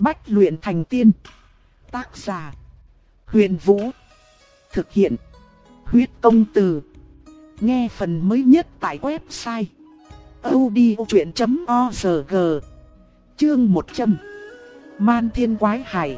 Bách luyện thành tiên. Tác giả: Huyền Vũ. Thực hiện: Huyết Công Từ. Nghe phần mới nhất tại website audiochuyện.org. Chương 100. Man Thiên Quái Hải.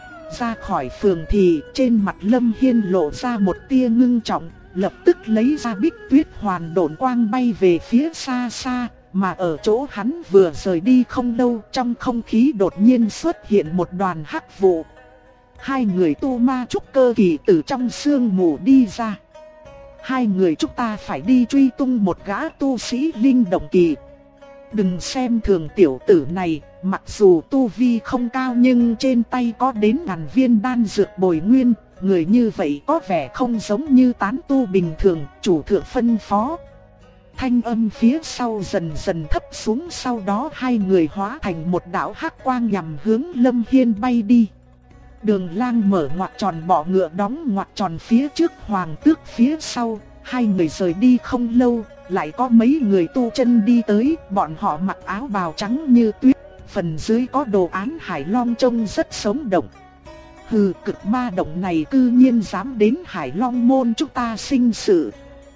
Ra khỏi phường thì trên mặt Lâm Hiên lộ ra một tia ngưng trọng, lập tức lấy ra Bích Tuyết Hoàn độn quang bay về phía xa xa. Mà ở chỗ hắn vừa rời đi không lâu, trong không khí đột nhiên xuất hiện một đoàn hắc vụ. Hai người tu ma trúc cơ kỳ từ trong sương mù đi ra. Hai người chúng ta phải đi truy tung một gã tu sĩ linh động kỳ. Đừng xem thường tiểu tử này, mặc dù tu vi không cao nhưng trên tay có đến ngàn viên đan dược bồi nguyên. Người như vậy có vẻ không giống như tán tu bình thường, chủ thượng phân phó. Thanh âm phía sau dần dần thấp xuống, sau đó hai người hóa thành một đạo hắc quang nhằm hướng Lâm Hiên bay đi. Đường lang mở ngoặc tròn bọ ngựa đóng ngoặc tròn phía trước, hoàng tước phía sau. Hai người rời đi không lâu, lại có mấy người tu chân đi tới, bọn họ mặc áo bào trắng như tuyết, phần dưới có đồ án Hải Long trông rất sống động. Hừ, cực ma động này cư nhiên dám đến Hải Long môn chúng ta sinh sự.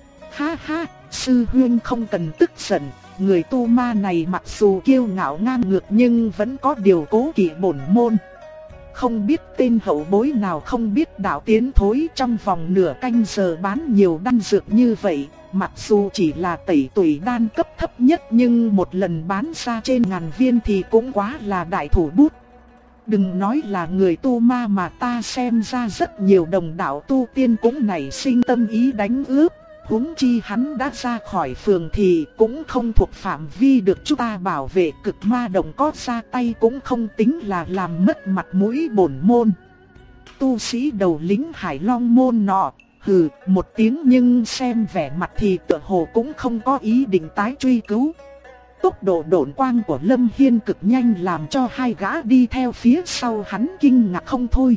Ha ha, sư huynh không cần tức giận, người tu ma này mặc dù kiêu ngạo ngang ngược nhưng vẫn có điều cố kỵ bổn môn. Không biết tên hậu bối nào không biết đạo tiến thối trong vòng nửa canh giờ bán nhiều đan dược như vậy, mặc dù chỉ là tẩy tùy đan cấp thấp nhất nhưng một lần bán ra trên ngàn viên thì cũng quá là đại thủ bút. Đừng nói là người tu ma mà ta xem ra rất nhiều đồng đạo tu tiên cũng nảy sinh tâm ý đánh ướp. Huống chi hắn đã ra khỏi phường thì cũng không thuộc phạm vi được chúng ta bảo vệ, cực ma động có ra tay cũng không tính là làm mất mặt mũi bổn môn. Tu sĩ đầu lính Hải Long môn nọ, hừ một tiếng nhưng xem vẻ mặt thì tựa hồ cũng không có ý định tái truy cứu. Tốc độ độn quang của Lâm Hiên cực nhanh làm cho hai gã đi theo phía sau hắn kinh ngạc không thôi.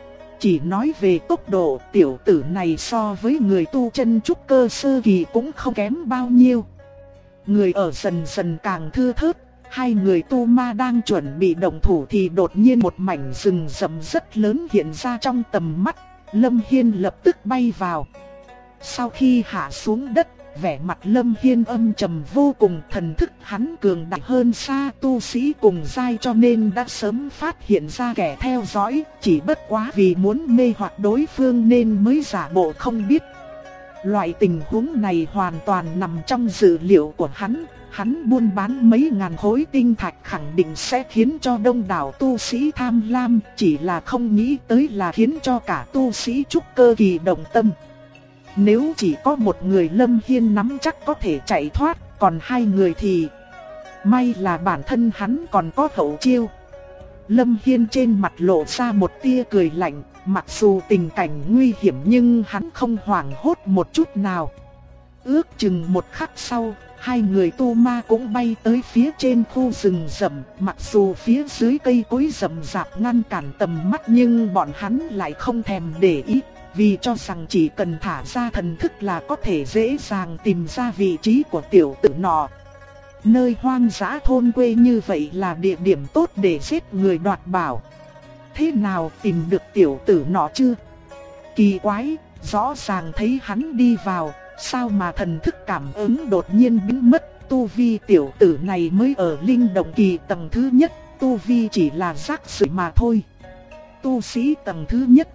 Chỉ nói về tốc độ, tiểu tử này so với người tu chân trúc cơ sơ kỳ cũng không kém bao nhiêu. Người ở dần dần càng thưa thớt, hai người tu ma đang chuẩn bị động thủ thì đột nhiên một mảnh rừng rậm rất lớn hiện ra trong tầm mắt. Lâm Hiên lập tức bay vào. Sau khi hạ xuống đất, vẻ mặt Lâm Hiên âm trầm vô cùng, thần thức hắn cường đại hơn xa tu sĩ cùng giai cho nên đã sớm phát hiện ra kẻ theo dõi, chỉ bất quá vì muốn mê hoặc đối phương nên mới giả bộ không biết. Loại tình huống này hoàn toàn nằm trong dự liệu của hắn buôn bán mấy ngàn khối tinh thạch khẳng định sẽ khiến cho đông đảo tu sĩ tham lam, chỉ là không nghĩ tới là khiến cho cả tu sĩ trúc cơ kỳ động tâm. Nếu chỉ có một người Lâm Hiên nắm chắc có thể chạy thoát, còn hai người thì may là bản thân hắn còn có hậu chiêu. Lâm Hiên trên mặt lộ ra một tia cười lạnh, mặc dù tình cảnh nguy hiểm nhưng hắn không hoảng hốt một chút nào. Ước chừng một khắc sau, hai người tu ma cũng bay tới phía trên khu rừng rậm, mặc dù phía dưới cây cối rậm rạp ngăn cản tầm mắt nhưng bọn hắn lại không thèm để ý. Vì cho rằng chỉ cần thả ra thần thức là có thể dễ dàng tìm ra vị trí của tiểu tử nọ. Nơi hoang dã thôn quê như vậy là địa điểm tốt để giết người đoạt bảo. Thế nào tìm được tiểu tử nọ chưa? Kỳ quái, rõ ràng thấy hắn đi vào, sao mà thần thức cảm ứng đột nhiên biến mất. Tu vi tiểu tử này mới ở linh động kỳ tầng thứ nhất, tu vi chỉ là rác rưởi mà thôi. Tu sĩ tầng thứ nhất.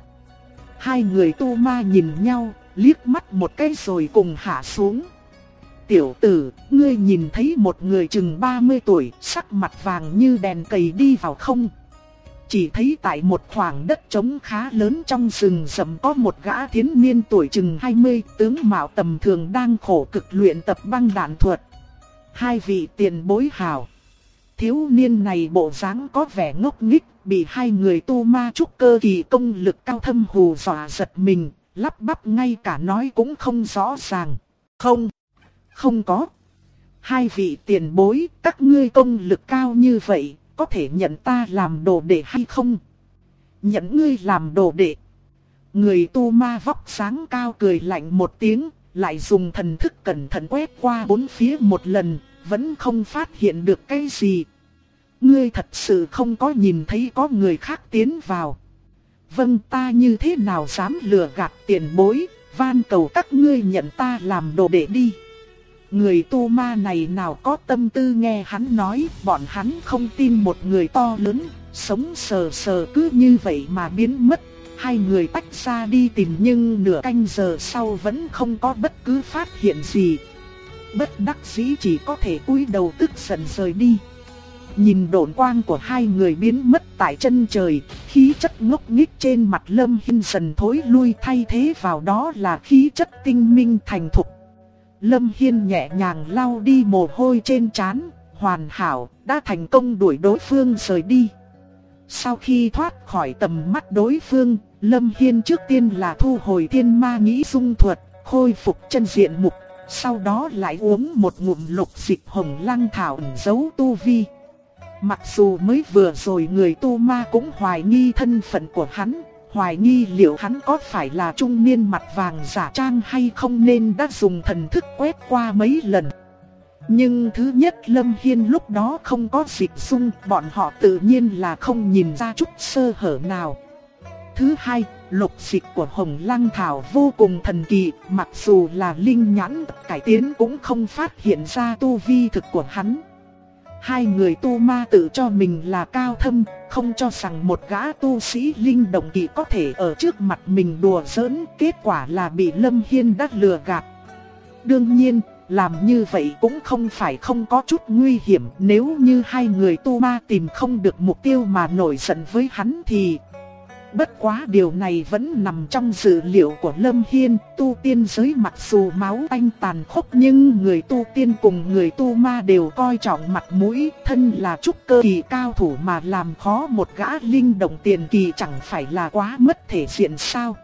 Hai người tu ma nhìn nhau, liếc mắt một cái rồi cùng hạ xuống. Tiểu tử, ngươi nhìn thấy một người chừng 30 tuổi, sắc mặt vàng như đèn cầy đi vào không? Chỉ thấy tại một khoảng đất trống khá lớn trong rừng rậm có một gã thiến niên tuổi chừng 20, tướng mạo tầm thường đang khổ cực luyện tập băng đạn thuật. Hai vị tiền bối hảo. Thiếu niên này bộ dáng có vẻ ngốc nghếch, bị hai người tu ma trúc cơ kỳ công lực cao thâm hù dọa giật mình, lắp bắp ngay cả nói cũng không rõ ràng. Không có. Hai vị tiền bối, các ngươi công lực cao như vậy, có thể nhận ta làm đồ đệ hay không? Nhận ngươi làm đồ đệ. Người tu ma vóc sáng cao cười lạnh một tiếng, lại dùng thần thức cẩn thận quét qua bốn phía một lần, vẫn không phát hiện được cái gì. ngươi thật sự không có nhìn thấy có người khác tiến vào. Vâng, ta như thế nào dám lừa gạt tiền bối, van cầu các ngươi nhận ta làm đồ đệ đi. Người tu ma này nào có tâm tư nghe hắn nói, bọn hắn không tin một người to lớn, sống sờ sờ cứ như vậy mà biến mất. Hai người tách ra đi tìm nhưng nửa canh giờ sau vẫn không có bất cứ phát hiện gì. Bất đắc dĩ chỉ có thể cúi đầu tức giận rời đi. Nhìn độn quang của hai người biến mất tại chân trời, khí chất ngốc nghếch trên mặt Lâm Hiên dần thối lui, thay thế vào đó là khí chất tinh minh thành thục. Lâm Hiên nhẹ nhàng lau đi mồ hôi trên trán, hoàn hảo, đã thành công đuổi đối phương rời đi. Sau khi thoát khỏi tầm mắt đối phương, Lâm Hiên trước tiên là thu hồi thiên ma nghĩ dung thuật, khôi phục chân diện mục, sau đó lại uống một ngụm lục dịch hồng lăng thảo ẩn giấu tu vi. Mặc dù mới vừa rồi người tu ma cũng hoài nghi thân phận của hắn, hoài nghi liệu hắn có phải là trung niên mặt vàng giả trang hay không nên đã dùng thần thức quét qua mấy lần. Nhưng thứ nhất Lâm Hiên lúc đó không có dịch dung, bọn họ tự nhiên là không nhìn ra chút sơ hở nào. Thứ hai, lục dịch của Hồng Lăng Thảo vô cùng thần kỳ, mặc dù là linh nhãn cải tiến cũng không phát hiện ra tu vi thực của hắn. Hai người tu ma tự cho mình là cao thâm, không cho rằng một gã tu sĩ linh động kỳ có thể ở trước mặt mình đùa giỡn, kết quả là bị Lâm Hiên đã lừa gạt. Đương nhiên, làm như vậy cũng không phải không có chút nguy hiểm, nếu như hai người tu ma tìm không được mục tiêu mà nổi giận với hắn thì... Bất quá điều này vẫn nằm trong dự liệu của Lâm Hiên, tu tiên giới mặc dù máu tanh tàn khốc nhưng người tu tiên cùng người tu ma đều coi trọng mặt mũi, thân là trúc cơ kỳ cao thủ mà làm khó một gã linh động tiền kỳ chẳng phải là quá mất thể diện sao.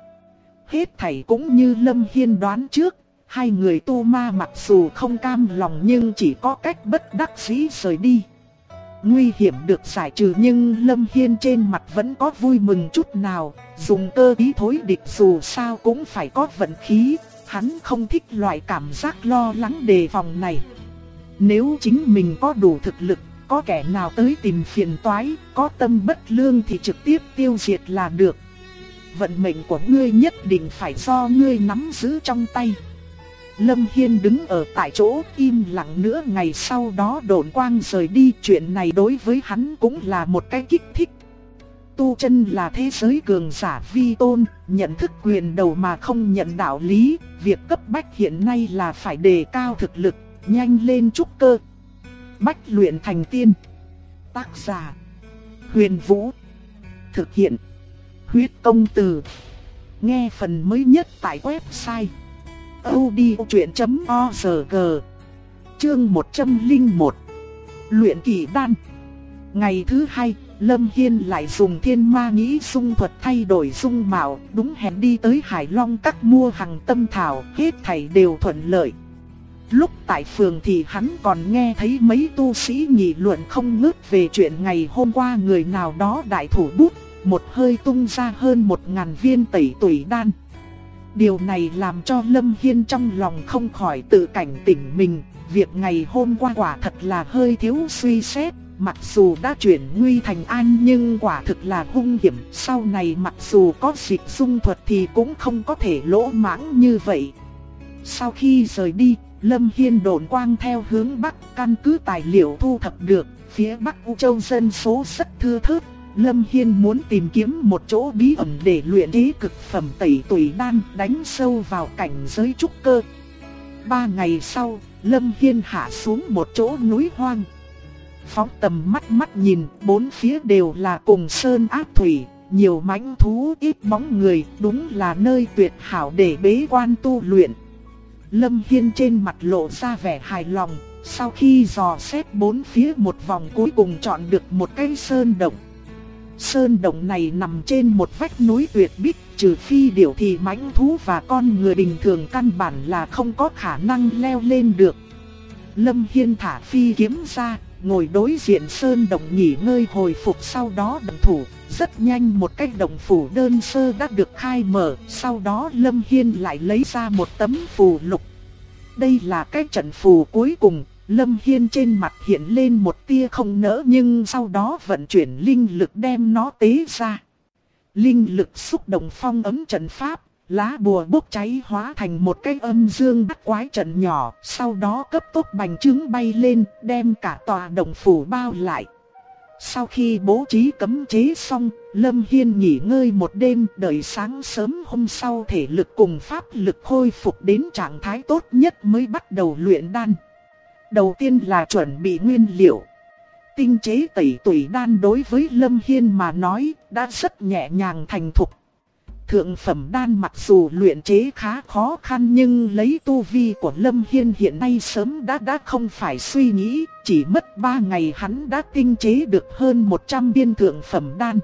Hết thảy cũng như Lâm Hiên đoán trước, hai người tu ma mặc dù không cam lòng nhưng chỉ có cách bất đắc dĩ rời đi. Nguy hiểm được giải trừ nhưng Lâm Hiên trên mặt vẫn có vui mừng chút nào, dùng cơ ý thối địch dù sao cũng phải có vận khí, hắn không thích loại cảm giác lo lắng đề phòng này. Nếu chính mình có đủ thực lực, có kẻ nào tới tìm phiền toái, có tâm bất lương thì trực tiếp tiêu diệt là được. Vận mệnh của ngươi nhất định phải do ngươi nắm giữ trong tay. Lâm Hiên đứng ở tại chỗ im lặng nửa ngày, sau đó độn quang rời đi. Chuyện này đối với hắn cũng là một cái kích thích. Tu chân là thế giới cường giả vi tôn, nhận thức quyền đầu mà không nhận đạo lý. Việc cấp bách hiện nay là phải đề cao thực lực, nhanh lên trúc cơ, bách luyện thành tiên. Tác giả Huyền Vũ, thực hiện Huyết Công Từ. Nghe phần mới nhất tại website audiochuyện.org. Chương 101. Luyện kỳ đan. Ngày thứ hai, Lâm Hiên lại dùng thiên ma nghĩ dung thuật thay đổi dung mạo, đúng hẹn đi tới Hải Long Các mua hàng tâm thảo, hết thảy đều thuận lợi. Lúc tại phường thì hắn còn nghe thấy mấy tu sĩ nghị luận không ngớt về chuyện ngày hôm qua người nào đó đại thủ bút, một hơi tung ra hơn 1000 viên tẩy tủy đan. Điều này làm cho Lâm Hiên trong lòng không khỏi tự cảnh tỉnh mình, việc ngày hôm qua quả thật là hơi thiếu suy xét, mặc dù đã chuyển nguy thành an nhưng quả thực là hung hiểm, sau này mặc dù có dịch dung thuật thì cũng không có thể lỗ mãng như vậy. Sau khi rời đi, Lâm Hiên độn quang theo hướng Bắc, căn cứ tài liệu thu thập được, phía Bắc U Châu dân số rất thưa thớt. Lâm Hiên muốn tìm kiếm một chỗ bí ẩn để luyện chế cực phẩm tẩy tủy đan, đánh sâu vào cảnh giới trúc cơ. 3 ngày sau, Lâm Hiên hạ xuống một chỗ núi hoang. Phóng tầm mắt nhìn, bốn phía đều là cùng sơn ác thủy, nhiều mãnh thú ít bóng người, đúng là nơi tuyệt hảo để bế quan tu luyện. Lâm Hiên trên mặt lộ ra vẻ hài lòng, sau khi dò xét bốn phía một vòng cuối cùng chọn được một cái sơn động. Sơn động này nằm trên một vách núi tuyệt bích, trừ phi điểu thì mãnh thú và con người bình thường căn bản là không có khả năng leo lên được. Lâm Hiên thả phi kiếm ra, ngồi đối diện sơn động nghỉ ngơi hồi phục, sau đó động thủ. Rất nhanh một cái động phủ đơn sơ đã được khai mở, sau đó Lâm Hiên lại lấy ra một tấm phù lục. Đây là cái trận phù cuối cùng, Lâm Hiên trên mặt hiện lên một tia không nỡ, nhưng sau đó vận chuyển linh lực đem nó tế ra. Linh lực xúc động phong ấm trận pháp, lá bùa bốc cháy hóa thành một cái âm dương bắt quái trận nhỏ, sau đó cấp tốc bành trướng bay lên, đem cả tòa động phủ bao lại. Sau khi bố trí cấm chế xong, Lâm Hiên nghỉ ngơi một đêm, đợi sáng sớm hôm sau thể lực cùng pháp lực khôi phục đến trạng thái tốt nhất mới bắt đầu luyện đan. Đầu tiên là chuẩn bị nguyên liệu. Tinh chế tẩy tủy đan đối với Lâm Hiên mà nói đã rất nhẹ nhàng thành thục. Thượng phẩm đan mặc dù luyện chế khá khó khăn, nhưng lấy tu vi của Lâm Hiên hiện nay sớm đã không phải suy nghĩ, chỉ mất 3 ngày hắn đã tinh chế được hơn 100 viên thượng phẩm đan.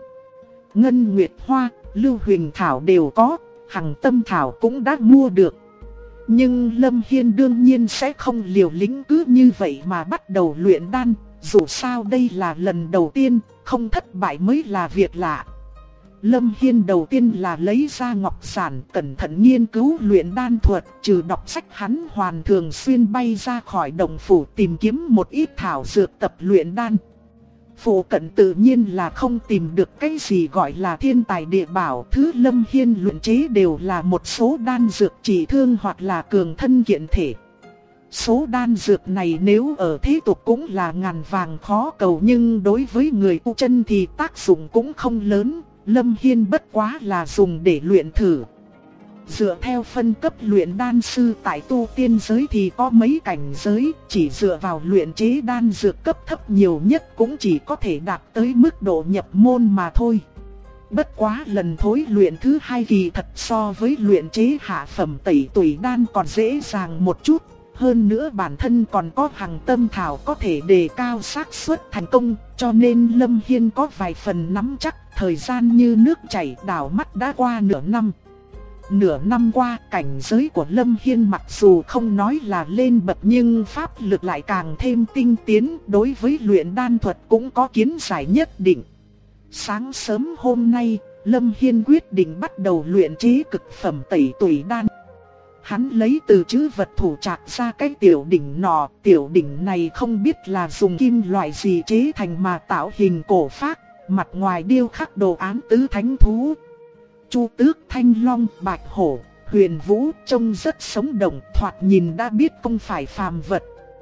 Ngân Nguyệt Hoa, Lưu Huỳnh Thảo đều có, Hằng Tâm Thảo cũng đã mua được. Nhưng Lâm Hiên đương nhiên sẽ không liều lĩnh cứ như vậy mà bắt đầu luyện đan, dù sao đây là lần đầu tiên, không thất bại mới là việc lạ. Lâm Hiên đầu tiên là lấy ra ngọc giản, cẩn thận nghiên cứu luyện đan thuật, trừ đọc sách hắn hoàn thường xuyên bay ra khỏi động phủ tìm kiếm một ít thảo dược tập luyện đan. Phụ cận tự nhiên là không tìm được cái gì gọi là thiên tài địa bảo, thứ Lâm Hiên luyện chế đều là một số đan dược trị thương hoặc là cường thân kiện thể. Số đan dược này nếu ở thế tục cũng là ngàn vàng khó cầu, nhưng đối với người tu chân thì tác dụng cũng không lớn. Lâm Hiên bất quá là dùng để luyện thử. Dựa theo phân cấp luyện đan sư tại tu tiên giới thì có mấy cảnh giới, chỉ dựa vào luyện chế đan dược cấp thấp nhiều nhất cũng chỉ có thể đạt tới mức độ nhập môn mà thôi. Bất quá lần thối luyện thứ 2 kỳ thật so với luyện chế hạ phẩm tẩy tủy đan còn dễ dàng một chút. Hơn nữa bản thân còn có Hằng Tâm Thảo có thể đề cao xác suất thành công, cho nên Lâm Hiên có vài phần nắm chắc. Thời gian như nước chảy, đảo mắt đã qua nửa năm. Nửa năm qua, cảnh giới của Lâm Hiên mặc dù không nói là lên bậc, nhưng pháp lực lại càng thêm tinh tiến, đối với luyện đan thuật cũng có kiến giải nhất định. Sáng sớm hôm nay, Lâm Hiên quyết định bắt đầu luyện chế cực phẩm tẩy tủy đan. Hắn lấy từ trữ vật thủ trạc ra cái tiểu đỉnh nọ, tiểu đỉnh này không biết là dùng kim loại gì chế thành mà tạo hình cổ phác, mặt ngoài điêu khắc đồ án tứ thánh thú. Chu Tước, Thanh Long, Bạch Hổ, Huyền Vũ trông rất sống động, thoạt nhìn đã biết không phải phàm vật.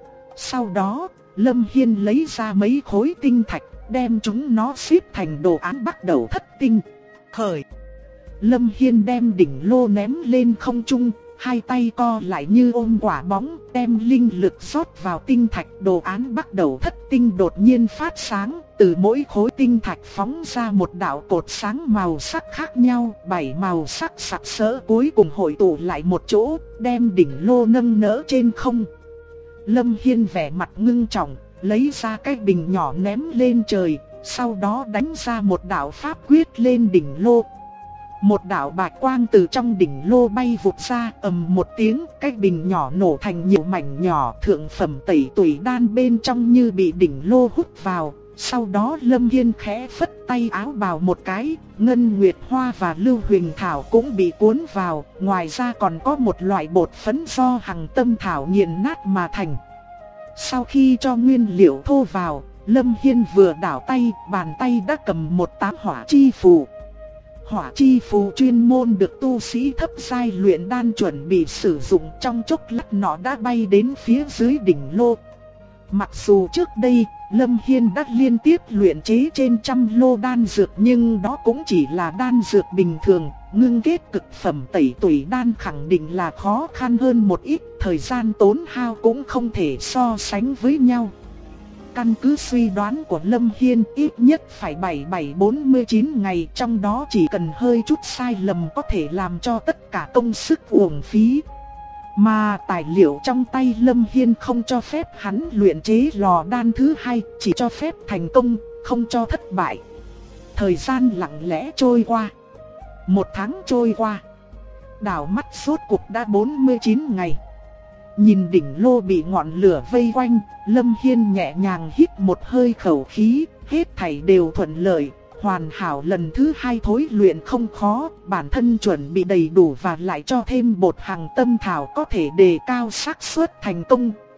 Sau đó, Lâm Hiên lấy ra mấy khối tinh thạch, đem chúng nó xếp thành đồ án bắt đầu thất tinh. Khởi! Lâm Hiên đem đỉnh lô ném lên không trung, hai tay co lại như ôm quả bóng, đem linh lực rót vào tinh thạch, đồ án bắt đầu thất tinh đột nhiên phát sáng, từ mỗi khối tinh thạch phóng ra một đạo cột sáng màu sắc khác nhau, 7 màu sắc sặc sỡ cuối cùng hội tụ lại một chỗ, đem đỉnh lô nâng nỡ trên không. Lâm Hiên vẻ mặt ngưng trọng, lấy ra cái bình nhỏ ném lên trời, sau đó đánh ra một đạo pháp quyết lên đỉnh lô. Một đạo bạch quang từ trong đỉnh lô bay vụt ra, ầm một tiếng, cái bình nhỏ nổ thành nhiều mảnh nhỏ, thượng phẩm tẩy tủy đan bên trong như bị đỉnh lô hút vào. Sau đó Lâm Hiên khẽ phất tay áo bào một cái, Ngân Nguyệt Hoa và Lưu Huỳnh Thảo cũng bị cuốn vào, ngoài ra còn có một loại bột phấn do Hằng Tâm Thảo nghiền nát mà thành. Sau khi cho nguyên liệu thô vào, Lâm Hiên vừa đảo tay, bàn tay đã cầm một tám hỏa chi phù. Hỏa chi phù chuyên môn được tu sĩ thấp giai luyện đan chuẩn bị sử dụng, trong chốc lát nó đã bay đến phía dưới đỉnh lô. Mặc dù trước đây, Lâm Hiên đã liên tiếp luyện chế trên trăm lô đan dược, nhưng đó cũng chỉ là đan dược bình thường, ngưng kết cực phẩm tẩy tủy đan khẳng định là khó khăn hơn một ít, thời gian tốn hao cũng không thể so sánh với nhau. Căn cứ suy đoán của Lâm Hiên, ít nhất phải 77-49 ngày, trong đó chỉ cần hơi chút sai lầm có thể làm cho tất cả công sức uổng phí. Mà tài liệu trong tay Lâm Hiên không cho phép hắn luyện chế lò đan thứ 2, chỉ cho phép thành công, không cho thất bại. Thời gian lặng lẽ trôi qua. 1 tháng trôi qua. Đảo mắt suốt cuộc đã 49 ngày. Nhìn đỉnh lô bị ngọn lửa vây quanh, Lâm Hiên nhẹ nhàng hít một hơi khẩu khí, hết thảy đều thuận lợi, hoàn hảo. Lần thứ 2 thối luyện không khó, bản thân chuẩn bị đầy đủ và lại cho thêm bột Hằng Tâm Thảo có thể đề cao xác suất thành công.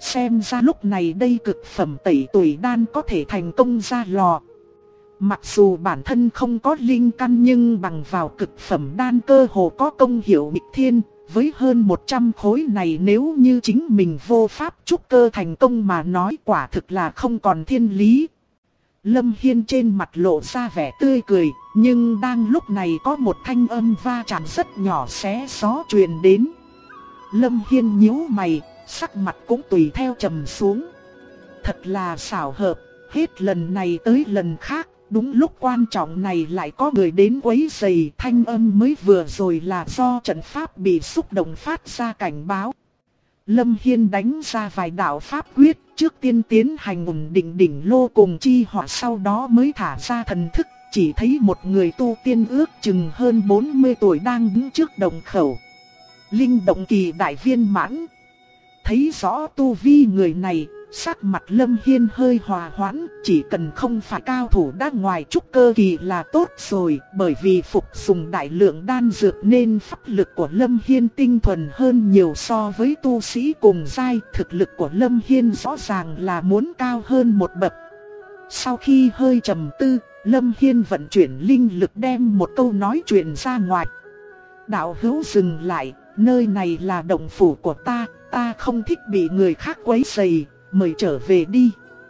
xem ra lúc này đây cực phẩm tẩy tuổi đan có thể thành công ra lò. Mặc dù bản thân không có linh căn nhưng bằng vào cực phẩm đan cơ hồ có công hiệu nghịch thiên. Với hơn 100 khối này nếu như chính mình vô pháp trúc cơ thành công mà nói quả thực là không còn thiên lý. Lâm Hiên trên mặt lộ ra vẻ tươi cười, nhưng đang lúc này có một thanh âm va chạm rất nhỏ xé gió truyền đến. Lâm Hiên nhíu mày, sắc mặt cũng tùy theo trầm xuống. Thật là xảo hợp, hết lần này tới lần khác, đúng lúc quan trọng này lại có người đến quấy rầy. Thanh âm mới vừa rồi là do trận pháp bị xúc động phát ra cảnh báo. Lâm Hiên đánh ra vài đạo pháp quyết, trước tiên tiến hành ổn định đỉnh lô cùng chi hỏa, sau đó mới thả ra thần thức. Chỉ thấy một người tu tiên ước chừng hơn 40 tuổi đang đứng trước động khẩu. Linh động kỳ đại viên mãn. Thấy rõ tu vi người này, sắc mặt Lâm Hiên hơi hòa hoãn, chỉ cần không phải cao thủ đã ngoài trúc cơ kỳ là tốt rồi, bởi vì phục dùng đại lượng đan dược nên pháp lực của Lâm Hiên tinh thuần hơn nhiều so với tu sĩ cùng giai, thực lực của Lâm Hiên rõ ràng là muốn cao hơn một bậc. Sau khi hơi trầm tư, Lâm Hiên vận chuyển linh lực đem một câu nói chuyện ra ngoài. Đạo hữu dừng lại, nơi này là động phủ của ta không thích bị người khác quấy rầy, mời trở về đi.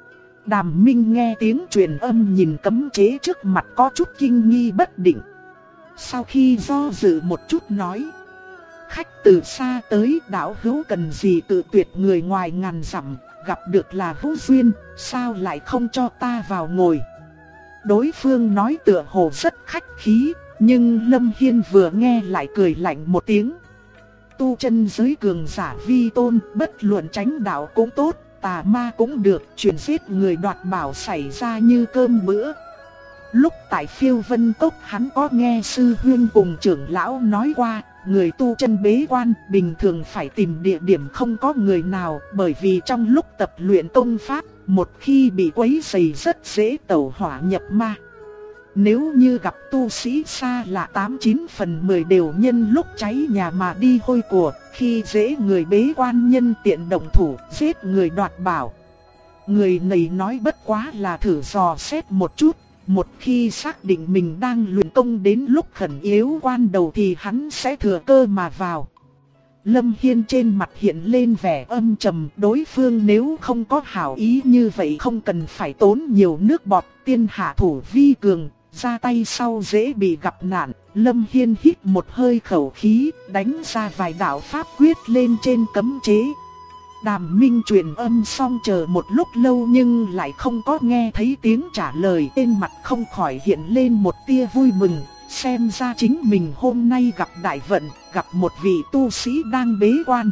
Đàm Minh nghe tiếng truyền âm nhìn cấm chế trước mặt có chút kinh nghi bất định. Sau khi do dự một chút nói: khách từ xa tới, đạo hữu cần gì tự tuyệt người ngoài ngàn dặm, gặp được là hữu duyên, sao lại không cho ta vào ngồi. Đối phương nói tựa hồ rất khách khí, nhưng Lâm Hiên vừa nghe lại cười lạnh một tiếng. Tu chân giới cường giả vi tôn, bất luận chánh đạo cũng tốt, tà ma cũng được, chuyện giết người đoạt bảo xảy ra như cơm bữa. Lúc tại Phiêu Vân Cốc hắn có nghe sư huynh cùng trưởng lão nói qua, người tu chân bế quan bình thường phải tìm địa điểm không có người nào, bởi vì trong lúc tập luyện công pháp, một khi bị quấy rầy rất dễ tẩu hỏa nhập ma. Nếu như gặp tu sĩ xa lạ 89 phần 10 đều nhân lúc cháy nhà mà đi hôi của, khi dễ người bế quan nhân tiện động thủ, giết người đoạt bảo. Người này nói bất quá là thử dò xét một chút, một khi xác định mình đang luyện công đến lúc khẩn yếu quan đầu thì hắn sẽ thừa cơ mà vào. Lâm Hiên trên mặt hiện lên vẻ âm trầm, đối phương nếu không có hảo ý như vậy không cần phải tốn nhiều nước bọt, tiên hạ thủ vi cường, ra tay sau dễ bị gặp nạn. Lâm Hiên hít một hơi khẩu khí, đánh ra vài đạo pháp quyết lên trên cấm chế. Đàm Minh truyền âm xong chờ một lúc lâu nhưng lại không có nghe thấy tiếng trả lời, trên mặt không khỏi hiện lên một tia vui mừng. Xem ra chính mình hôm nay gặp đại vận, gặp một vị tu sĩ đang bế quan.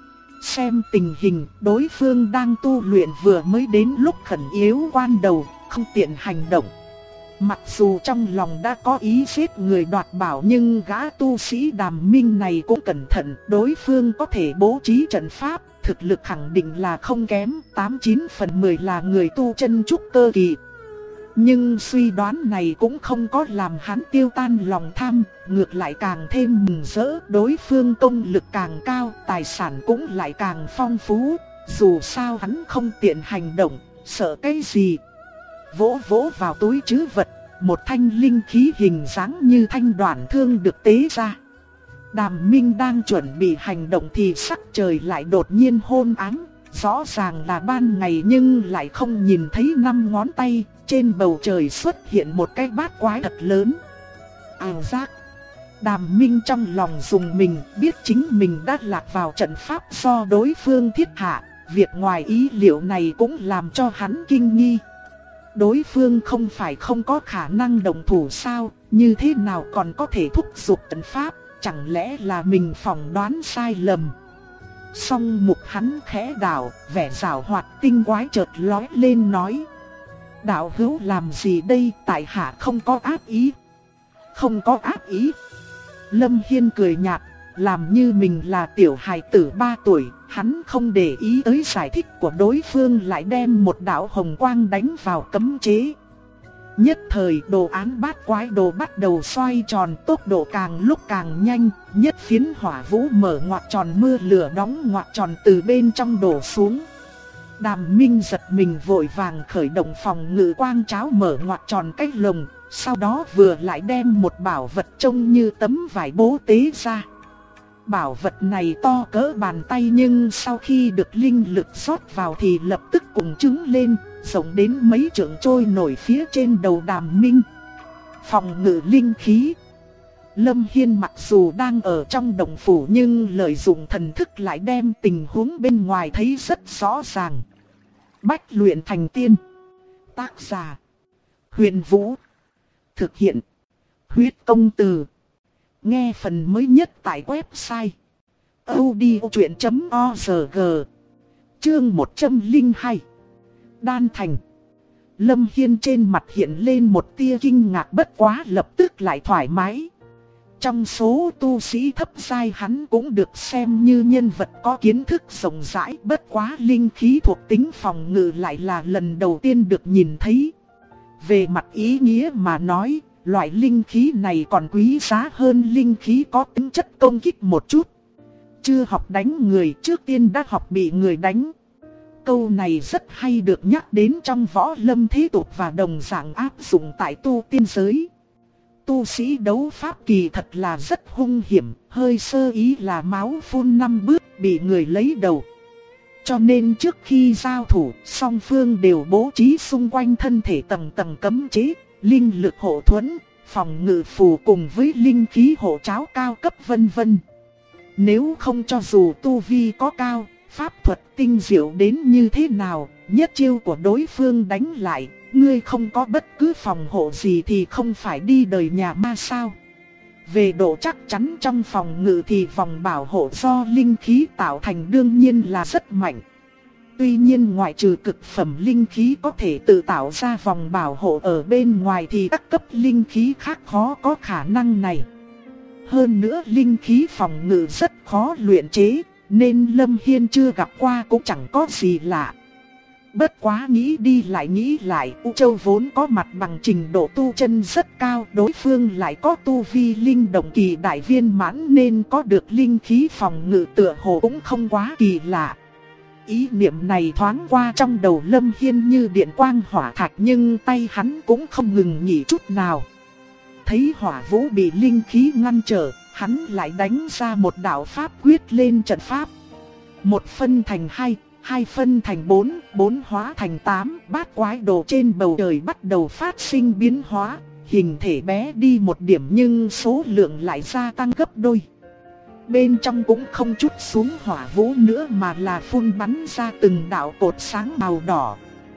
Xem tình hình, đối phương đang tu luyện vừa mới đến lúc khẩn yếu quan đầu, không tiện hành động. Mặc dù trong lòng đã có ý giết người đoạt bảo nhưng gã tu sĩ Đàm Minh này cũng cẩn thận, đối phương có thể bố trí trận pháp, thực lực khẳng định là không kém, 89 phần 10 là người tu chân trúc cơ kỳ. Nhưng suy đoán này cũng không có làm hắn tiêu tan lòng tham, ngược lại càng thêm mừng rỡ, đối phương công lực càng cao, tài sản cũng lại càng phong phú, dù sao hắn không tiện hành động, sợ cái gì. Vỗ vỗ vào túi trữ vật, một thanh linh khí hình dáng như thanh đoản thương được tế ra. Đàm Minh đang chuẩn bị hành động thì sắc trời lại đột nhiên hôn ám, rõ ràng là ban ngày nhưng lại không nhìn thấy 5 ngón tay, trên bầu trời xuất hiện một cái bát quái thật lớn. Ảo giác. Đàm Minh trong lòng dùng mình, biết chính mình đã lạc vào trận pháp do đối phương thiết hạ, việc ngoài ý liệu này cũng làm cho hắn kinh nghi. Đối phương không phải không có khả năng động thủ sao, như thế nào còn có thể thúc giục trận pháp, chẳng lẽ là mình phỏng đoán sai lầm. Song mục hắn khẽ đảo, vẻ giảo hoạt tinh quái chợt lóe lên nói: đạo hữu làm gì đây, tại hạ không có ác ý. Không có ác ý. Lâm Hiên cười nhạt, làm như mình là tiểu hài tử 3 tuổi, hắn không để ý tới giải thích của đối phương, lại đem một đạo hồng quang đánh vào cấm chế. Nhất thời đồ án bát quái đồ bắt đầu xoay tròn, tốc độ càng lúc càng nhanh, nhất phiến hỏa vũ mở ngoặc tròn, mưa lửa đóng ngoặc tròn từ bên trong đổ xuống. Đàm Minh giật mình vội vàng khởi động phòng ngự quang cháo mở ngoặt tròn cái lồng, sau đó vừa lại đem một bảo vật trông như tấm vải bố tế ra. Bảo vật này to cỡ bàn tay nhưng sau khi được linh lực rót vào thì lập tức cùng trứng lên, rộng đến mấy trượng trôi nổi phía trên đầu Đàm Minh. Phòng ngự linh khí. Lâm Hiên mặc dù đang ở trong động phủ nhưng lợi dụng thần thức lại đem tình huống bên ngoài thấy rất rõ ràng. Bách luyện thành tiên. Tác giả: Huyền Vũ. Thực hiện: Huyết Công Từ. Nghe phần mới nhất tại website audiochuyện.org. Chương 102. Đan thành. Lâm Hiên trên mặt hiện lên một tia kinh ngạc, bất quá lập tức lại thoải mái. Trong số tu sĩ thấp giai hắn cũng được xem như nhân vật có kiến thức rộng rãi, bất quá linh khí thuộc tính phòng ngự lại là lần đầu tiên được nhìn thấy. Về mặt ý nghĩa mà nói, loại linh khí này còn quý giá hơn linh khí có tính chất công kích một chút. Chưa học đánh người trước tiên đã học bị người đánh. Câu này rất hay được nhắc đến trong võ lâm thế tục và đồng dạng áp dụng tại tu tiên giới. Tu sĩ đấu pháp kỳ thật là rất hung hiểm, hơi sơ ý là máu phun 5 bước bị người lấy đầu. Cho nên trước khi giao thủ, song phương đều bố trí xung quanh thân thể tầng tầng cấm chế, linh lực hộ thuẫn, phòng ngự phù cùng với linh khí hộ cháo cao cấp vân vân. Nếu không cho dù tu vi có cao, pháp thuật tinh diệu đến như thế nào, nhất chiêu của đối phương đánh lại, ngươi không có bất cứ phòng hộ gì thì không phải đi đời nhà ma sao. Về độ chắc chắn trong phòng ngự thì vòng bảo hộ do linh khí tạo thành đương nhiên là rất mạnh. Tuy nhiên ngoại trừ cực phẩm linh khí có thể tự tạo ra vòng bảo hộ ở bên ngoài thì các cấp linh khí khác khó có khả năng này. Hơn nữa linh khí phòng ngự rất khó luyện chế, nên Lâm Hiên chưa gặp qua cũng chẳng có gì lạ. Bất quá nghĩ đi lại nghĩ lại, U Châu vốn có mặt bằng trình độ tu chân rất cao, đối phương lại có tu vi linh động kỳ đại viên mãn nên có được linh khí phòng ngự tựa hồ cũng không quá kỳ lạ. Ý niệm này thoáng qua trong đầu Lâm Hiên như điện quang hỏa thạch, nhưng tay hắn cũng không ngừng nghỉ chút nào. Thấy hỏa vũ bị linh khí ngăn trở, hắn lại đánh ra một đạo pháp quyết lên trận pháp. Một phân thành hai, hai phân thành bốn, bốn hóa thành 8, bát quái đồ trên bầu trời bắt đầu phát sinh biến hóa, hình thể bé đi một điểm nhưng số lượng lại gia tăng gấp đôi. Bên trong cũng không chút xuống hỏa vũ nữa mà là phun bắn ra từng đạo cột sáng màu đỏ.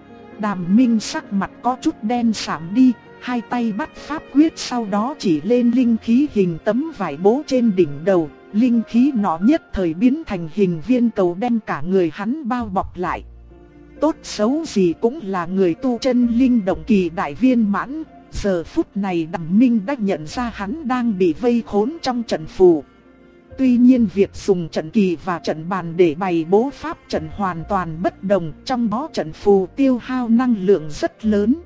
Đàm Minh sắc mặt có chút đen sạm đi, hai tay bắt pháp quyết sau đó chỉ lên linh khí hình tấm vải bố trên đỉnh đầu. Linh khí nọ nhất thời biến thành hình viên cầu đem cả người hắn bao bọc lại. Tốt xấu gì cũng là người tu chân linh động kỳ đại viên mãn. Giờ phút này Đàm Minh đã nhận ra hắn đang bị vây khốn trong trận phù. Tuy nhiên việc dùng trận kỳ và trận bàn để bày bố pháp trận hoàn toàn bất đồng, trong đó trận phù tiêu hao năng lượng rất lớn.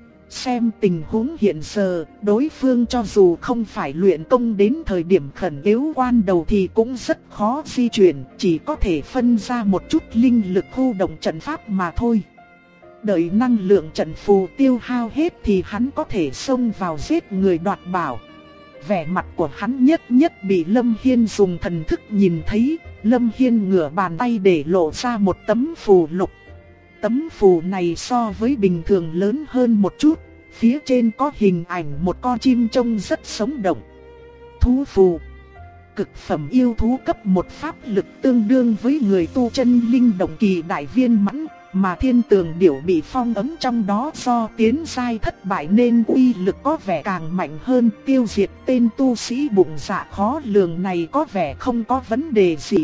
Xem tình huống hiện giờ, đối phương cho dù không phải luyện công đến thời điểm khẩn yếu quan đầu thì cũng rất khó di chuyển, chỉ có thể phân ra một chút linh lực khu động trận pháp mà thôi. Đợi năng lượng trận phù tiêu hao hết thì hắn có thể xông vào giết người đoạt bảo. Vẻ mặt của hắn nhất nhất bị Lâm Hiên dùng thần thức nhìn thấy. Lâm Hiên ngửa bàn tay để lộ ra một tấm phù lục. Tấm phù này so với bình thường lớn hơn một chút, phía trên có hình ảnh một con chim trông rất sống động. Thú phù. Cực phẩm yêu thú cấp 1 pháp lực tương đương với người tu chân linh động kỳ đại viên mãn, mà thiên tường điểu bị phong ấn trong đó do tiến giai thất bại nên uy lực có vẻ càng mạnh hơn, tiêu diệt tên tu sĩ bụng dạ khó lường này có vẻ không có vấn đề gì.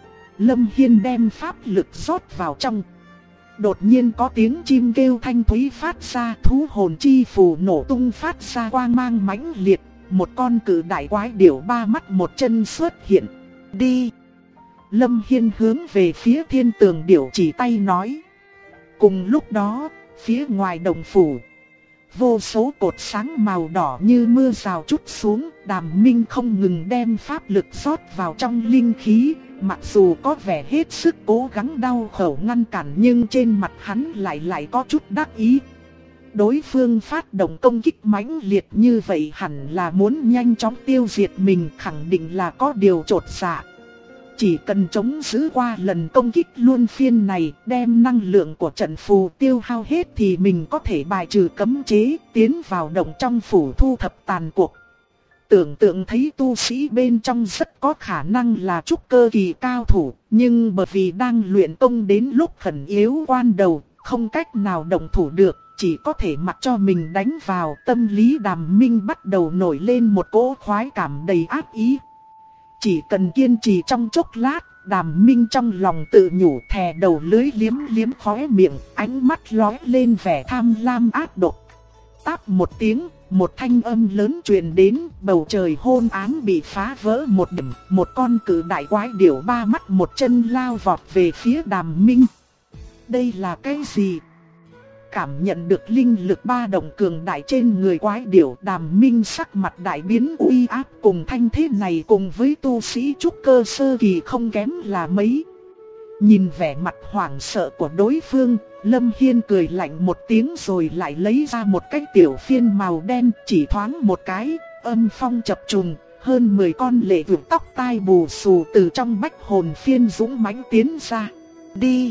Lâm Hiên đem pháp lực rót vào trong. Đột nhiên có tiếng chim kêu thanh thúy phát ra, thú hồn chi phù nổ tung phát ra quang mang mãnh liệt. Một con cự đại quái điểu 3 mắt 1 chân xuất hiện. Đi! Lâm Hiên hướng về phía thiên tường điểu chỉ tay nói. Cùng lúc đó, phía ngoài đồng phủ, vô số cột sáng màu đỏ như mưa rào trút xuống. Đàm Minh không ngừng đem pháp lực rót vào trong linh khí, Mặc dù có vẻ hết sức cố gắng đau khổ ngăn cản nhưng trên mặt hắn lại có chút đắc ý. Đối phương phát động công kích mãnh liệt như vậy hẳn là muốn nhanh chóng tiêu diệt mình, khẳng định là có điều chột dạ. Chỉ cần chống giữ qua lần công kích luân phiên này, đem năng lượng của trận phù tiêu hao hết thì mình có thể bài trừ cấm chế, tiến vào động trong phủ thu thập tàn cuộc. Tưởng tượng thấy tu sĩ bên trong rất có khả năng là trúc cơ kỳ cao thủ, nhưng bởi vì đang luyện công đến lúc khẩn yếu quan đầu, không cách nào động thủ được, chỉ có thể mặc cho mình đánh vào. Tâm lý Đàm Minh bắt đầu nổi lên một cỗ khoái cảm đầy ác ý. Chỉ cần kiên trì trong chốc lát, Đàm Minh trong lòng tự nhủ, thè đầu lưỡi liếm liếm khóe miệng, ánh mắt lóe lên vẻ tham lam ác độc. Táp một tiếng, một thanh âm lớn truyền đến, bầu trời hôn ám bị phá vỡ một điểm, một con cự đại quái điểu ba mắt một chân lao vọt về phía Đàm Minh. Đây là cái gì? Cảm nhận được linh lực ba động cường đại trên người quái điểu, Đàm Minh sắc mặt đại biến, uy áp cùng thanh thế này cùng với tu sĩ trúc cơ sơ kỳ không kém là mấy. Nhìn vẻ mặt hoảng sợ của đối phương, Lâm Hiên cười lạnh một tiếng rồi lại lấy ra một cái tiểu phiên màu đen, chỉ thoáng một cái, âm phong chập trùng, hơn 10 con lệ vượt tóc tai bù xù từ trong bách hồn phiên dũng mãnh tiến ra. Đi!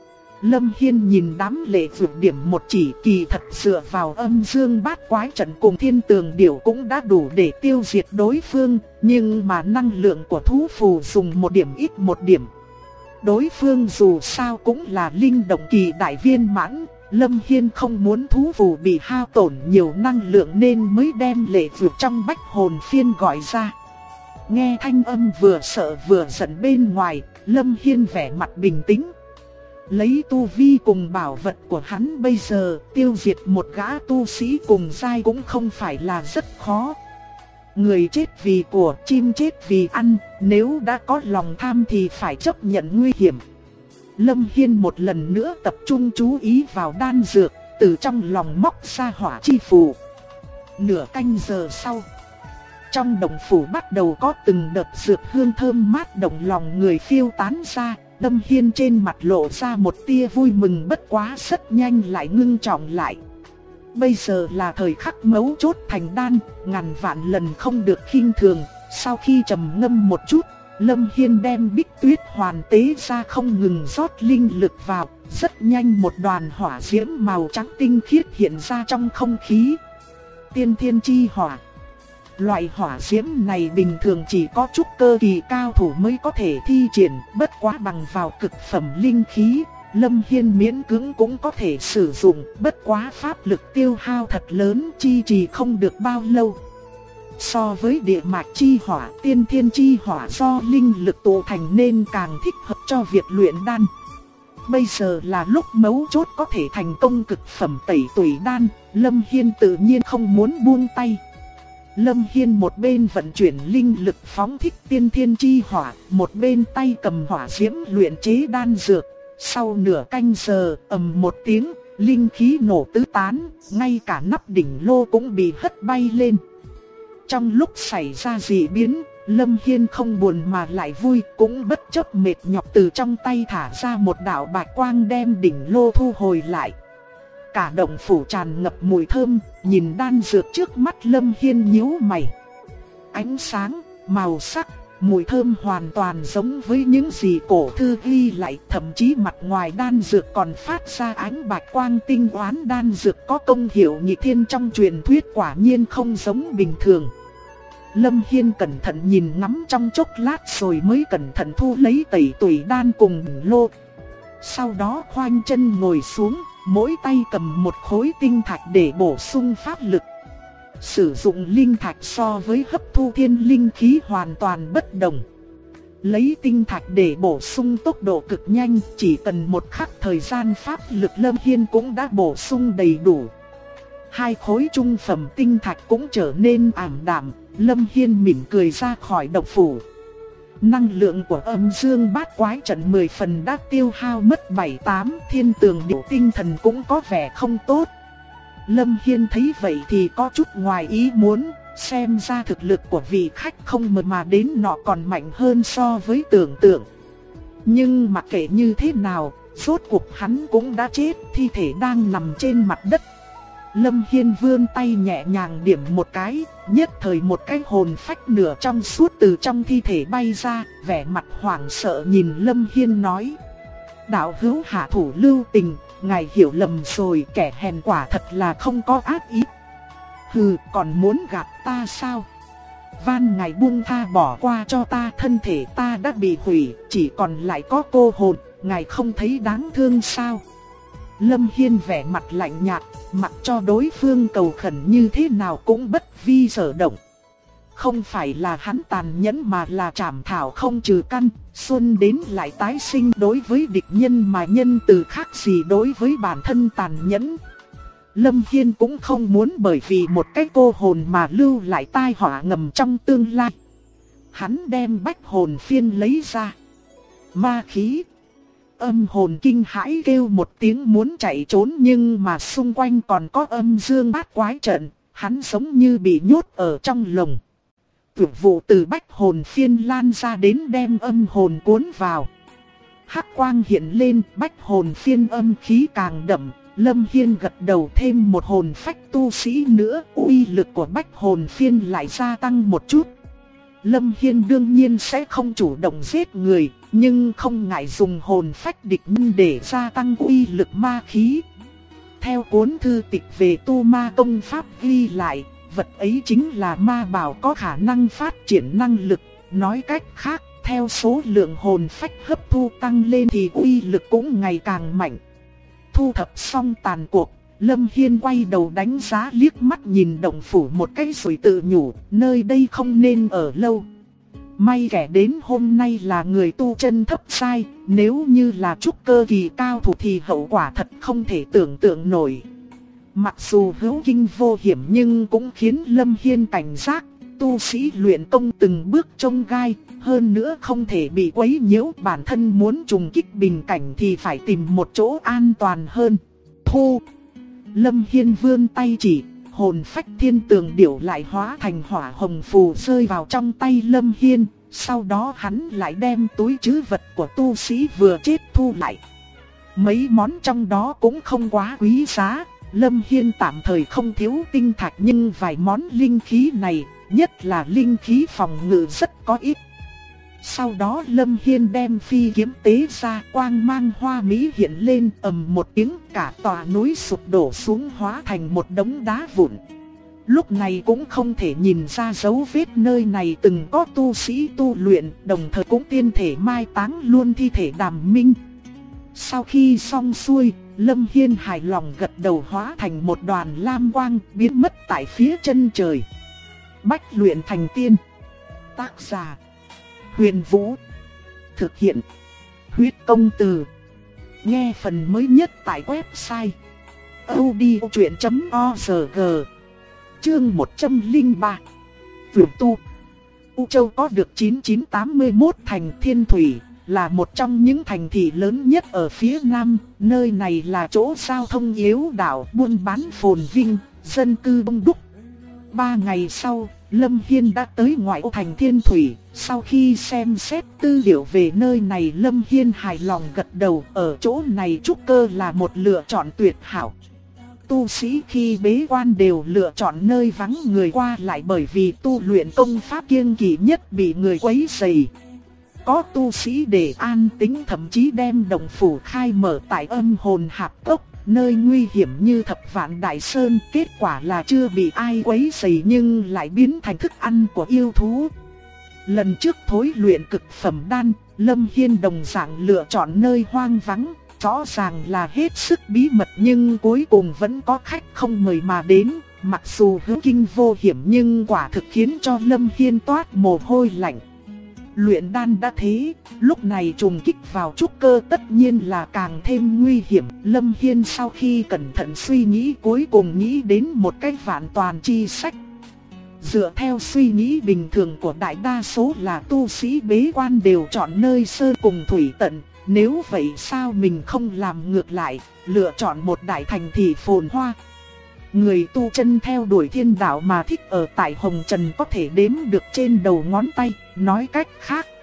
Lâm Hiên nhìn đám lệ vượt điểm một chỉ, kỳ thật dựa vào âm dương bát quái trận cùng thiên tường điểu cũng đã đủ để tiêu diệt đối phương, nhưng mà năng lượng của thú phù dùng một điểm ít một điểm. Đối phương dù sao cũng là linh động kỳ đại viên mãn, Lâm Hiên không muốn thú phù bị hao tổn nhiều năng lượng nên mới đem lệ vượt trong bách hồn phiên gọi ra. Nghe thanh âm vừa sợ vừa giận bên ngoài, Lâm Hiên vẻ mặt bình tĩnh. Lấy tu vi cùng bảo vật của hắn bây giờ, tiêu diệt một gã tu sĩ cùng giai cũng không phải là rất khó. Người chết vì của, chim chết vì ăn, nếu đã có lòng tham thì phải chấp nhận nguy hiểm. Lâm Hiên một lần nữa tập trung chú ý vào đan dược, từ trong lòng móc ra hỏa chi phù. Nửa canh giờ sau, trong động phủ bắt đầu có từng đợt dược hương thơm mát động lòng người phiêu tán ra. Lâm Hiên trên mặt lộ ra một tia vui mừng, bất quá rất nhanh lại ngưng trọng lại. Bây giờ là thời khắc mấu chốt thành đan, ngàn vạn lần không được khinh thường. Sau khi trầm ngâm một chút, Lâm Hiên đem Bích Tuyết Hoàn tế ra, không ngừng rót linh lực vào. Rất nhanh một đoàn hỏa diễm màu trắng tinh khiết hiện ra trong không khí. Tiên thiên chi hỏa. Loại hỏa diễm này bình thường chỉ có trúc cơ kỳ cao thủ mới có thể thi triển, bất quá bằng vào cực phẩm linh khí, Lâm Hiên miễn cưỡng cũng có thể sử dụng, bất quá pháp lực tiêu hao thật lớn, chi trì không được bao lâu. So với địa mạch chi hỏa, tiên thiên chi hỏa do linh lực tụ thành nên càng thích hợp cho việc luyện đan. Bây giờ là lúc mấu chốt có thể thành công cực phẩm tẩy tủy đan, Lâm Hiên tự nhiên không muốn buông tay. Lâm Hiên một bên vận chuyển linh lực phóng thích tiên thiên chi hỏa, một bên tay cầm hỏa diễm luyện chế đan dược. Sau nửa canh giờ, ầm một tiếng, linh khí nổ tứ tán, ngay cả nắp đỉnh lô cũng bị hất bay lên. Trong lúc xảy ra dị biến, Lâm Hiên không buồn mà lại vui, cũng bất chấp mệt nhọc từ trong tay thả ra một đạo bạch quang đem đỉnh lô thu hồi lại. Cả động phủ tràn ngập mùi thơm, nhìn đan dược trước mắt Lâm Hiên nhíu mày. Ánh sáng, màu sắc, mùi thơm hoàn toàn giống với những gì cổ thư ghi lại, thậm chí mặt ngoài đan dược còn phát ra ánh bạch quang tinh oán. Đan dược có công hiệu nhị thiên trong truyền thuyết, quả nhiên không giống bình thường. Lâm Hiên cẩn thận nhìn ngắm trong chốc lát rồi mới cẩn thận thu lấy tẩy tủy đan cùng đỉnh lô. Sau đó khoanh chân ngồi xuống, mỗi tay cầm một khối tinh thạch để bổ sung pháp lực. Sử dụng linh thạch so với hấp thu thiên linh khí hoàn toàn bất đồng. Lấy tinh thạch để bổ sung tốc độ cực nhanh, chỉ cần một khắc thời gian pháp lực Lâm Hiên cũng đã bổ sung đầy đủ. Hai khối trung phẩm tinh thạch cũng trở nên ảm đạm, Lâm Hiên mỉm cười ra khỏi động phủ. Năng lượng của âm dương bát quái trận 10 phần đã tiêu hao mất 7-8, thiên tường điểu tinh thần cũng có vẻ không tốt. Lâm Hiên thấy vậy thì có chút ngoài ý muốn, xem ra thực lực của vị khách không mờ mà đến nọ còn mạnh hơn so với tưởng tượng. Nhưng mặc kệ như thế nào, rốt cuộc hắn cũng đã chết, thi thể đang nằm trên mặt đất. Lâm Hiên vươn tay nhẹ nhàng điểm một cái, nhất thời một cái hồn phách nửa trong suốt từ trong thi thể bay ra, vẻ mặt hoảng sợ nhìn Lâm Hiên nói: đạo hữu hạ thủ lưu tình, ngài hiểu lầm rồi, kẻ hèn quả thật là không có ác ý. Hừ, còn muốn gạt ta sao? Van ngài buông tha bỏ qua cho ta, thân thể ta đã bị hủy, chỉ còn lại có cô hồn, ngài không thấy đáng thương sao? Lâm Hiên vẻ mặt lạnh nhạt, mặc cho đối phương cầu khẩn như thế nào cũng bất vi sở động. Không phải là hắn tàn nhẫn mà là trảm thảo không trừ căn, xuân đến lại tái sinh, đối với địch nhân mà nhân từ khác gì đối với bản thân tàn nhẫn. Lâm Hiên cũng không muốn bởi vì một cái cô hồn mà lưu lại tai họa ngầm trong tương lai. Hắn đem bách hồn phiên lấy ra. Ma khí. Âm hồn kinh hãi kêu một tiếng muốn chạy trốn, nhưng mà xung quanh còn có âm dương bát quái trận, hắn giống như bị nhốt ở trong lồng. Tuyệt vụ từ bách hồn phiên lan ra đến đem âm hồn cuốn vào. Hắc quang hiện lên, bách hồn phiên âm khí càng đậm. Lâm Hiên gật đầu, thêm một hồn phách tu sĩ nữa, uy lực của bách hồn phiên lại gia tăng một chút. Lâm Hiên đương nhiên sẽ không chủ động giết người, nhưng không ngại dùng hồn phách địch nhân để gia tăng uy lực ma khí. Theo cuốn thư tịch về tu ma công pháp ghi lại, vật ấy chính là ma bảo có khả năng phát triển năng lực. Nói cách khác, theo số lượng hồn phách hấp thu tăng lên thì uy lực cũng ngày càng mạnh. Thu thập xong tàn cuộc, Lâm Hiên quay đầu đánh giá liếc mắt nhìn động phủ một cái rồi tự nhủ, nơi đây không nên ở lâu. May kẻ đến hôm nay là người tu chân thấp sai, nếu như là trúc cơ kỳ cao thủ thì hậu quả thật không thể tưởng tượng nổi. Mặc dù hữu kinh vô hiểm nhưng cũng khiến Lâm Hiên cảnh giác, tu sĩ luyện công từng bước chông gai, hơn nữa không thể bị quấy nhiễu, bản thân muốn trùng kích bình cảnh thì phải tìm một chỗ an toàn hơn. Thu! Lâm Hiên vươn tay chỉ, hồn phách thiên tường điểu lại hóa thành hỏa hồng phù rơi vào trong tay Lâm Hiên, sau đó hắn lại đem túi trữ vật của tu sĩ vừa chết thu lại. Mấy món trong đó cũng không quá quý giá, Lâm Hiên tạm thời không thiếu tinh thạch, nhưng vài món linh khí này, nhất là linh khí phòng ngự rất có ít. Sau đó Lâm Hiên đem phi kiếm tế ra, quang mang hoa mỹ hiện lên, ầm một tiếng, cả tòa núi sụp đổ xuống hóa thành một đống đá vụn. Lúc này cũng không thể nhìn ra dấu vết nơi này từng có tu sĩ tu luyện, đồng thời cũng tiên thể mai táng luôn thi thể Đàm Minh. Sau khi xong xuôi, Lâm Hiên hài lòng gật đầu, hóa thành một đoàn lam quang biến mất tại phía chân trời. Bách luyện thành tiên. Tác giả: Huyền Vũ. Thực hiện: Huyết Công Từ. Nghe phần mới nhất tại website audiochuyện.org. Chương 103. Vượt tu. U Châu có được 9981 thành thiên thủy, là một trong những thành thị lớn nhất ở phía Nam. Nơi này là chỗ giao thông yếu đạo, buôn bán phồn vinh, dân cư đông đúc. 3 ngày sau, Lâm Hiên đã tới ngoại ô thành Thiên Thủy. Sau khi xem xét tư liệu về nơi này, Lâm Hiên hài lòng gật đầu. Ở chỗ này trúc cơ là một lựa chọn tuyệt hảo. Tu sĩ khi bế quan đều lựa chọn nơi vắng người qua lại, bởi vì tu luyện công pháp kiêng kỵ nhất bị người quấy rầy. Có tu sĩ để an tĩnh thậm chí đem động phủ khai mở tại âm hồn hạp cốc, nơi nguy hiểm như Thập Vạn Đại Sơn. Kết quả là chưa bị ai quấy rầy nhưng lại biến thành thức ăn của yêu thú. Lần trước thối luyện cực phẩm đan, Lâm Hiên đồng dạng lựa chọn nơi hoang vắng. Rõ ràng là hết sức bí mật nhưng cuối cùng vẫn có khách không mời mà đến. Mặc dù hữu kinh vô hiểm nhưng quả thực khiến cho Lâm Hiên toát mồ hôi lạnh. Luyện đan đã thế, lúc này trùng kích vào trúc cơ tất nhiên là càng thêm nguy hiểm. Lâm Hiên sau khi cẩn thận suy nghĩ cuối cùng nghĩ đến một cách vạn toàn chi sách. Dựa theo suy nghĩ bình thường của đại đa số là tu sĩ bế quan đều chọn nơi sơn cùng thủy tận. Nếu vậy sao mình không làm ngược lại, lựa chọn một đại thành thị phồn hoa. Người tu chân theo đuổi thiên đạo mà thích ở tại Hồng Trần có thể đếm được trên đầu ngón tay. Nói cách khác,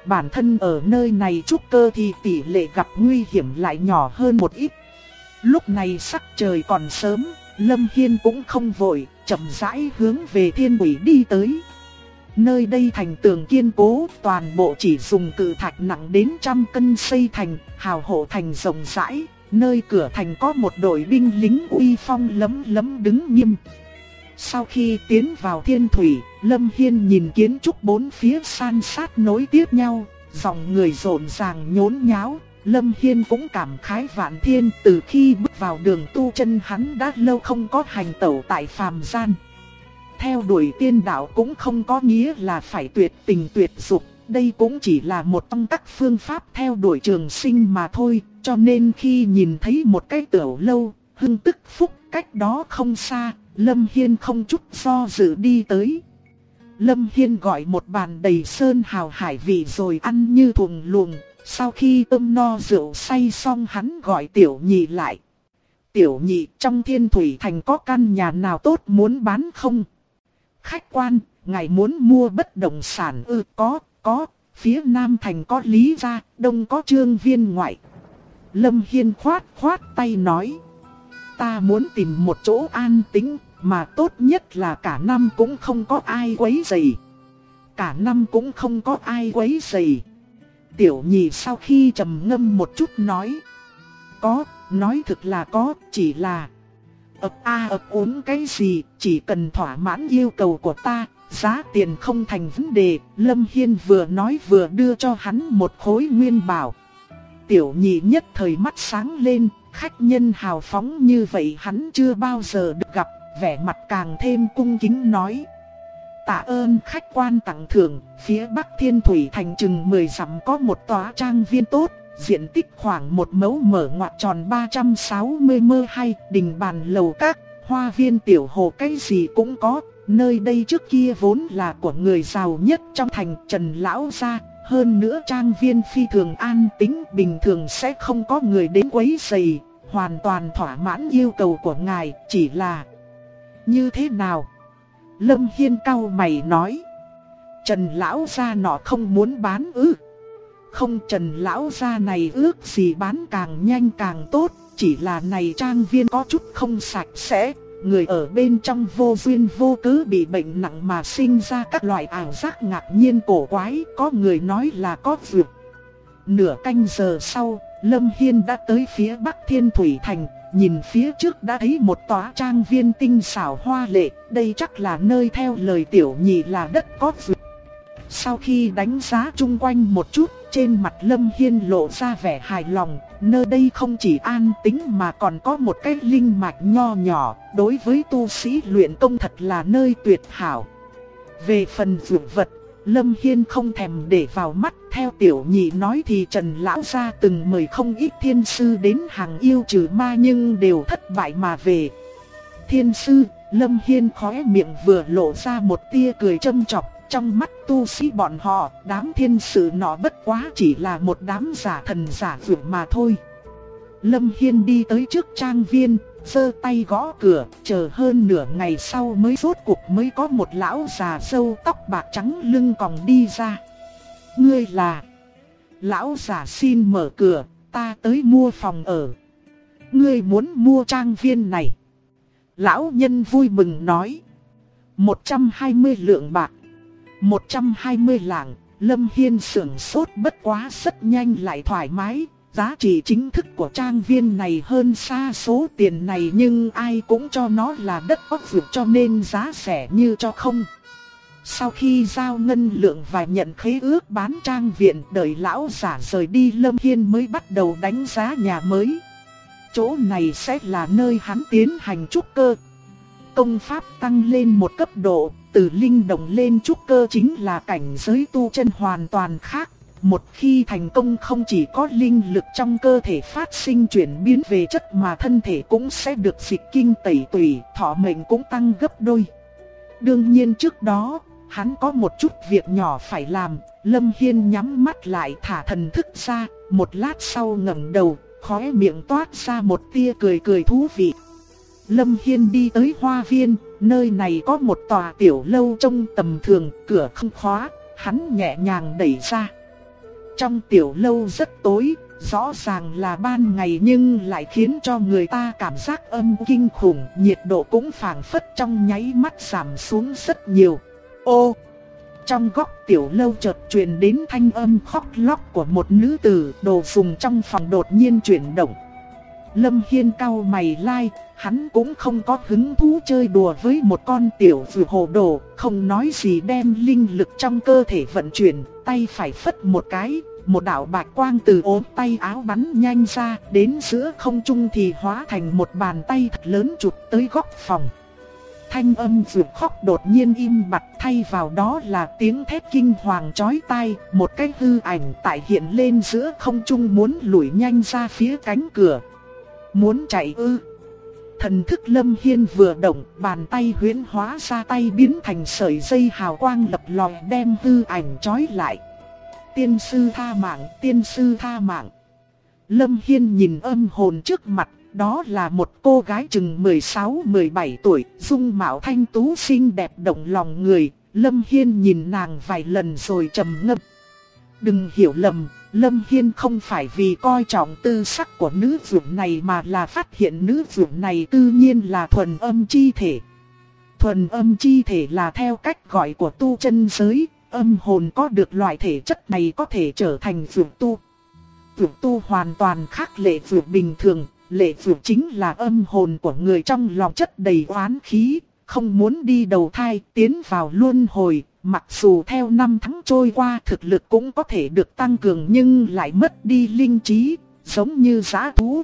bản thân ở nơi này trúc cơ thì tỷ lệ gặp nguy hiểm lại nhỏ hơn một ít. Lúc này sắc trời còn sớm, Lâm Hiên cũng không vội, chậm rãi hướng về Thiên Quỷ đi tới. Nơi đây thành tường kiên cố, toàn bộ chỉ dùng cự thạch nặng đến 100 cân xây thành, hào hộ thành rộng rãi. Nơi cửa thành có một đội binh lính uy phong lấm lấm đứng nghiêm. Sau khi tiến vào Thiên Thủy, Lâm Hiên nhìn kiến trúc bốn phía san sát nối tiếp nhau, dòng người rộn ràng nhốn nháo. Lâm Hiên cũng cảm khái vạn thiên, từ khi bước vào đường tu chân hắn đã lâu không có hành tẩu tại phàm gian. Theo đuổi tiên đạo cũng không có nghĩa là phải tuyệt tình tuyệt dục, đây cũng chỉ là một trong các phương pháp theo đuổi trường sinh mà thôi. Cho nên khi nhìn thấy một cái tiểu lâu, Hưng Tức Phúc cách đó không xa, Lâm Hiên không chút do dự đi tới. Lâm Hiên gọi một bàn đầy sơn hào hải vị rồi ăn như thuồng luồng. Sau khi ôm no rượu say xong hắn gọi Tiểu Nhị lại. Tiểu Nhị, trong Thiên Thủy Thành có căn nhà nào tốt muốn bán không? Khách quan, ngài muốn mua bất động sản ư? Có, phía Nam Thành có Lý Gia, Đông có Trương Viên Ngoại. Lâm Hiên khoát tay nói. Ta muốn tìm một chỗ an tĩnh, mà tốt nhất là cả năm cũng không có ai quấy rầy. Cả năm cũng không có ai quấy rầy. Tiểu Nhị sau khi trầm ngâm một chút nói. Có, nói thực là có, chỉ là ấp úng cái gì, chỉ cần thỏa mãn yêu cầu của ta, giá tiền không thành vấn đề. Lâm Hiên vừa nói vừa đưa cho hắn một khối nguyên bảo. Tiểu Nhị nhất thời mắt sáng lên, khách nhân hào phóng như vậy hắn chưa bao giờ được gặp, vẻ mặt càng thêm cung kính nói. Tạ ơn khách quan tặng thưởng, phía Bắc Thiên Thủy Thành chừng 10 dặm có một tòa trang viên tốt, diện tích khoảng 1 mẫu mở ngoặt tròn 360 mơ hay, đình bàn lầu các, hoa viên tiểu hồ cái gì cũng có. Nơi đây trước kia vốn là của người giàu nhất trong thành Trần Lão gia. Hơn nữa trang viên phi thường an tĩnh, bình thường sẽ không có người đến quấy rầy, hoàn toàn thỏa mãn yêu cầu của ngài, chỉ là như thế nào? Lâm Hiên cau mày nói. Trần Lão gia nọ không muốn bán ư? Không, Trần Lão gia này ước gì bán càng nhanh càng tốt, chỉ là này trang viên có chút không sạch sẽ. Người ở bên trong vô duyên vô cớ bị bệnh nặng mà sinh ra các loại ảo giác ngạc nhiên cổ quái, có người nói là có vượt. Nửa canh giờ sau, Lâm Hiên đã tới phía Bắc Thiên Thủy Thành, nhìn phía trước đã thấy một tòa trang viên tinh xảo hoa lệ, đây chắc là nơi theo lời Tiểu Nhị là đất có vượt. Sau khi đánh giá chung quanh một chút, trên mặt Lâm Hiên lộ ra vẻ hài lòng, nơi đây không chỉ an tĩnh mà còn có một cái linh mạch nho nhỏ, đối với tu sĩ luyện công thật là nơi tuyệt hảo. Về phần dược vật, Lâm Hiên không thèm để vào mắt, theo Tiểu Nhị nói thì Trần Lão gia từng mời không ít thiên sư đến hàng yêu trừ ma nhưng đều thất bại mà về. Thiên sư, Lâm Hiên khóe miệng vừa lộ ra một tia cười châm chọc. Trong mắt tu sĩ bọn họ, đám thiên sử nọ bất quá chỉ là một đám giả thần giả vượt mà thôi. Lâm Hiên đi tới trước trang viên, giơ tay gõ cửa, chờ hơn nửa ngày sau mới rốt cuộc mới có một lão già râu tóc bạc trắng lưng còng đi ra. Ngươi là? Lão già xin mở cửa, ta tới mua phòng ở. Ngươi muốn mua trang viên này? Lão nhân vui mừng nói. 120 lượng bạc. 120 lạng. Lâm Hiên sưởng sốt, bất quá rất nhanh lại thoải mái. Giá trị chính thức của trang viên này hơn xa số tiền này, nhưng ai cũng cho nó là đất ốc vượt cho nên giá rẻ như cho không. Sau khi giao ngân lượng và nhận khế ước bán trang viện, đợi lão giả rời đi, Lâm Hiên mới bắt đầu đánh giá nhà mới. Chỗ này sẽ là nơi hắn tiến hành trúc cơ. Công pháp tăng lên một cấp độ, từ linh đồng lên trúc cơ chính là cảnh giới tu chân hoàn toàn khác. Một khi thành công, không chỉ có linh lực trong cơ thể phát sinh chuyển biến về chất mà thân thể cũng sẽ được dịch kinh tẩy tủy, thọ mệnh cũng tăng gấp đôi. Đương nhiên trước đó, hắn có một chút việc nhỏ phải làm. Lâm Hiên nhắm mắt lại thả thần thức ra, một lát sau ngẩng đầu, khóe miệng toát ra một tia cười thú vị. Lâm Hiên đi tới hoa viên, nơi này có một tòa tiểu lâu trông tầm thường, cửa không khóa, hắn nhẹ nhàng đẩy ra. Trong tiểu lâu rất tối, rõ ràng là ban ngày nhưng lại khiến cho người ta cảm giác âm kinh khủng, nhiệt độ cũng phảng phất trong nháy mắt giảm xuống rất nhiều. Ô! Trong góc tiểu lâu chợt truyền đến thanh âm khóc lóc của một nữ tử, đồ dùng trong phòng đột nhiên chuyển động. Lâm Hiên cau mày lai, hắn cũng không có hứng thú chơi đùa với một con tiểu vừa hồ đồ, không nói gì đem linh lực trong cơ thể vận chuyển, tay phải phất một cái, một đạo bạch quang từ ốm tay áo bắn nhanh ra, đến giữa không trung thì hóa thành một bàn tay thật lớn chụp tới góc phòng. Thanh âm vừa khóc đột nhiên im bặt, thay vào đó là tiếng thét kinh hoàng chói tai, một cái hư ảnh tại hiện lên giữa không trung muốn lùi nhanh ra phía cánh cửa. Muốn chạy ư? Thần thức Lâm Hiên vừa động, bàn tay huyễn hóa ra tay biến thành sợi dây hào quang lập lòe đem hư ảnh trói lại. Tiên sư tha mạng, tiên sư tha mạng. Lâm Hiên nhìn âm hồn trước mặt, đó là một cô gái chừng 16-17 tuổi, dung mạo thanh tú xinh đẹp động lòng người. Lâm Hiên nhìn nàng vài lần rồi trầm ngâm. Đừng hiểu lầm, Lâm Hiên không phải vì coi trọng tư sắc của nữ dược này mà là phát hiện nữ dược này tự nhiên là thuần âm chi thể. Thuần âm chi thể là theo cách gọi của tu chân giới, âm hồn có được loại thể chất này có thể trở thành dược tu. Dược tu hoàn toàn khác lệ dược bình thường, lệ dược chính là âm hồn của người trong lòng chất đầy oán khí, không muốn đi đầu thai, tiến vào luân hồi. Mặc dù theo năm tháng trôi qua thực lực cũng có thể được tăng cường nhưng lại mất đi linh trí, giống như dã thú.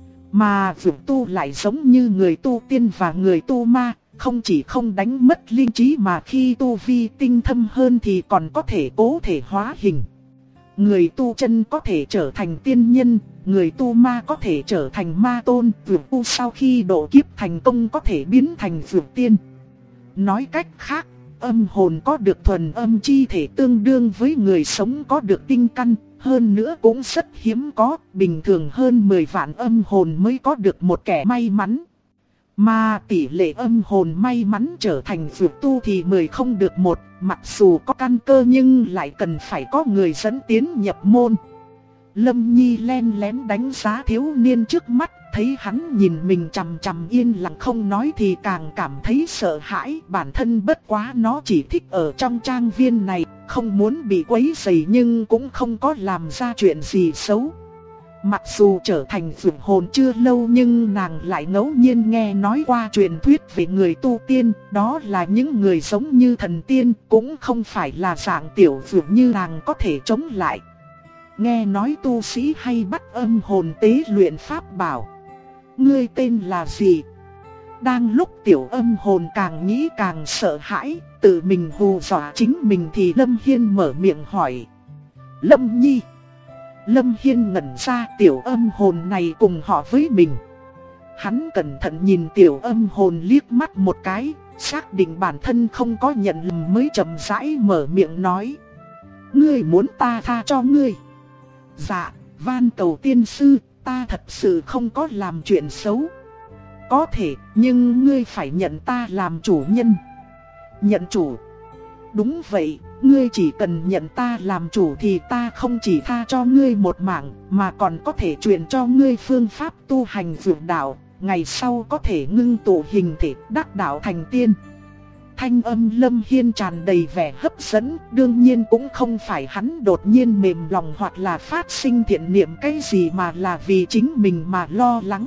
Mà dược tu lại giống như người tu tiên và người tu ma, không chỉ không đánh mất linh trí mà khi tu vi tinh thâm hơn thì còn có thể cố thể hóa hình. Người tu chân có thể trở thành tiên nhân, người tu ma có thể trở thành ma tôn, dược tu sau khi độ kiếp thành công có thể biến thành dược tiên. Nói cách khác, âm hồn có được thuần âm chi thể tương đương với người sống có được tinh căn, hơn nữa cũng rất hiếm có, bình thường hơn 10 vạn âm hồn mới có được một kẻ may mắn. Mà tỷ lệ âm hồn may mắn trở thành dược tu thì 10 không được 1, mặc dù có căn cơ nhưng lại cần phải có người dẫn tiến nhập môn. Lâm Nhi len lén đánh giá thiếu niên trước mắt, thấy hắn nhìn mình chằm chằm yên lặng không nói thì càng cảm thấy sợ hãi. Bản thân bất quá nó chỉ thích ở trong trang viên này, không muốn bị quấy rầy nhưng cũng không có làm ra chuyện gì xấu. Mặc dù trở thành dược hồn chưa lâu nhưng nàng lại ngẫu nhiên nghe nói qua truyền thuyết về người tu tiên, đó là những người giống như thần tiên, cũng không phải là dạng tiểu dược như nàng có thể chống lại. Nghe nói tu sĩ hay bắt âm hồn tế luyện pháp bảo. Ngươi tên là gì? Đang lúc tiểu âm hồn càng nghĩ càng sợ hãi, tự mình hù dọa chính mình thì Lâm Hiên mở miệng hỏi. Lâm Nhi. Lâm Hiên ngẩn ra, tiểu âm hồn này cùng họ với mình. Hắn cẩn thận nhìn tiểu âm hồn liếc mắt một cái, xác định bản thân không có nhận lầm mới chậm rãi mở miệng nói. Ngươi muốn ta tha cho ngươi? Dạ, van cầu tiên sư, ta thật sự không có làm chuyện xấu. Có thể, nhưng ngươi phải nhận ta làm chủ nhân. Nhận chủ? Đúng vậy, ngươi chỉ cần nhận ta làm chủ thì ta không chỉ tha cho ngươi một mạng, mà còn có thể truyền cho ngươi phương pháp tu hành vượt đạo, ngày sau có thể ngưng tụ hình thể đắc đạo thành tiên. Thanh âm Lâm Hiên tràn đầy vẻ hấp dẫn, đương nhiên cũng không phải hắn đột nhiên mềm lòng hoặc là phát sinh thiện niệm cái gì mà là vì chính mình mà lo lắng.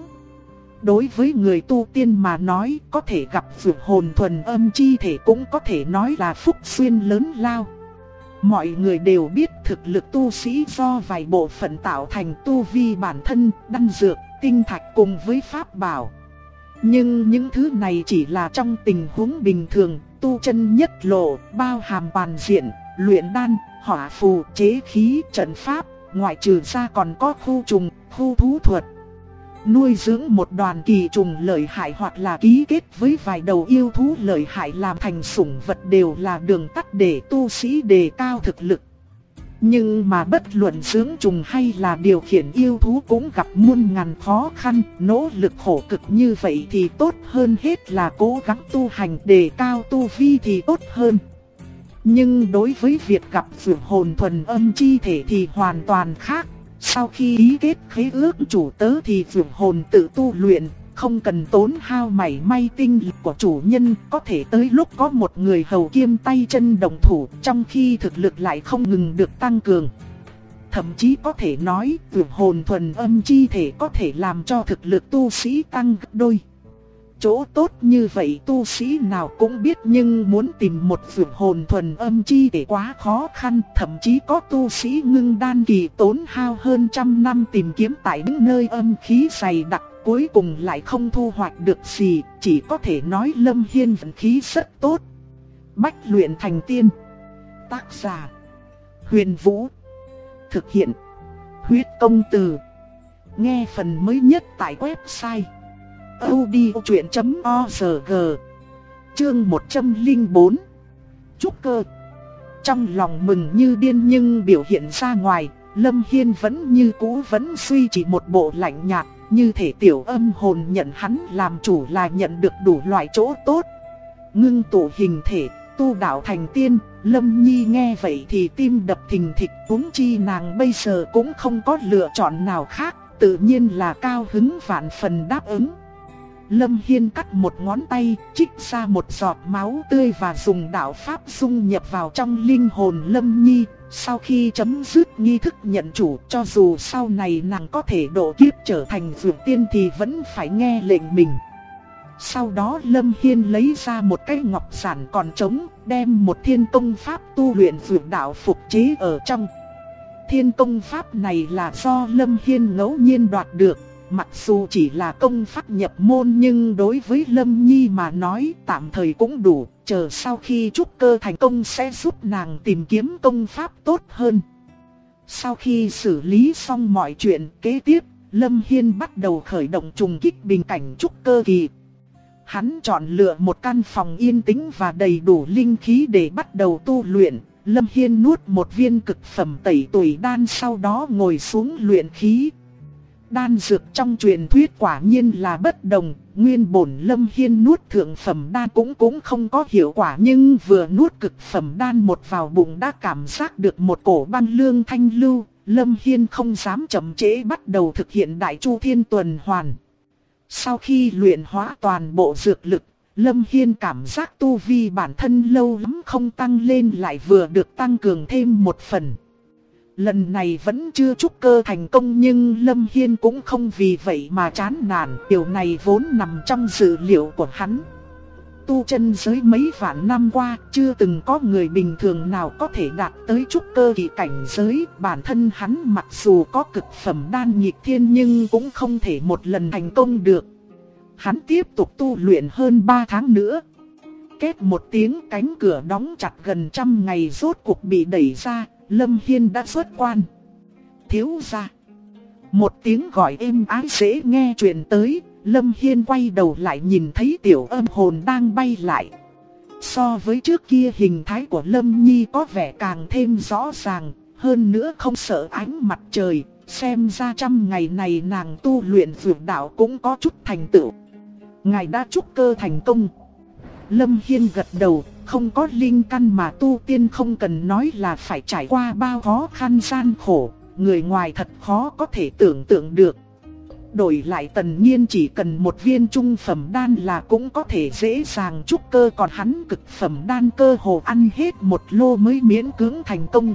Đối với người tu tiên mà nói, có thể gặp vượt hồn thuần âm chi thể cũng có thể nói là phúc duyên lớn lao. Mọi người đều biết thực lực tu sĩ do vài bộ phận tạo thành, tu vi bản thân, đan dược, tinh thạch cùng với pháp bảo. Nhưng những thứ này chỉ là trong tình huống bình thường, tu chân nhất lộ, bao hàm toàn diện, luyện đan, hỏa phù, chế khí, trận pháp, ngoại trừ ra còn có khu trùng, khu thú thuật. Nuôi dưỡng một đoàn kỳ trùng lợi hại hoặc là ký kết với vài đầu yêu thú lợi hại làm thành sủng vật đều là đường tắt để tu sĩ đề cao thực lực. Nhưng mà bất luận dưỡng trùng hay là điều khiển yêu thú cũng gặp muôn ngàn khó khăn, nỗ lực khổ cực như vậy thì tốt hơn hết là cố gắng tu hành đề cao tu vi thì tốt hơn. Nhưng đối với việc gặp vượt hồn thuần âm chi thể thì hoàn toàn khác. Sau khi ký kết khế ước chủ tớ thì vượt hồn tự tu luyện, không cần tốn hao mảy may tinh lực của chủ nhân, có thể tới lúc có một người hầu kiêm tay chân đồng thủ, trong khi thực lực lại không ngừng được tăng cường. Thậm chí có thể nói, vượt hồn thuần âm chi thể có thể làm cho thực lực tu sĩ tăng gấp đôi. Chỗ tốt như vậy tu sĩ nào cũng biết, nhưng muốn tìm một vượt hồn thuần âm chi thể quá khó khăn. Thậm chí có tu sĩ ngưng đan kỳ tốn hao hơn trăm năm tìm kiếm tại những nơi âm khí dày đặc, cuối cùng lại không thu hoạch được gì. Chỉ có thể nói Lâm Hiên vận khí rất tốt. Bách luyện thành tiên. Tác giả Huyền Vũ. Thực hiện Huyết Công Từ. Nghe phần mới nhất tại website audiochuyện.org. Chương 104. Trúc cơ. Trong lòng mừng như điên nhưng biểu hiện ra ngoài, Lâm Hiên vẫn như cũ vẫn duy trì một bộ lạnh nhạt, như thể tiểu âm hồn nhận hắn làm chủ là nhận được đủ loại chỗ tốt. Ngưng tụ hình thể, tu đạo thành tiên. Lâm Nhi nghe vậy thì tim đập thình thịch, huống chi nàng bây giờ cũng không có lựa chọn nào khác, tự nhiên là cao hứng vạn phần đáp ứng. Lâm Hiên cắt một ngón tay, trích ra một giọt máu tươi và dùng đạo pháp dung nhập vào trong linh hồn Lâm Nhi. Sau khi chấm dứt nghi thức nhận chủ, cho dù sau này nàng có thể độ kiếp trở thành vượt tiên thì vẫn phải nghe lệnh mình. Sau đó Lâm Hiên lấy ra một cái ngọc giản còn trống, đem một thiên công pháp tu luyện vượt đạo phục chế ở trong. Thiên công pháp này là do Lâm Hiên ngẫu nhiên đoạt được. Mặc dù chỉ là công pháp nhập môn nhưng đối với Lâm Nhi mà nói tạm thời cũng đủ, chờ sau khi trúc cơ thành công sẽ giúp nàng tìm kiếm công pháp tốt hơn. Sau khi xử lý xong mọi chuyện, kế tiếp, Lâm Hiên bắt đầu khởi động trùng kích bình cảnh trúc cơ kỳ. Hắn chọn lựa một căn phòng yên tĩnh và đầy đủ linh khí để bắt đầu tu luyện. Lâm Hiên nuốt một viên cực phẩm tẩy tùy đan, sau đó ngồi xuống luyện khí. Đan dược trong truyền thuyết quả nhiên là bất đồng, nguyên bổn Lâm Hiên nuốt thượng phẩm đan cũng không có hiệu quả, nhưng vừa nuốt cực phẩm đan một vào bụng đã cảm giác được một cổ băng lương thanh lưu. Lâm Hiên không dám chậm trễ, bắt đầu thực hiện đại chu thiên tuần hoàn. Sau khi luyện hóa toàn bộ dược lực, Lâm Hiên cảm giác tu vi bản thân lâu lắm không tăng lên lại vừa được tăng cường thêm một phần. Lần này vẫn chưa trúc cơ thành công nhưng Lâm Hiên cũng không vì vậy mà chán nản, điều này vốn nằm trong dự liệu của hắn. Tu chân giới mấy vạn năm qua, chưa từng có người bình thường nào có thể đạt tới trúc cơ kỳ cảnh giới. Bản thân hắn mặc dù có cực phẩm đan nghịch thiên nhưng cũng không thể một lần thành công được. Hắn tiếp tục tu luyện hơn 3 tháng nữa. Két một tiếng, cánh cửa đóng chặt gần 100 ngày rốt cuộc bị đẩy ra. Lâm Hiên đã xuất quan. Thiếu gia. Một tiếng gọi êm ái dễ nghe truyền tới. Lâm Hiên quay đầu lại nhìn thấy tiểu âm hồn đang bay lại. So với trước kia hình thái của Lâm Nhi có vẻ càng thêm rõ ràng. Hơn nữa không sợ ánh mặt trời. Xem ra 100 ngày này nàng tu luyện vượt đạo cũng có chút thành tựu. Ngài đã trúc cơ thành công. Lâm Hiên gật đầu. Không có linh căn mà tu tiên không cần nói là phải trải qua bao khó khăn gian khổ. Người ngoài thật khó có thể tưởng tượng được. Đổi lại Tần Nhiên chỉ cần một viên trung phẩm đan là cũng có thể dễ dàng trúc cơ, còn hắn cực phẩm đan cơ hồ ăn hết một lô mới miễn cưỡng thành công.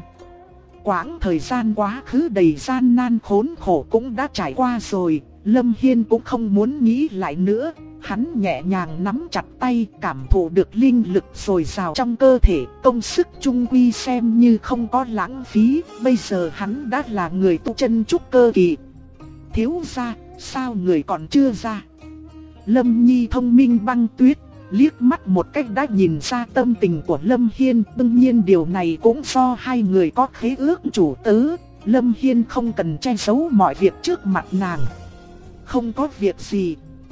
Quãng thời gian quá khứ đầy gian nan khốn khổ cũng đã trải qua rồi, Lâm Hiên cũng không muốn nghĩ lại nữa. Hắn nhẹ nhàng nắm chặt tay, cảm thụ được linh lực dồi dào trong cơ thể, công sức trung quy xem như không có lãng phí. Bây giờ hắn đã là người tu chân trúc cơ kỳ. Thiếu gia, sao người còn chưa ra? Lâm Nhi thông minh băng tuyết, liếc mắt một cách đã nhìn ra tâm tình của Lâm Hiên. Đương nhiên điều này cũng do hai người có khế ước chủ tớ. Lâm Hiên không cần che giấu mọi việc trước mặt nàng. Không có việc gì.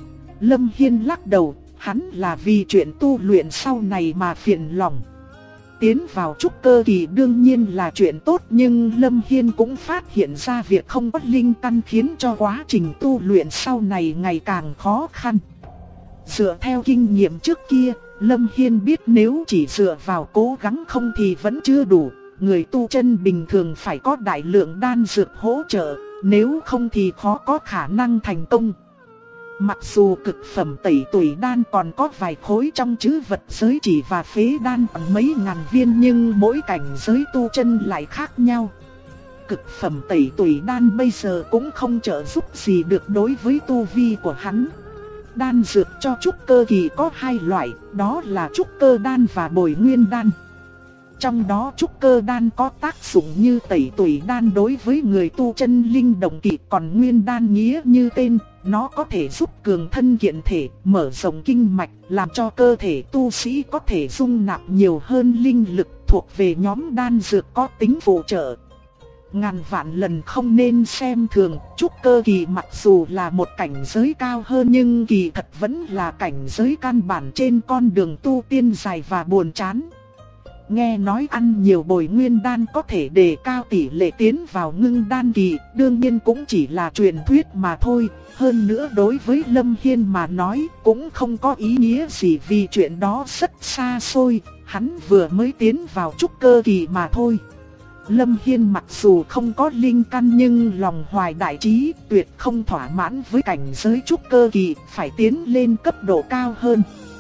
Lâm Hiên lắc đầu, hắn là vì chuyện tu luyện sau này mà phiền lòng. Tiến vào trúc cơ kỳ đương nhiên là chuyện tốt, nhưng Lâm Hiên cũng phát hiện ra việc không có linh căn khiến cho quá trình tu luyện sau này ngày càng khó khăn. Dựa theo kinh nghiệm trước kia, Lâm Hiên biết nếu chỉ dựa vào cố gắng không thì vẫn chưa đủ. Người tu chân bình thường phải có đại lượng đan dược hỗ trợ, nếu không thì khó có khả năng thành công. Mặc dù cực phẩm tẩy tủy đan còn có vài khối trong trữ vật giới chỉ và phế đan còn mấy ngàn viên, nhưng mỗi cảnh giới tu chân lại khác nhau. Cực phẩm tẩy tủy đan bây giờ cũng không trợ giúp gì được đối với tu vi của hắn. Đan dược cho trúc cơ kỳ có hai loại, đó là trúc cơ đan và bồi nguyên đan. Trong đó trúc cơ đan có tác dụng như tẩy tủy đan đối với người tu chân linh động kỳ, còn nguyên đan nghĩa như tên, nó có thể giúp cường thân kiện thể, mở rộng kinh mạch, làm cho cơ thể tu sĩ có thể dung nạp nhiều hơn linh lực, thuộc về nhóm đan dược có tính phụ trợ. Ngàn vạn lần không nên xem thường, trúc cơ kỳ mặc dù là một cảnh giới cao hơn nhưng kỳ thật vẫn là cảnh giới căn bản trên con đường tu tiên dài và buồn chán. Nghe nói ăn nhiều bồi nguyên đan có thể đề cao tỷ lệ tiến vào ngưng đan kỳ, đương nhiên cũng chỉ là truyền thuyết mà thôi. Hơn nữa đối với Lâm Hiên mà nói cũng không có ý nghĩa gì vì chuyện đó rất xa xôi, hắn vừa mới tiến vào trúc cơ kỳ mà thôi. Lâm Hiên mặc dù không có linh căn nhưng lòng hoài đại trí, tuyệt không thỏa mãn với cảnh giới trúc cơ kỳ, phải tiến lên cấp độ cao hơn.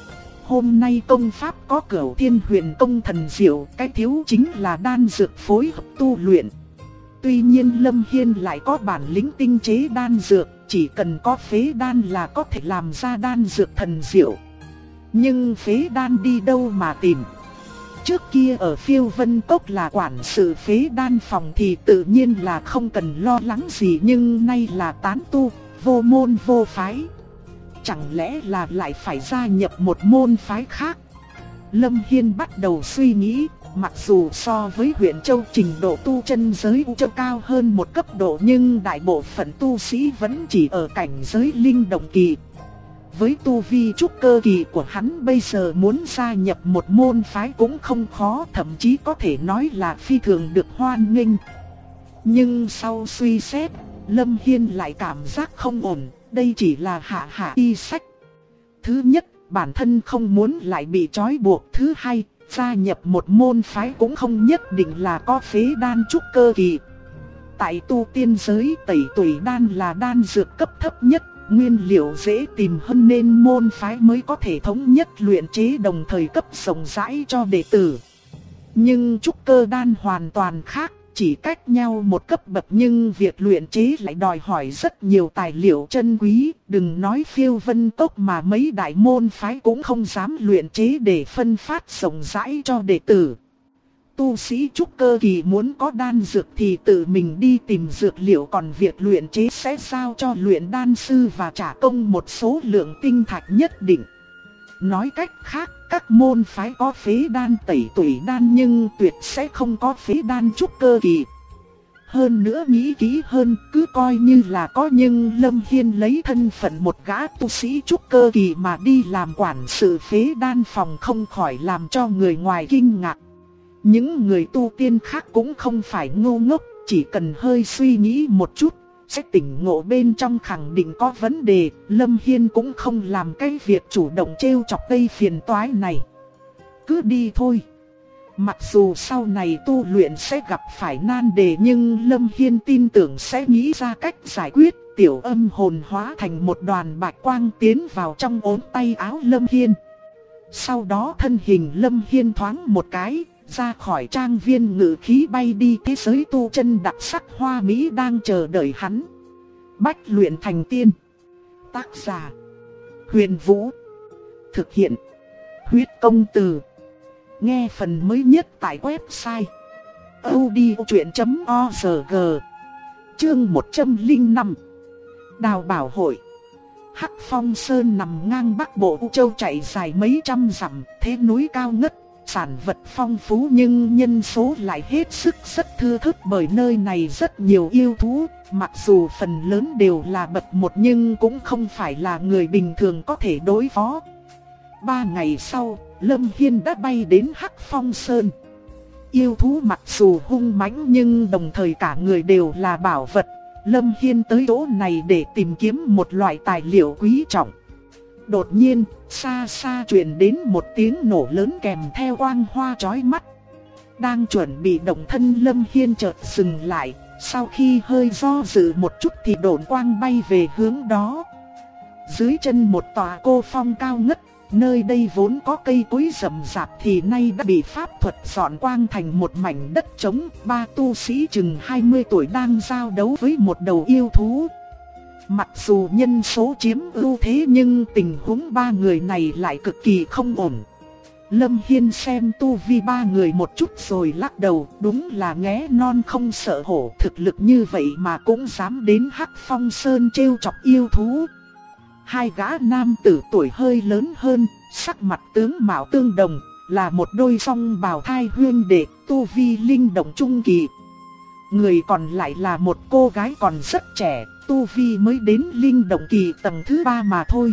Hôm nay công pháp có Cửu Thiên Huyền Công thần diệu, cái thiếu chính là đan dược phối hợp tu luyện. Tuy nhiên Lâm Hiên lại có bản lĩnh tinh chế đan dược, chỉ cần có phế đan là có thể làm ra đan dược thần diệu. Nhưng phế đan đi đâu mà tìm? Trước kia ở Phiêu Vân Cốc là quản sự phế đan phòng thì tự nhiên là không cần lo lắng gì, nhưng nay là tán tu, vô môn vô phái. Chẳng lẽ là lại phải gia nhập một môn phái khác? Lâm Hiên bắt đầu suy nghĩ, mặc dù so với huyện Châu trình độ tu chân giới U Châu cao hơn một cấp độ nhưng đại bộ phận tu sĩ vẫn chỉ ở cảnh giới linh động kỳ. Với tu vi trúc cơ kỳ của hắn bây giờ muốn gia nhập một môn phái cũng không khó, thậm chí có thể nói là phi thường được hoan nghênh. Nhưng sau suy xét, Lâm Hiên lại cảm giác không ổn, đây chỉ là hạ y sách. Thứ nhất, bản thân không muốn lại bị trói buộc. Thứ hai, gia nhập một môn phái cũng không nhất định là có phế đan trúc cơ kỳ. Tại tu tiên giới, tẩy tủy đan là đan dược cấp thấp nhất, nguyên liệu dễ tìm hơn nên môn phái mới có thể thống nhất luyện chế đồng thời cấp rộng rãi cho đệ tử. Nhưng trúc cơ đan hoàn toàn khác, chỉ cách nhau một cấp bậc nhưng việc luyện chế lại đòi hỏi rất nhiều tài liệu chân quý, đừng nói Phiêu Vân Cốc mà mấy đại môn phái cũng không dám luyện chế để phân phát rộng rãi cho đệ tử. Tu sĩ trúc cơ kỳ muốn có đan dược thì tự mình đi tìm dược liệu, còn việc luyện chế sẽ giao cho luyện đan sư và trả công một số lượng tinh thạch nhất định. Nói cách khác, các môn phái có phế đan tẩy tủy đan nhưng tuyệt sẽ không có phế đan trúc cơ kỳ. Hơn nữa nghĩ kỹ hơn, cứ coi như là có nhưng Lâm Hiên lấy thân phận một gã tu sĩ trúc cơ kỳ mà đi làm quản sự phế đan phòng không khỏi làm cho người ngoài kinh ngạc. Những người tu tiên khác cũng không phải ngu ngốc, chỉ cần hơi suy nghĩ một chút, sẽ tỉnh ngộ bên trong khẳng định có vấn đề. Lâm Hiên cũng không làm cái việc chủ động trêu chọc gây phiền toái này. Cứ đi thôi. Mặc dù sau này tu luyện sẽ gặp phải nan đề nhưng Lâm Hiên tin tưởng sẽ nghĩ ra cách giải quyết. Tiểu Âm hồn hóa thành một đoàn bạch quang tiến vào trong ốm tay áo Lâm Hiên. Sau đó thân hình Lâm Hiên thoáng một cái, ra khỏi trang viên ngự khí bay đi thế giới tu chân đặc sắc hoa mỹ đang chờ đợi hắn. Bách luyện thành tiên. Tác giả: Huyền Vũ. Thực hiện: Huyết Công Từ. Nghe phần mới nhất tại website audiochuyện.org. Chương 105. Đào Bảo Hội. Hắc Phong Sơn nằm ngang bắc bộ U Châu chạy dài mấy trăm dặm, thế núi cao ngất, sản vật phong phú nhưng nhân số lại hết sức rất thưa thớt bởi nơi này rất nhiều yêu thú, mặc dù phần lớn đều là bậc một nhưng cũng không phải là người bình thường có thể đối phó. 3 ngày sau, Lâm Hiên đã bay đến Hắc Phong Sơn. Yêu thú mặc dù hung mãnh nhưng đồng thời cả người đều là bảo vật. Lâm Hiên tới chỗ này để tìm kiếm một loại tài liệu quý trọng. Đột nhiên, xa xa truyền đến một tiếng nổ lớn kèm theo quang hoa chói mắt. Đang chuẩn bị động thân Lâm Hiên chợt dừng lại, sau khi hơi do dự một chút thì độn quang bay về hướng đó. Dưới chân một tòa cô phong cao ngất, nơi đây vốn có cây cối rậm rạp thì nay đã bị pháp thuật dọn quang thành một mảnh đất trống. Ba tu sĩ chừng 20 tuổi đang giao đấu với một đầu yêu thú. Mặc dù nhân số chiếm ưu thế nhưng tình huống ba người này lại cực kỳ không ổn. Lâm Hiên xem tu vi ba người một chút rồi lắc đầu, đúng là nghé non không sợ hổ, thực lực như vậy mà cũng dám đến Hắc Phong Sơn trêu chọc yêu thú. Hai gã nam tử tuổi hơi lớn hơn, sắc mặt tướng mạo tương đồng, là một đôi song bào thai huyên đệ, tu vi linh động trung kỳ. Người còn lại là một cô gái còn rất trẻ, tu vi mới đến linh động kỳ tầng thứ 3 mà thôi.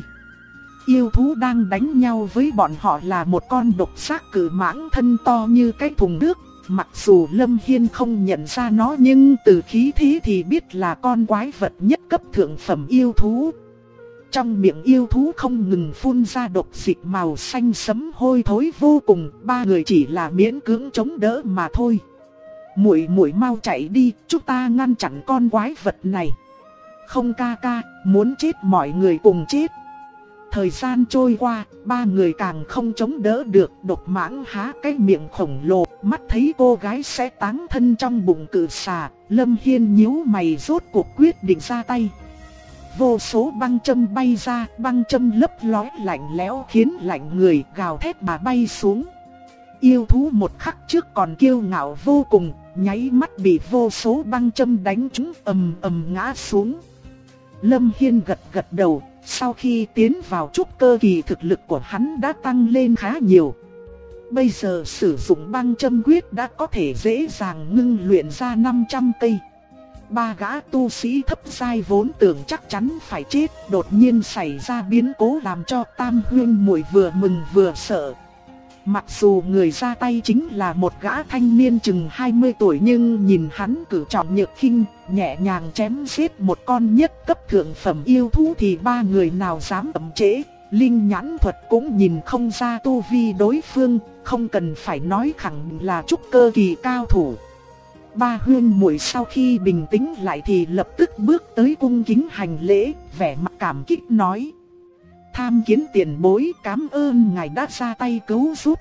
Yêu thú đang đánh nhau với bọn họ là một con độc giác cự mãng thân to như cái thùng nước. Mặc dù Lâm Hiên không nhận ra nó nhưng từ khí thế thì biết là con quái vật nhất cấp thượng phẩm yêu thú. Trong miệng yêu thú không ngừng phun ra độc dịch màu xanh sẫm hôi thối vô cùng, ba người chỉ là miễn cưỡng chống đỡ mà thôi. Muội muội mau chạy đi, chúng ta ngăn chặn con quái vật này. Không ca ca, muốn chết mọi người cùng chết. Thời gian trôi qua, ba người càng không chống đỡ được, độc mãng há cái miệng khổng lồ, mắt thấy cô gái sẽ táng thân trong bụng cự xà, Lâm Hiên nhíu mày rốt cuộc quyết định ra tay. Vô số băng châm bay ra, băng châm lấp lóe lạnh lẽo khiến lạnh người gào thét mà bay xuống. Yêu thú một khắc trước còn kiêu ngạo vô cùng, nháy mắt bị vô số băng châm đánh trúng ầm ầm ngã xuống. Lâm Hiên gật gật đầu, sau khi tiến vào trúc cơ kỳ thực lực của hắn đã tăng lên khá nhiều. Bây giờ sử dụng băng châm quyết đã có thể dễ dàng ngưng luyện ra 500 cây. Ba gã tu sĩ thấp giai vốn tưởng chắc chắn phải chết, đột nhiên xảy ra biến cố làm cho tam huyên muội vừa mừng vừa sợ. Mặc dù người ra tay chính là một gã thanh niên chừng 20 tuổi nhưng nhìn hắn cử trọng nhược khinh, nhẹ nhàng chém giết một con nhất cấp thượng phẩm yêu thú thì ba người nào dám ậm trễ. Linh nhãn thuật cũng nhìn không ra tu vi đối phương, không cần phải nói khẳng định là trúc cơ kỳ cao thủ. Ba huyên muội sau khi bình tĩnh lại thì lập tức bước tới cung kính hành lễ, vẻ mặt cảm kích nói: tham kiến tiền bối, cảm ơn ngài đã ra tay cứu giúp.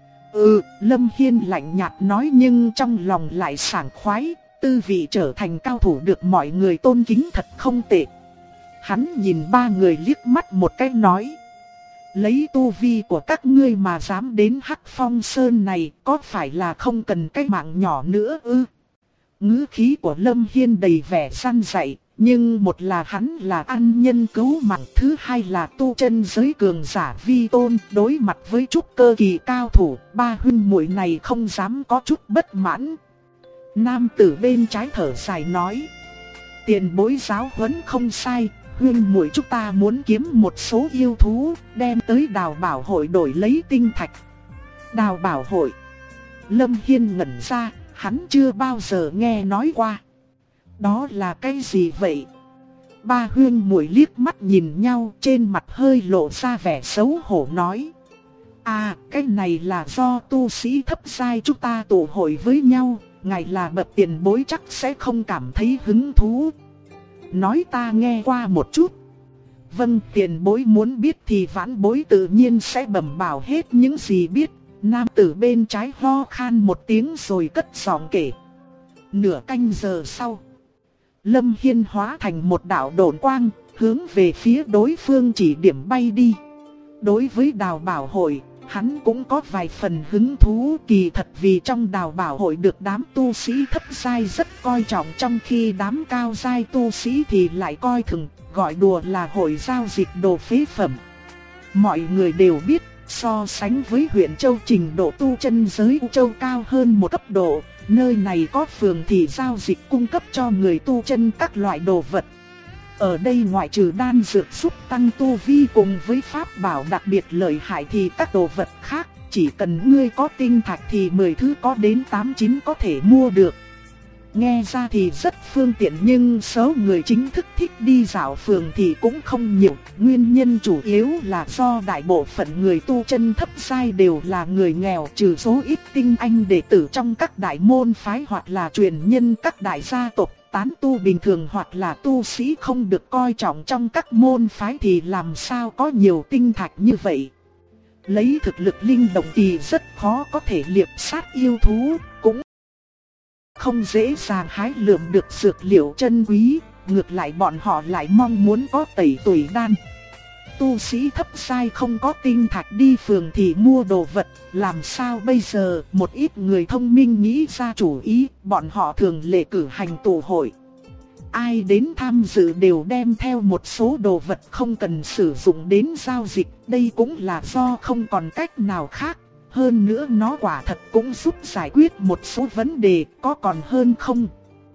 Lâm Hiên lạnh nhạt nói nhưng trong lòng lại sảng khoái, tư vị trở thành cao thủ được mọi người tôn kính thật không tệ. Hắn nhìn ba người liếc mắt một cái nói: lấy tu vi của các ngươi mà dám đến Hắc Phong Sơn này, có phải là không cần cái mạng nhỏ nữa ư? Ngữ khí của Lâm Hiên đầy vẻ săn dạy, nhưng một là hắn là ăn nhân cứu mạng, thứ hai là tu chân giới cường giả vi tôn, đối mặt với trúc cơ kỳ cao thủ, ba huynh muội này không dám có chút bất mãn. Nam tử bên trái thở dài nói: tiền bối giáo huấn không sai, huynh muội chúng ta muốn kiếm một số yêu thú, đem tới Đào Bảo hội đổi lấy tinh thạch. Đào Bảo hội? Lâm Hiên ngẩn ra, hắn chưa bao giờ nghe nói qua. Đó là cái gì vậy? Ba huyên muội liếc mắt nhìn nhau, trên mặt hơi lộ ra vẻ xấu hổ nói: cái này là do tu sĩ thấp giai chúng ta tụ hội với nhau, ngài là bậc tiền bối chắc sẽ không cảm thấy hứng thú. Nói ta nghe qua một chút. Vâng, tiền bối muốn biết thì vãn bối tự nhiên sẽ bẩm bảo hết những gì biết. Nam tử bên trái ho khan một tiếng rồi cất giọng kể. Nửa canh giờ sau, Lâm Hiên hóa thành một đạo độn quang, hướng về phía đối phương chỉ điểm bay đi. Đối với Đào Bảo hội, hắn cũng có vài phần hứng thú, kỳ thật vì trong Đào Bảo hội được đám tu sĩ thấp giai rất coi trọng, trong khi đám cao giai tu sĩ thì lại coi thường, gọi đùa là hội giao dịch đồ phế phẩm. Mọi người đều biết, so sánh với huyện Châu, trình độ tu chân giới U Châu cao hơn một cấp độ, nơi này có phường thị giao dịch cung cấp cho người tu chân các loại đồ vật. Ở đây ngoại trừ đan dược giúp tăng tu vi cùng với pháp bảo đặc biệt lợi hại thì các đồ vật khác, chỉ cần ngươi có tinh thạch thì 10 thứ có đến 8-9 có thể mua được. Nghe ra thì rất phương tiện nhưng số người chính thức thích đi dạo phường thì cũng không nhiều. Nguyên nhân chủ yếu là do đại bộ phận người tu chân thấp giai đều là người nghèo, trừ số ít tinh anh đệ tử trong các đại môn phái hoặc là truyền nhân các đại gia tộc. Tán tu bình thường hoặc là tu sĩ không được coi trọng trong các môn phái thì làm sao có nhiều tinh thạch như vậy. Lấy thực lực linh động thì rất khó có thể liệp sát yêu thú, cũng không dễ dàng hái lượm được dược liệu chân quý, ngược lại bọn họ lại mong muốn có tẩy tuổi đan. Tu sĩ thấp giai không có tinh thạch đi phường thì mua đồ vật, làm sao bây giờ? Một ít người thông minh nghĩ ra chủ ý, bọn họ thường lệ cử hành tụ hội. Ai đến tham dự đều đem theo một số đồ vật không cần sử dụng đến giao dịch, đây cũng là do không còn cách nào khác. Hơn nữa nó quả thật cũng giúp giải quyết một số vấn đề, có còn hơn không?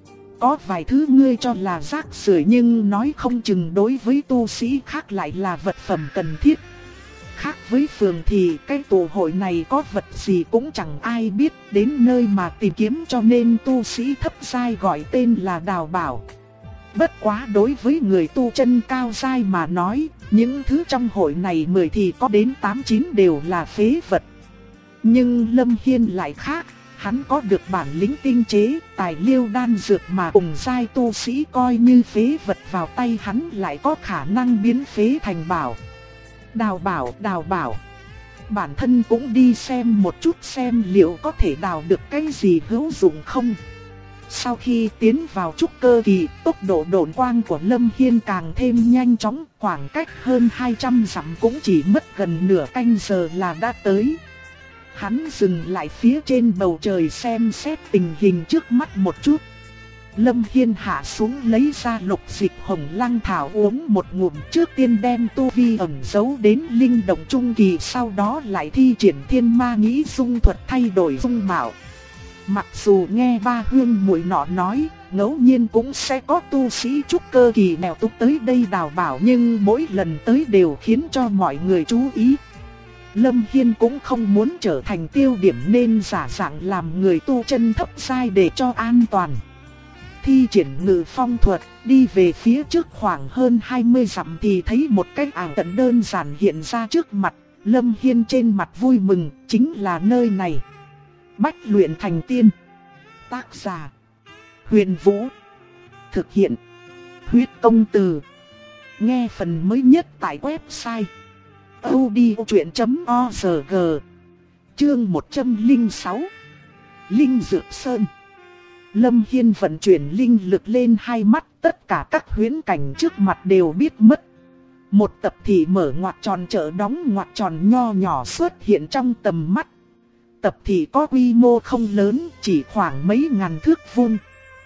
Có vài thứ ngươi cho là rác rưởi nhưng nói không chừng đối với tu sĩ khác lại là vật phẩm cần thiết. Khác với phường thì cái tụ hội này có vật gì cũng chẳng ai biết, đến nơi mà tìm kiếm, cho nên tu sĩ thấp giai gọi tên là đào bảo. Bất quá đối với người tu chân cao giai mà nói, những thứ trong hội này 10 thì có đến 8-9 đều là phế vật. Nhưng Lâm Hiên lại khác, hắn có được bản lĩnh tinh chế, tài liêu đan dược mà cùng giai tu sĩ coi như phế vật vào tay hắn lại có khả năng biến phế thành bảo. Đào bảo, bản thân cũng đi xem một chút xem liệu có thể đào được cái gì hữu dụng không. Sau khi tiến vào trúc cơ kỳ, tốc độ độn quang của Lâm Hiên càng thêm nhanh chóng, khoảng cách hơn 200 dặm cũng chỉ mất gần nửa canh giờ là đã tới. Hắn dừng lại phía trên bầu trời xem xét tình hình trước mắt một chút. Lâm Hiên hạ xuống lấy ra lục dịch hồng lăng thảo uống một ngụm, trước tiên đem tu vi ẩn giấu đến linh động trung kỳ, sau đó lại thi triển thiên ma nghĩ dung thuật thay đổi dung mạo. Mặc dù nghe ba hương muội nọ nói, ngẫu nhiên cũng sẽ có tu sĩ trúc cơ kỳ nghèo túc tới đây đào bảo, nhưng mỗi lần tới đều khiến cho mọi người chú ý. Lâm Hiên cũng không muốn trở thành tiêu điểm nên giả dạng làm người tu chân thấp giai để cho an toàn. Thi triển ngự phong thuật, đi về phía trước khoảng hơn 20 dặm thì thấy một cái ảo trận đơn giản hiện ra trước mặt. Lâm Hiên trên mặt vui mừng, chính là nơi này. Bách luyện thành tiên. Tác giả: Huyền Vũ. Thực hiện: Huyết Công Từ. Nghe phần mới nhất tại website audiochuyện.org. Chương 106. Linh Dược Sơn. Lâm Hiên vận chuyển linh lực lên hai mắt, tất cả các huyễn cảnh trước mặt đều biết mất. Một tập thị mở ngoặc tròn chợ đóng ngoặc tròn nho nhỏ xuất hiện trong tầm mắt. Tập thị có quy mô không lớn, chỉ khoảng mấy ngàn thước vuông.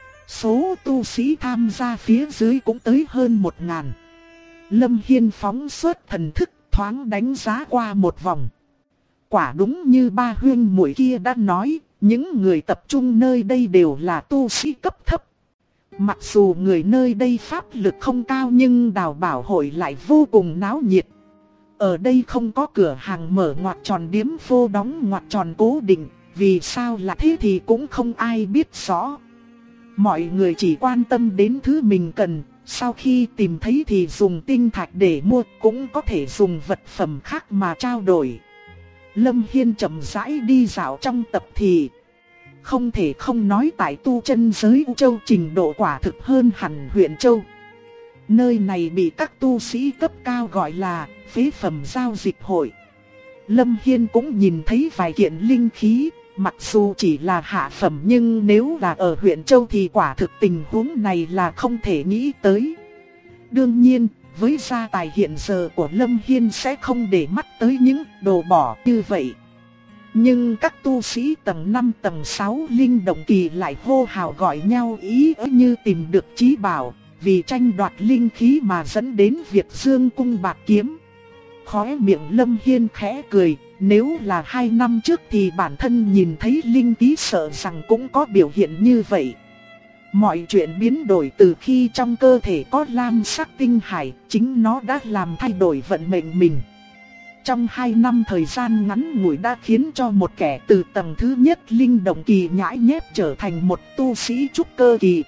Số tu sĩ tham gia phía dưới cũng tới hơn 1000. Lâm Hiên phóng xuất thần thức, thoáng đánh giá qua một vòng. Quả đúng như ba huynh muội kia đã nói, những người tập trung nơi đây đều là tu sĩ cấp thấp. Mặc dù người nơi đây pháp lực không cao nhưng đào bảo hội lại vô cùng náo nhiệt. Ở đây không có cửa hàng mở ngoặc tròn điếm phô đóng ngoặc tròn cố định, vì sao là thế thì cũng không ai biết rõ. Mọi người chỉ quan tâm đến thứ mình cần, sau khi tìm thấy thì dùng tinh thạch để mua, cũng có thể dùng vật phẩm khác mà trao đổi. Lâm Hiên chậm rãi đi dạo trong tập thị. Không thể không nói tại tu chân giới U Châu trình độ quả thực hơn hẳn huyện Châu. Nơi này bị các tu sĩ cấp cao gọi là phế phẩm giao dịch hội. Lâm Hiên cũng nhìn thấy vài kiện linh khí, mặc dù chỉ là hạ phẩm nhưng nếu là ở huyện Châu thì quả thực tình huống này là không thể nghĩ tới. Đương nhiên, với gia tài hiện giờ của Lâm Hiên sẽ không để mắt tới những đồ bỏ như vậy. Nhưng các tu sĩ tầng 5 tầng 6 linh động kỳ lại hô hào gọi nhau ý như tìm được chí bảo, vì tranh đoạt linh khí mà dẫn đến việc dương cung bạc kiếm. Khóe miệng Lâm Hiên khẽ cười, nếu là 2 năm trước thì bản thân nhìn thấy linh khí sợ rằng cũng có biểu hiện như vậy. Mọi chuyện biến đổi từ khi trong cơ thể có lam sắc tinh hải, chính nó đã làm thay đổi vận mệnh mình. Trong 2 năm thời gian ngắn ngủi đã khiến cho một kẻ từ tầng thứ nhất linh động kỳ nhãi nhép trở thành một tu sĩ trúc cơ kỳ.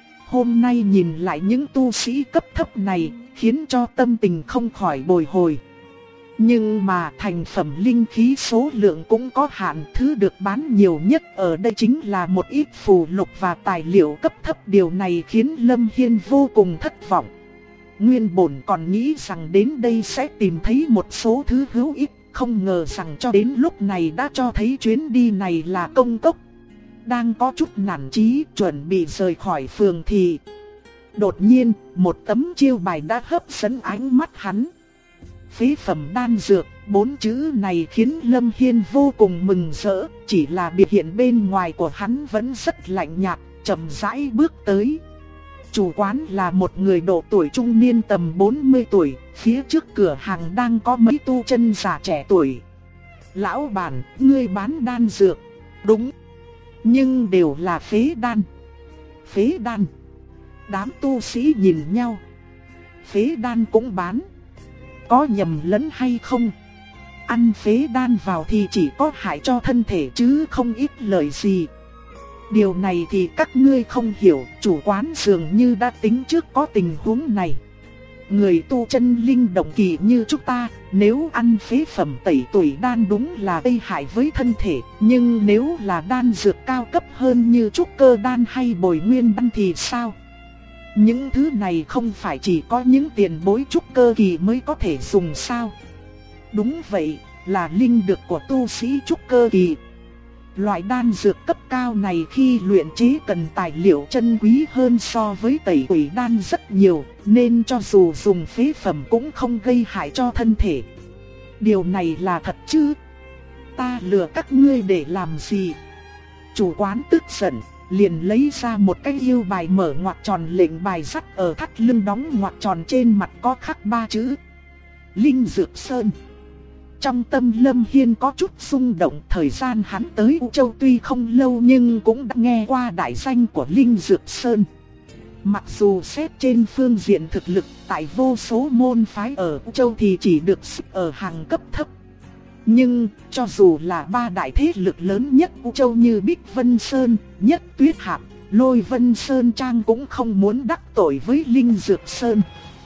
Hôm nay nhìn lại những tu sĩ cấp thấp này, khiến cho tâm tình không khỏi bồi hồi. Nhưng mà thành phẩm linh khí số lượng cũng có hạn, thứ được bán nhiều nhất ở đây chính là một ít phù lục và tài liệu cấp thấp. Điều này khiến Lâm Hiên vô cùng thất vọng. Nguyên bổn còn nghĩ rằng đến đây sẽ tìm thấy một số thứ hữu ích, không ngờ rằng cho đến lúc này đã cho thấy chuyến đi này là công cốc. Đang có chút nản chí chuẩn bị rời khỏi phường thì đột nhiên một tấm chiêu bài đã hấp dẫn ánh mắt hắn. Phế phẩm đan dược, 4 chữ này khiến Lâm Hiên vô cùng mừng rỡ. Chỉ là biểu hiện bên ngoài của hắn vẫn rất lạnh nhạt, chậm rãi bước tới. Chủ quán là một người độ tuổi trung niên tầm 40 tuổi, phía trước cửa hàng đang có mấy tu chân già trẻ tuổi. Lão bản, ngươi bán đan dược? Đúng, nhưng đều là phế đan. Phế đan? Đám tu sĩ nhìn nhau. Phế đan cũng bán? Có nhầm lẫn hay không? Ăn phế đan vào thì chỉ có hại cho thân thể chứ không ích lợi gì. Điều này thì các ngươi không hiểu, chủ quán dường như đã tính trước có tình huống này. Người tu chân linh động kỳ như chúng ta, nếu ăn phế phẩm tẩy tuổi đan đúng là gây hại với thân thể. Nhưng nếu là đan dược cao cấp hơn như trúc cơ đan hay bồi nguyên đan thì sao? Những thứ này không phải chỉ có những tiền bối trúc cơ kỳ mới có thể dùng sao? Đúng vậy, là linh dược của tu sĩ trúc cơ kỳ. Loại đan dược cấp cao này khi luyện chế cần tài liệu chân quý hơn so với tẩy tuổi đan rất nhiều, nên cho dù dùng phế phẩm cũng không gây hại cho thân thể. Điều này là thật chứ? Ta lừa các ngươi để làm gì? Chủ quán tức giận, liền lấy ra một cái yêu bài mở ngoặc tròn, lệnh bài sắt ở thắt lưng đóng ngoặc tròn, trên mặt có khắc 3 chữ Linh Dược Sơn. Trong tâm Lâm Hiên có chút xung động, thời gian hắn tới U Châu tuy không lâu nhưng cũng đã nghe qua đại danh của Linh Dược Sơn. Mặc dù xét trên phương diện thực lực, tại vô số môn phái ở U Châu thì chỉ được xếp ở hàng cấp thấp. Nhưng cho dù là 3 đại thế lực lớn nhất U Châu như Bích Vân Sơn, Nhất Tuyết Hạp, Lôi Vân Sơn Trang cũng không muốn đắc tội với Linh Dược Sơn.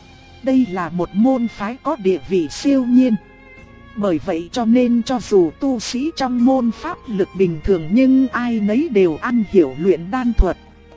Đây là một môn phái có địa vị siêu nhiên. Bởi vậy cho nên cho dù tu sĩ trong môn pháp lực bình thường nhưng ai nấy đều am hiểu luyện đan thuật.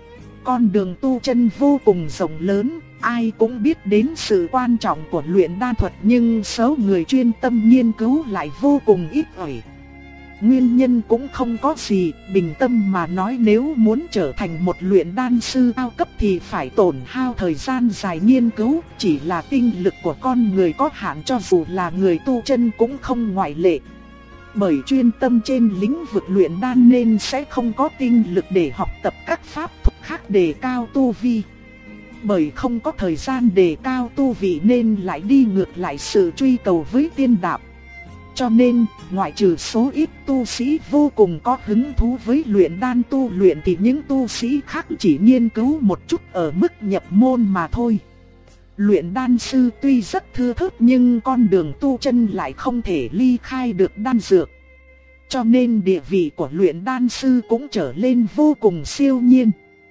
Con đường tu chân vô cùng rộng lớn, ai cũng biết đến sự quan trọng của luyện đan thuật, nhưng số người chuyên tâm nghiên cứu lại vô cùng ít ỏi. Nguyên nhân cũng không có gì, bình tâm mà nói, nếu muốn trở thành một luyện đan sư cao cấp thì phải tổn hao thời gian dài nghiên cứu, chỉ là tinh lực của con người có hạn, cho dù là người tu chân cũng không ngoại lệ. Bởi chuyên tâm trên lĩnh vực luyện đan nên sẽ không có tinh lực để học tập các pháp thuật khác đề cao tu vi. Bởi không có thời gian đề cao tu vị nên lại đi ngược lại sự truy cầu với tiên đạo. Cho nên, ngoại trừ số ít tu sĩ vô cùng có hứng thú với luyện đan tu luyện thì những tu sĩ khác chỉ nghiên cứu một chút ở mức nhập môn mà thôi. Luyện đan sư tuy rất thưa thớt nhưng con đường tu chân lại không thể ly khai được đan dược. Cho nên địa vị của luyện đan sư cũng trở lên vô cùng siêu nhiên.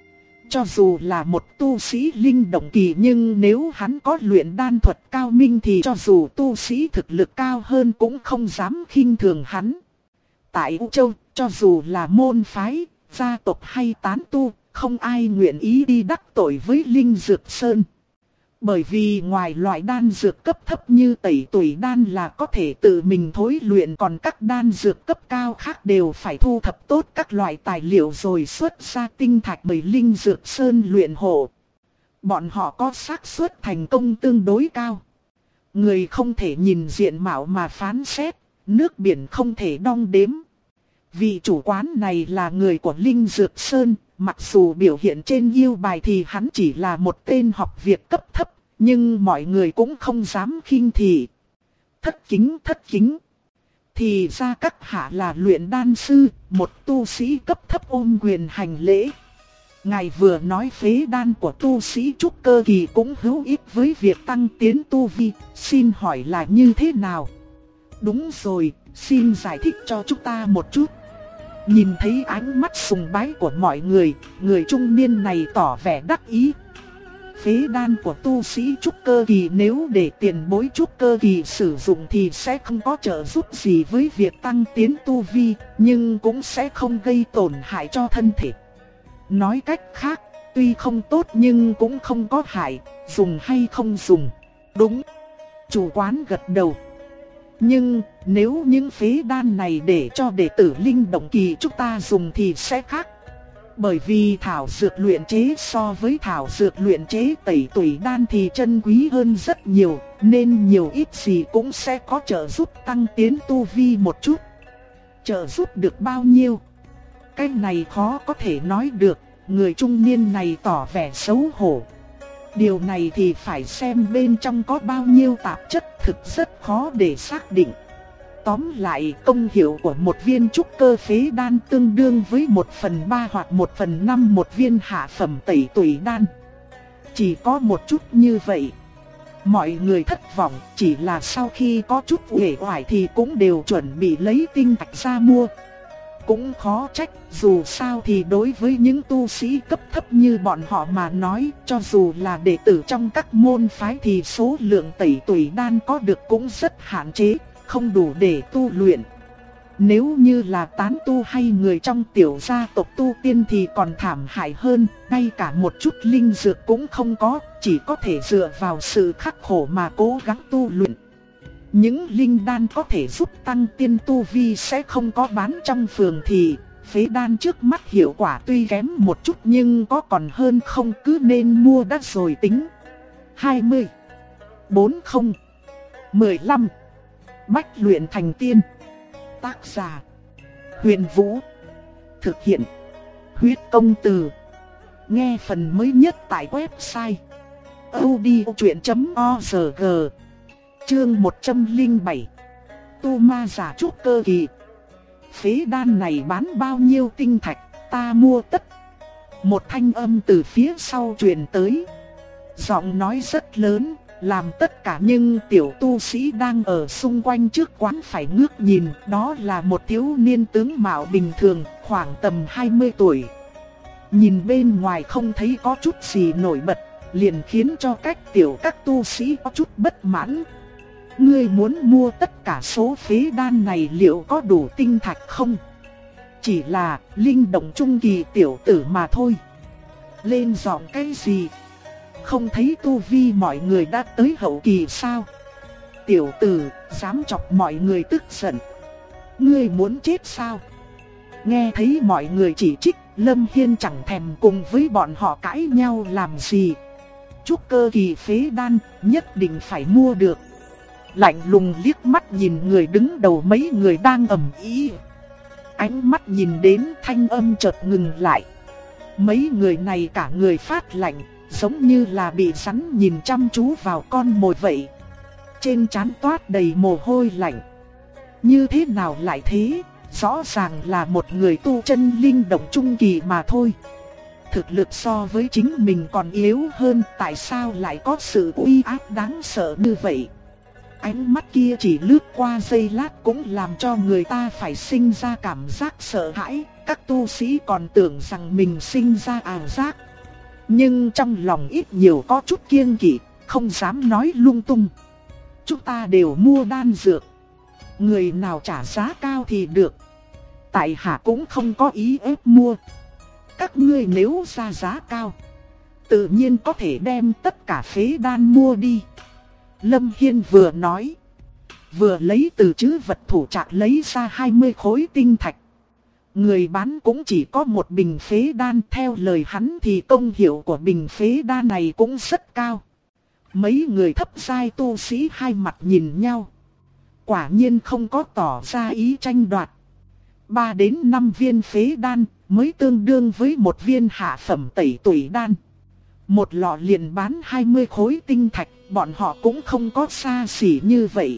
Cho dù là một tu sĩ linh động kỳ nhưng nếu hắn có luyện đan thuật cao minh thì cho dù tu sĩ thực lực cao hơn cũng không dám khinh thường hắn. Tại U Châu, cho dù là môn phái, gia tộc hay tán tu, không ai nguyện ý đi đắc tội với Linh Dược Sơn. Bởi vì ngoài loại đan dược cấp thấp như tẩy tuổi đan là có thể tự mình thối luyện, còn các đan dược cấp cao khác đều phải thu thập tốt các loại tài liệu rồi xuất ra tinh thạch bởi Linh Dược Sơn luyện hộ. Bọn họ có xác suất thành công tương đối cao. Người không thể nhìn diện mạo mà phán xét, nước biển không thể đong đếm. Vị chủ quán này là người của Linh Dược Sơn, mặc dù biểu hiện trên yêu bài thì hắn chỉ là một tên học việc cấp thấp, nhưng mọi người cũng không dám khinh thị. Thất kính. Thì ra các hạ là luyện đan sư, một tu sĩ cấp thấp ôm quyền hành lễ. Ngài vừa nói phế đan của tu sĩ trúc cơ kỳ cũng hữu ích với việc tăng tiến tu vi, xin hỏi là như thế nào? Đúng rồi, xin giải thích cho chúng ta một chút. Nhìn thấy ánh mắt sùng bái của mọi người, người trung niên này tỏ vẻ đắc ý. Phế đan của tu sĩ trúc cơ kỳ nếu để tiền bối trúc cơ kỳ sử dụng thì sẽ không có trợ giúp gì với việc tăng tiến tu vi, nhưng cũng sẽ không gây tổn hại cho thân thể. Nói cách khác, tuy không tốt nhưng cũng không có hại, dùng hay không dùng. Đúng. Chủ quán gật đầu. Nhưng nếu những phế đan này để cho đệ tử linh động kỳ chúng ta dùng thì sẽ khác. Bởi vì thảo dược luyện chế so với thảo dược luyện chế tẩy tủy đan thì chân quý hơn rất nhiều, nên nhiều ít gì cũng sẽ có trợ giúp tăng tiến tu vi một chút. Trợ giúp được bao nhiêu? Cái này khó có thể nói được, người trung niên này tỏ vẻ xấu hổ. Điều này thì phải xem bên trong có bao nhiêu tạp chất, thực rất khó để xác định. Tóm lại, công hiệu của một viên trúc cơ phế đan tương đương với 1/3 hoặc 1/5 một viên hạ phẩm tẩy tủy đan. Chỉ có một chút như vậy. Mọi người thất vọng, chỉ là sau khi có chút uể oải thì cũng đều chuẩn bị lấy tinh thạch ra mua. Cũng khó trách, dù sao thì đối với những tu sĩ cấp thấp như bọn họ mà nói, cho dù là đệ tử trong các môn phái thì số lượng tẩy tủy đan có được cũng rất hạn chế, không đủ để tu luyện. Nếu như là tán tu hay người trong tiểu gia tộc tu tiên thì còn thảm hại hơn, ngay cả một chút linh dược cũng không có, chỉ có thể dựa vào sự khắc khổ mà cố gắng tu luyện. Những linh đan có thể giúp tăng tiên tu vi sẽ không có bán trong phường thị. Phế đan trước mắt hiệu quả tuy kém một chút nhưng có còn hơn không, cứ nên mua đã rồi tính. 20, 40, 15. Bách luyện thành tiên. Tác giả: Huyền Vũ. Thực hiện: Huyết Công Từ. Nghe phần mới nhất tại website audiochuyện.org. Chương 107. Tu ma giả trúc cơ kỳ. Phế đan này bán bao nhiêu tinh thạch, ta mua tất. Một thanh âm từ phía sau truyền tới. Giọng nói rất lớn, làm tất cả những tiểu tu sĩ đang ở xung quanh trước quán phải ngước nhìn. Đó là một thiếu niên tướng mạo bình thường, khoảng tầm 20 tuổi. Nhìn bên ngoài không thấy có chút gì nổi bật, liền khiến cho các tu sĩ có chút bất mãn. Ngươi muốn mua tất cả số phế đan này liệu có đủ tinh thạch không? Chỉ là linh động trung kỳ tiểu tử mà thôi. Lên giọng cái gì? Không thấy tu vi mọi người đã tới hậu kỳ sao? Tiểu tử, dám chọc mọi người tức giận. Ngươi muốn chết sao? Nghe thấy mọi người chỉ trích, Lâm Hiên chẳng thèm cùng với bọn họ cãi nhau làm gì. Trúc cơ kỳ phế đan, nhất định phải mua được. Lạnh lùng liếc mắt nhìn người đứng đầu mấy người đang ầm ĩ. Ánh mắt nhìn đến thanh âm chợt ngừng lại. Mấy người này cả người phát lạnh, giống như là bị rắn nhìn chăm chú vào con mồi vậy. Trên trán toát đầy mồ hôi lạnh. Như thế nào lại thế? Rõ ràng là một người tu chân linh động trung kỳ mà thôi. Thực lực so với chính mình còn yếu hơn, tại sao lại có sự uy áp đáng sợ như vậy? Ánh mắt kia chỉ lướt qua giây lát cũng làm cho người ta phải sinh ra cảm giác sợ hãi. Các tu sĩ còn tưởng rằng mình sinh ra ảo giác, nhưng trong lòng ít nhiều có chút kiêng kỵ, không dám nói lung tung. Chúng ta đều mua đan dược, người nào trả giá cao thì được. Tại hạ cũng không có ý ép mua. Các ngươi nếu ra giá cao, tự nhiên có thể đem tất cả phế đan mua đi. Lâm Hiên vừa nói, vừa lấy từ trữ vật thủ trạc lấy ra 20 khối tinh thạch. Người bán cũng chỉ có một bình phế đan, theo lời hắn thì công hiệu của bình phế đan này cũng rất cao. Mấy người thấp giai tu sĩ hai mặt nhìn nhau, quả nhiên không có tỏ ra ý tranh đoạt. 3 đến 5 viên phế đan mới tương đương với một viên hạ phẩm tẩy tủy đan. Một lọ liền bán 20 khối tinh thạch, bọn họ cũng không có xa xỉ như vậy.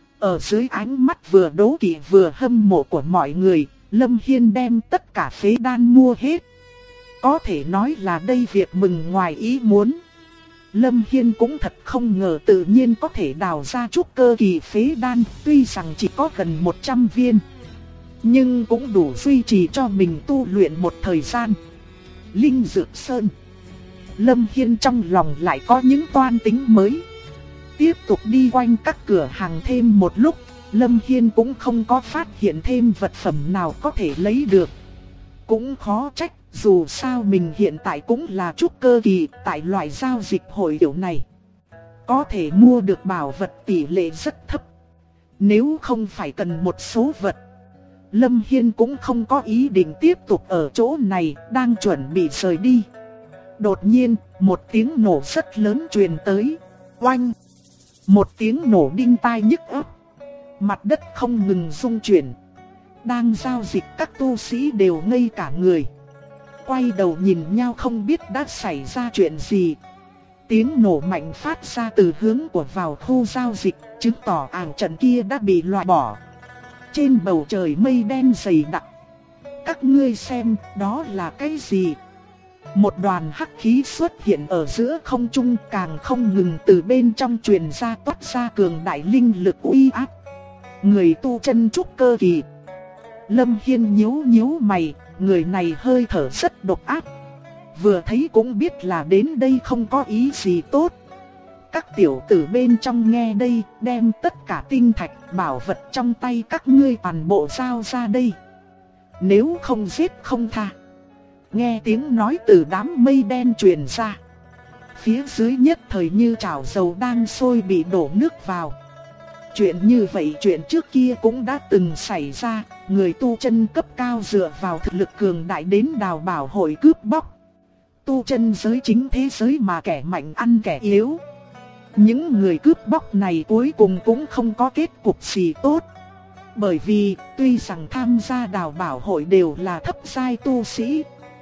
Ở dưới ánh mắt vừa đố kỵ vừa hâm mộ của mọi người, Lâm Hiên đem tất cả phế đan mua hết. Có thể nói là đây việc mừng ngoài ý muốn. Lâm Hiên cũng thật không ngờ tự nhiên có thể đào ra trúc cơ kỳ phế đan, tuy rằng chỉ có gần 100 viên, nhưng cũng đủ duy trì cho mình tu luyện một thời gian. Linh Dược Sơn. Lâm Hiên trong lòng lại có những toan tính mới. Tiếp tục đi quanh các cửa hàng thêm một lúc, Lâm Hiên cũng không có phát hiện thêm vật phẩm nào có thể lấy được. Cũng khó trách, dù sao mình hiện tại cũng là trúc cơ kỳ, tại loại giao dịch hội kiểu này có thể mua được bảo vật tỷ lệ rất thấp. Nếu không phải cần một số vật, Lâm Hiên cũng không có ý định tiếp tục ở chỗ này, đang chuẩn bị rời đi. Đột nhiên, một tiếng nổ rất lớn truyền tới. Oanh! Một tiếng nổ đinh tai nhức óc. Mặt đất không ngừng rung chuyển. Đang giao dịch các tu sĩ đều ngây cả người. Quay đầu nhìn nhau không biết đã xảy ra chuyện gì. Tiếng nổ mạnh phát ra từ hướng của vào khu giao dịch, chứng tỏ ảo trận kia đã bị loại bỏ. Trên bầu trời mây đen dày đặc. Các ngươi xem, đó là cái gì? Một đoàn hắc khí xuất hiện ở giữa không trung, càng không ngừng từ bên trong truyền ra toát ra cường đại linh lực uy áp. Người tu chân trúc cơ kỳ. Lâm Hiên nhíu mày, người này hơi thở rất độc ác. Vừa thấy cũng biết là đến đây không có ý gì tốt. Các tiểu tử bên trong nghe đây, đem tất cả tinh thạch bảo vật trong tay các ngươi toàn bộ giao ra đây. Nếu không giết không tha. Nghe tiếng nói từ đám mây đen truyền ra. Phía dưới nhất thời như chảo dầu đang sôi bị đổ nước vào. Chuyện như vậy chuyện trước kia cũng đã từng xảy ra. Người tu chân cấp cao dựa vào thực lực cường đại đến đào bảo hội cướp bóc. Tu chân giới chính thế giới mà kẻ mạnh ăn kẻ yếu. Những người cướp bóc này cuối cùng cũng không có kết cục gì tốt. Bởi vì tuy rằng tham gia đào bảo hội đều là thấp giai tu sĩ,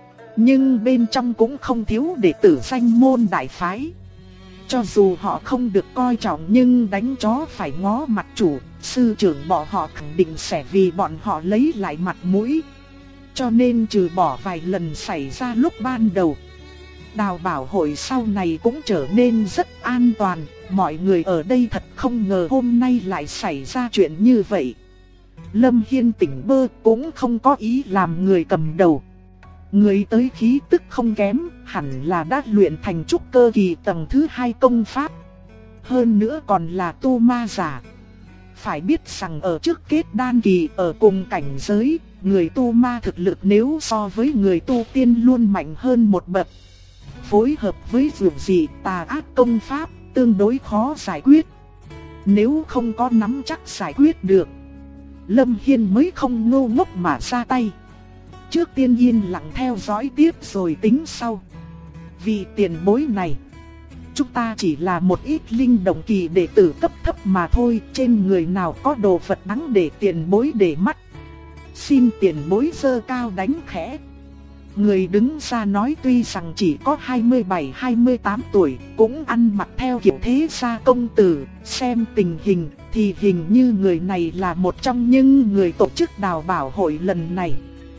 nhưng bên trong cũng không thiếu đệ tử danh môn đại phái. Cho dù họ không được coi trọng nhưng đánh chó phải ngó mặt chủ, sư trưởng bọn họ khẳng định sẽ vì bọn họ lấy lại mặt mũi. Cho nên trừ bỏ vài lần xảy ra lúc ban đầu, đào bảo hội sau này cũng trở nên rất an toàn. Mọi người ở đây thật không ngờ hôm nay lại xảy ra chuyện như vậy. Lâm Hiên tỉnh bơ cũng không có ý làm người cầm đầu. Người tới khí tức không kém, hẳn là đã luyện thành trúc cơ kỳ tầng thứ 2 công pháp. Hơn nữa còn là tu ma giả. Phải biết rằng ở trước kết đan kỳ ở cùng cảnh giới, người tu ma thực lực nếu so với người tu tiên luôn mạnh hơn một bậc. Phối hợp với dược dị tà ác công pháp, tương đối khó giải quyết. Nếu không có nắm chắc giải quyết được, Lâm Hiên mới không ngu ngốc mà ra tay. Trước tiên yên lặng theo dõi tiếp rồi tính sau. Vì tiền bối này, chúng ta chỉ là một ít linh động kỳ đệ tử cấp thấp mà thôi. Trên người nào có đồ vật đáng để tiền bối để mắt. Xin tiền bối giơ cao đánh khẽ. Người đứng ra nói tuy rằng chỉ có 27-28 tuổi, cũng ăn mặc theo kiểu thế gia công tử. Xem tình hình thì hình như người này là một trong những người tổ chức đào bảo hội lần này.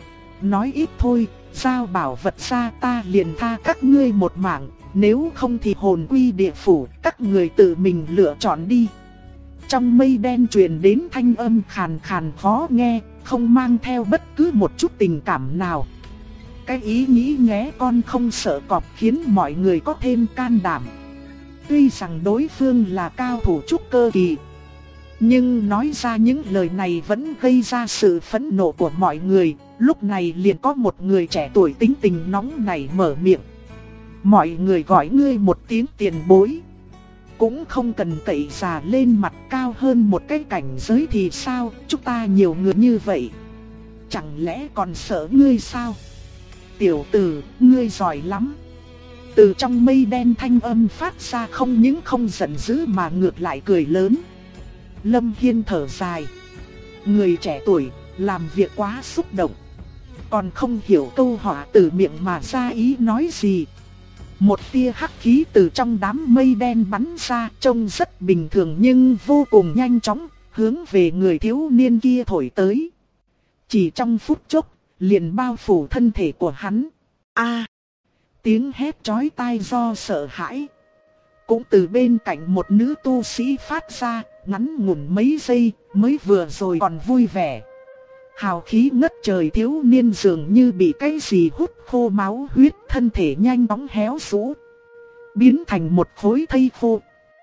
Nói ít thôi, giao bảo vật ra ta liền tha các ngươi một mạng, nếu không thì hồn quy địa phủ, các người tự mình lựa chọn đi. Trong mây đen truyền đến thanh âm khàn khàn khó nghe, không mang theo bất cứ một chút tình cảm nào. Cái ý nghĩ nghé con không sợ cọp khiến mọi người có thêm can đảm. Tuy rằng đối phương là cao thủ trúc cơ kỳ, nhưng nói ra những lời này vẫn gây ra sự phẫn nộ của mọi người. Lúc này liền có một người trẻ tuổi tính tình nóng nảy mở miệng. Mọi người gọi ngươi một tiếng tiền bối, cũng không cần cậy già lên mặt cao hơn một cái cảnh giới thì sao? Chúng ta nhiều người như vậy, chẳng lẽ còn sợ ngươi sao? Tiểu tử, ngươi giỏi lắm. Từ trong mây đen thanh âm phát ra không những không giận dữ mà ngược lại cười lớn. Lâm Hiên thở dài. Người trẻ tuổi, làm việc quá xúc động, còn không hiểu câu họa từ miệng mà ra ý nói gì. Một tia hắc khí từ trong đám mây đen bắn ra, trông rất bình thường nhưng vô cùng nhanh chóng, hướng về người thiếu niên kia thổi tới. Chỉ trong phút chốc, liền bao phủ thân thể của hắn. A! Tiếng hét chói tai do sợ hãi, cũng từ bên cạnh một nữ tu sĩ phát ra, ngắn ngủn mấy giây, mới vừa rồi còn vui vẻ. Hào khí ngất trời thiếu niên dường như bị cái gì hút khô máu huyết, thân thể nhanh chóng héo rũ, biến thành một khối thây khô.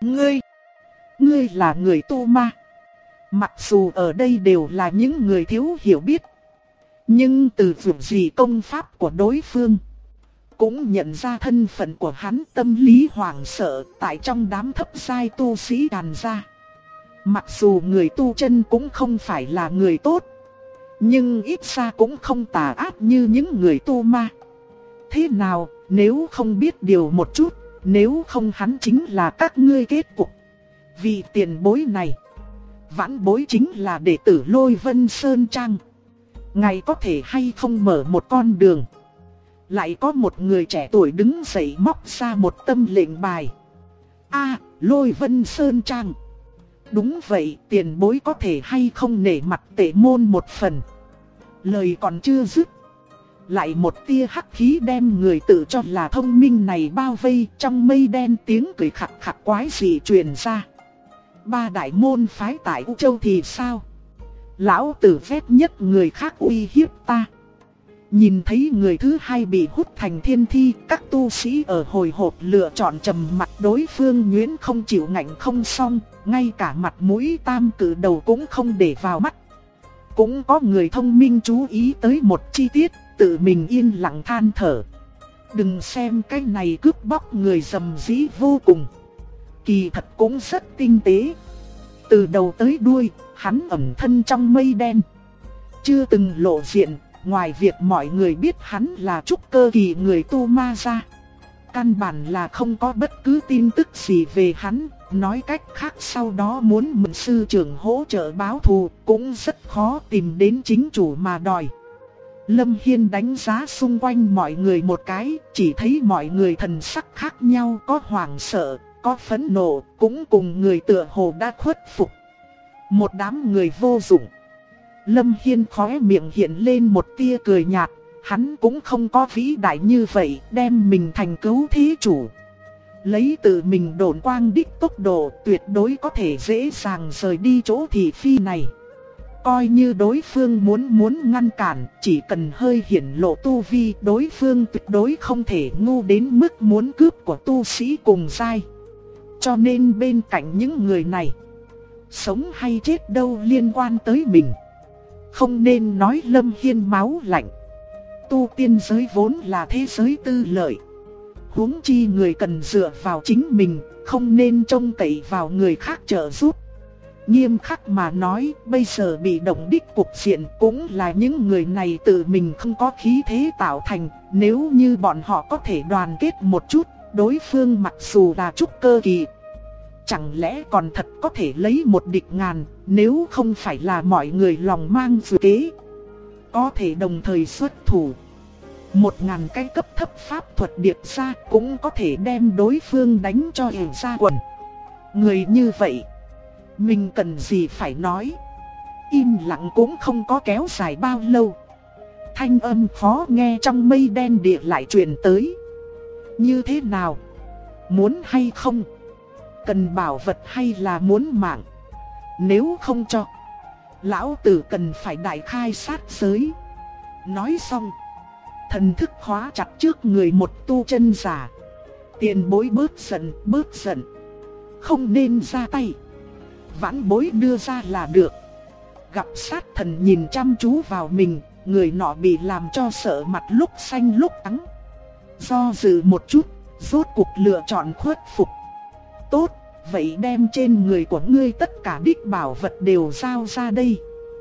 Ngươi là người tu ma. Mặc dù ở đây đều là những người thiếu hiểu biết, nhưng từ việc gì công pháp của đối phương cũng nhận ra thân phận của hắn. Tâm lý hoảng sợ tại trong đám thấp giai tu sĩ tràn ra. Mặc dù người tu chân cũng không phải là người tốt, nhưng ít ra cũng không tà ác như những người tu ma. Thế nào, nếu không biết điều một chút, nếu không hắn chính là các ngươi kết cục. Vì tiền bối này, vãn bối chính là đệ tử Lôi Vân Sơn Trang. Ngài có thể hay không mở một con đường? Lại có một người trẻ tuổi đứng dậy móc ra một tâm lệnh bài. Lôi Vân Sơn Trang. Đúng vậy, tiền bối có thể hay không nể mặt tệ môn một phần. Lời còn chưa dứt, lại một tia hắc khí đem người tự cho là thông minh này bao vây. Trong mây đen tiếng cười khặt khặt quái dị truyền ra. Ba đại môn phái tại U Châu thì sao? Lão tử phép nhất người khác uy hiếp ta. Nhìn thấy người thứ hai bị hút thành thiên thi, các tu sĩ ở hồi hộp lựa chọn trầm mặt. Đối phương nhuyễn không chịu ngạnh không xong, ngay cả mặt mũi tam cử đầu cũng không để vào mắt. Cũng có người thông minh chú ý tới một chi tiết, tự mình yên lặng than thở. Đừng xem cái này cướp bóc người rầm rĩ vô cùng, kỳ thật cũng rất tinh tế. Từ đầu tới đuôi, hắn ẩn thân trong mây đen, chưa từng lộ diện. Ngoài việc mọi người biết hắn là trúc cơ kỳ người tu ma ra, căn bản là không có bất cứ tin tức gì về hắn. Nói cách khác, sau đó muốn mượn sư trưởng hỗ trợ báo thù cũng rất khó tìm đến chính chủ mà đòi. Lâm Hiên đánh giá xung quanh mọi người một cái, chỉ thấy mọi người thần sắc khác nhau, có hoảng sợ, có phẫn nộ, cũng cùng người tựa hồ đã khuất phục. Một đám người vô dụng. Lâm Hiên khóe miệng hiện lên một tia cười nhạt, hắn cũng không có vĩ đại như vậy, đem mình thành cứu thí chủ. Lấy tự mình độn quang đích tốc độ, tuyệt đối có thể dễ dàng rời đi chỗ thị phi này. Coi như đối phương muốn ngăn cản, chỉ cần hơi hiển lộ tu vi, đối phương tuyệt đối không thể ngu đến mức muốn cướp của tu sĩ cùng giai. Cho nên bên cạnh những người này, sống hay chết đâu liên quan tới mình. Không nên nói Lâm Hiên máu lạnh. Tu tiên giới vốn là thế giới tư lợi, huống chi người cần dựa vào chính mình, không nên trông cậy vào người khác trợ giúp. Nghiêm khắc mà nói, bây giờ bị động đích cục diện cũng là những người này tự mình không có khí thế tạo thành. Nếu như bọn họ có thể đoàn kết một chút, đối phương mặc dù là trúc cơ kỳ, chẳng lẽ còn thật có thể lấy một địch ngàn. Nếu không phải là mọi người lòng mang dự kế, có thể đồng thời xuất thủ, 1000 cái cấp thấp pháp thuật điệp ra cũng có thể đem đối phương đánh cho ỉu ra quần. Người như vậy, mình cần gì phải nói. Im lặng cũng không có kéo dài bao lâu, thanh âm khó nghe trong mây đen địa lại truyền tới. Như thế nào? Muốn hay không? Cần bảo vật hay là muốn mạng? Nếu không cho, lão tử cần phải đại khai sát giới. Nói xong, thần thức khóa chặt trước người một tu chân giả. Tiền bối bớt giận, không nên ra tay. Vãn bối đưa ra là được. Gặp sát thần nhìn chăm chú vào mình, người nọ bị làm cho sợ mặt lúc xanh lúc trắng. Do dự một chút, rốt cuộc lựa chọn khuất phục. Tốt, vậy đem trên người của ngươi tất cả đích bảo vật đều giao ra đây.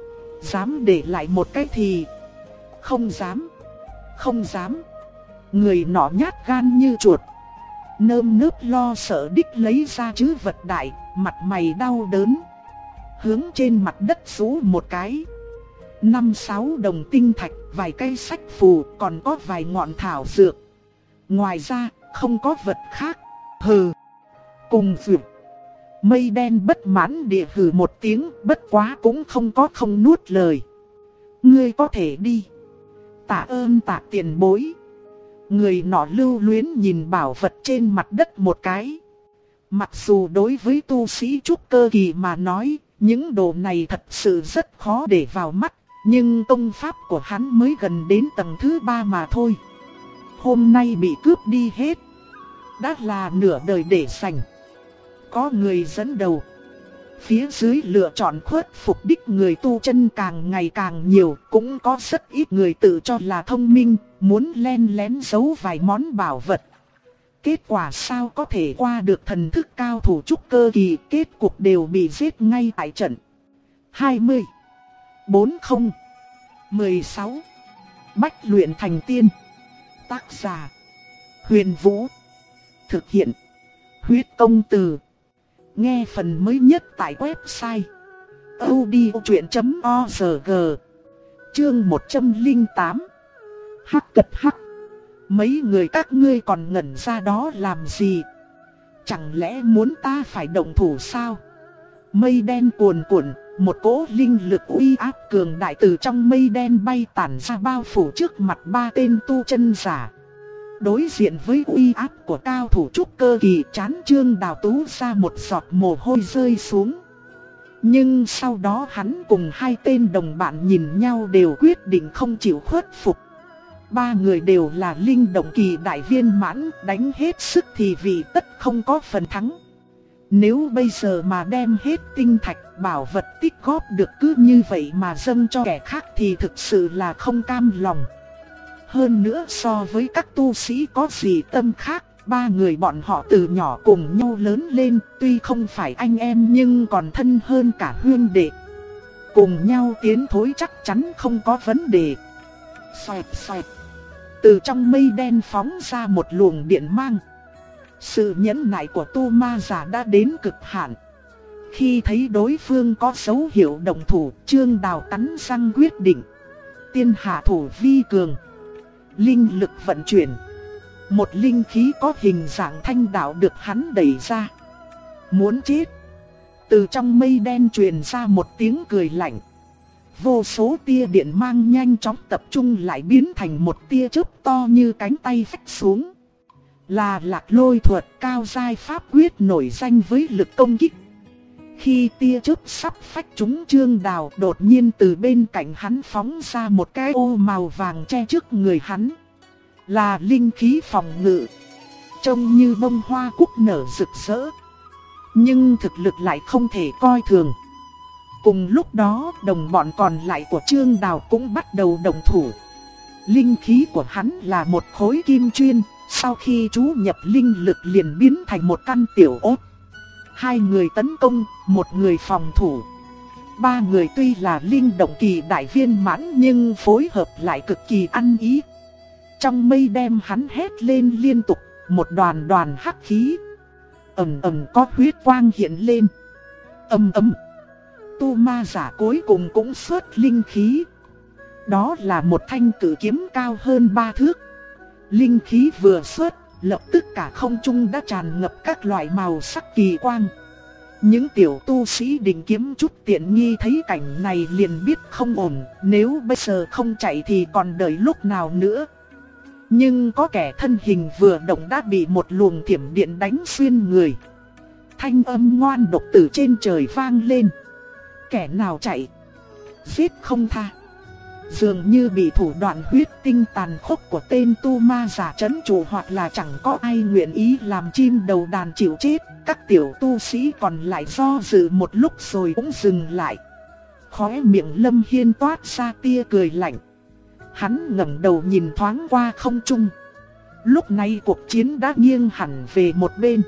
Dám để lại một cái thì... Không dám. Không dám. Người nọ nhát gan như chuột, nơm nớp lo sợ đích lấy ra trữ vật đại, mặt mày đau đớn, hướng trên mặt đất rũ một cái. 5-6 đồng tinh thạch, vài cây sách phù, còn có vài ngọn thảo dược. Ngoài ra, không có vật khác. Hừ. Cùng dược. Mây đen bất mãn địa hừ một tiếng, bất quá cũng không nuốt lời. Ngươi có thể đi. Tạ ơn tạ tiền bối. Người nọ lưu luyến nhìn bảo vật trên mặt đất một cái. Mặc dù đối với tu sĩ trúc cơ kỳ mà nói, những đồ này thật sự rất khó để vào mắt, nhưng công pháp của hắn mới gần đến tầng thứ 3 mà thôi. Hôm nay bị cướp đi hết, đã là nửa đời để dành. Có người dẫn đầu, phía dưới lựa chọn khuất phục đích người tu chân càng ngày càng nhiều, cũng có rất ít người tự cho là thông minh, muốn len lén giấu vài món bảo vật. Kết quả sao có thể qua được thần thức cao thủ trúc cơ kỳ, kết cục đều bị giết ngay tại trận. 20, 40, 16. Bách luyện thành tiên. Tác giả: Huyền Vũ. Thực hiện: Huyết Công Từ. Nghe phần mới nhất tại website audiochuyện.org. Chương 108. Hắc cật hắc. Mấy người các ngươi còn ngẩn ra đó làm gì? Chẳng lẽ muốn ta phải động thủ sao? Mây đen cuồn cuộn, một cỗ linh lực uy áp cường đại từ trong mây đen bay tản ra bao phủ trước mặt ba tên tu chân giả. Đối diện với uy áp của cao thủ trúc cơ kỳ, trán Trương Đào Tú ra một giọt mồ hôi rơi xuống. Nhưng sau đó hắn cùng hai tên đồng bạn nhìn nhau đều quyết định không chịu khuất phục. Ba người đều là linh động kỳ đại viên mãn, đánh hết sức thì vì tất không có phần thắng. Nếu bây giờ mà đem hết tinh thạch bảo vật tích góp được cứ như vậy mà dâng cho kẻ khác thì thực sự là không cam lòng. Hơn nữa so với các tu sĩ có gì tâm khác, ba người bọn họ từ nhỏ cùng nhau lớn lên, tuy không phải anh em nhưng còn thân hơn cả huynh đệ. Cùng nhau tiến thối chắc chắn không có vấn đề. Xoẹt xoẹt. Từ trong mây đen phóng ra một luồng điện mang. Sự nhẫn nại của tu ma giả đã đến cực hạn. Khi thấy đối phương có dấu hiệu động thủ, Trương Đào cắn răng quyết định. Tiên hạ thủ vi cường. Linh lực vận chuyển. Một linh khí có hình dạng thanh đạo được hắn đẩy ra. Muốn chết. Từ trong mây đen truyền ra một tiếng cười lạnh. Vô số tia điện mang nhanh chóng tập trung lại biến thành một tia chớp to như cánh tay phách xuống. Là Lạc Lôi thuật cao giai pháp quyết nổi danh với lực công kích. Khi tia chớp sắp phách trúng Trương Đào, đột nhiên từ bên cạnh hắn phóng ra một cái ô màu vàng che trước người hắn. Là linh khí phòng ngự, trông như bông hoa cúc nở rực rỡ, nhưng thực lực lại không thể coi thường. Cùng lúc đó, đồng bọn còn lại của Trương Đào cũng bắt đầu động thủ. Linh khí của hắn là một khối kim chuyên, sau khi chú nhập linh lực liền biến thành một căn tiểu ốt. Hai người tấn công, một người phòng thủ. Ba người tuy là linh động kỳ đại viên mãn nhưng phối hợp lại cực kỳ ăn ý. Trong mây đen hắn hét lên liên tục, một đoàn đoàn hắc khí. Ầm ầm có huyết quang hiện lên. Ầm ầm. Tu ma giả cuối cùng cũng xuất linh khí. Đó là một thanh cử kiếm cao hơn 3 thước. Linh khí vừa xuất, lập tức cả không trung đã tràn ngập các loại màu sắc kỳ quang. Những tiểu tu sĩ định kiếm chút tiện nghi thấy cảnh này liền biết không ổn, nếu bây giờ không chạy thì còn đợi lúc nào nữa. Nhưng có kẻ thân hình vừa động đã bị một luồng thiểm điện đánh xuyên người. Thanh âm ngoan độc từ trên trời vang lên. Kẻ nào chạy, giết không tha. Dường như bị thủ đoạn huyết tinh tàn khốc của tên tu ma giả trấn trụ, hoặc là chẳng có ai nguyện ý làm chim đầu đàn chịu chết. Các tiểu tu sĩ còn lại do dự một lúc rồi cũng dừng lại. Khóe miệng Lâm Hiên toát ra tia cười lạnh. Hắn ngẩng đầu nhìn thoáng qua không trung. Lúc này cuộc chiến đã nghiêng hẳn về một bên.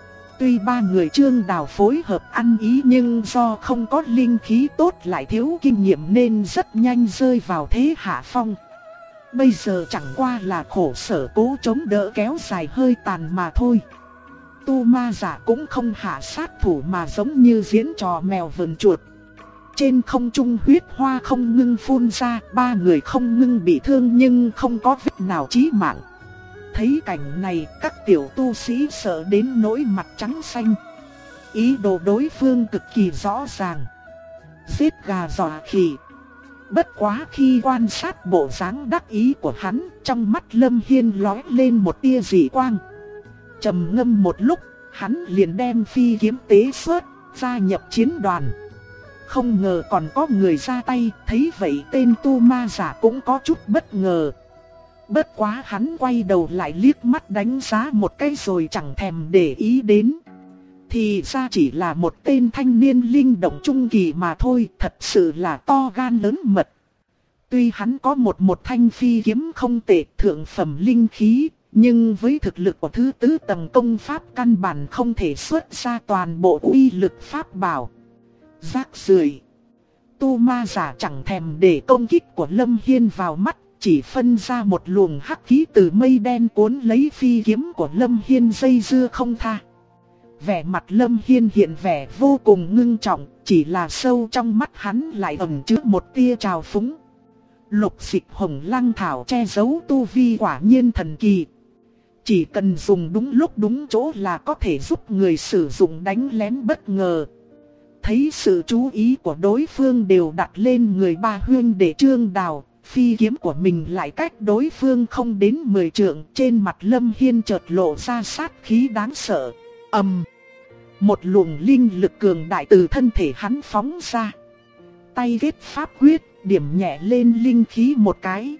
Tuy ba người Trương Đào phối hợp ăn ý nhưng do không có linh khí tốt lại thiếu kinh nghiệm nên rất nhanh rơi vào thế hạ phong. Bây giờ chẳng qua là khổ sở cố chống đỡ kéo dài hơi tàn mà thôi. Tu ma giả cũng không hạ sát thủ mà giống như diễn trò mèo vờn chuột. Trên không trung huyết hoa không ngưng phun ra, ba người không ngưng bị thương nhưng không có vết nào chí mạng. Thấy cảnh này, các tiểu tu sĩ sợ đến nỗi mặt trắng xanh. Ý đồ đối phương cực kỳ rõ ràng. Giết gà dọa khỉ. Bất quá khi quan sát bộ dáng đắc ý của hắn, trong mắt Lâm Hiên lóe lên một tia dị quang. Trầm ngâm một lúc, hắn liền đem phi kiếm tế xuất, gia nhập chiến đoàn. Không ngờ còn có người ra tay, thấy vậy tên tu ma giả cũng có chút bất ngờ. Bất quá hắn quay đầu lại liếc mắt đánh giá một cái rồi chẳng thèm để ý đến. Thì ra chỉ là một tên thanh niên linh động trung kỳ mà thôi, thật sự là to gan lớn mật. Tuy hắn có một thanh phi kiếm không tệ thượng phẩm linh khí, nhưng với thực lực của thứ tứ tầng công pháp căn bản không thể xuất ra toàn bộ uy lực pháp bảo. Rác rưởi. Tu ma giả chẳng thèm để công kích của Lâm Hiên vào mắt, chỉ phân ra một luồng hắc khí từ mây đen cuốn lấy phi kiếm của Lâm Hiên dây dưa không tha. Vẻ mặt Lâm Hiên hiện vẻ vô cùng ngưng trọng, chỉ là sâu trong mắt hắn lại ẩn chứa một tia trào phúng. Lục dịch hồng lăng thảo che giấu tu vi quả nhiên thần kỳ. Chỉ cần dùng đúng lúc đúng chỗ là có thể giúp người sử dụng đánh lén bất ngờ. Thấy sự chú ý của đối phương đều đặt lên người ba huynh đệ Trương Đào, phi kiếm của mình lại cách đối phương không đến 10 trượng. Trên mặt Lâm Hiên chợt lộ ra sát khí đáng sợ. Một luồng linh lực cường đại từ thân thể hắn phóng ra. Tay kết pháp quyết, điểm nhẹ lên linh khí một cái.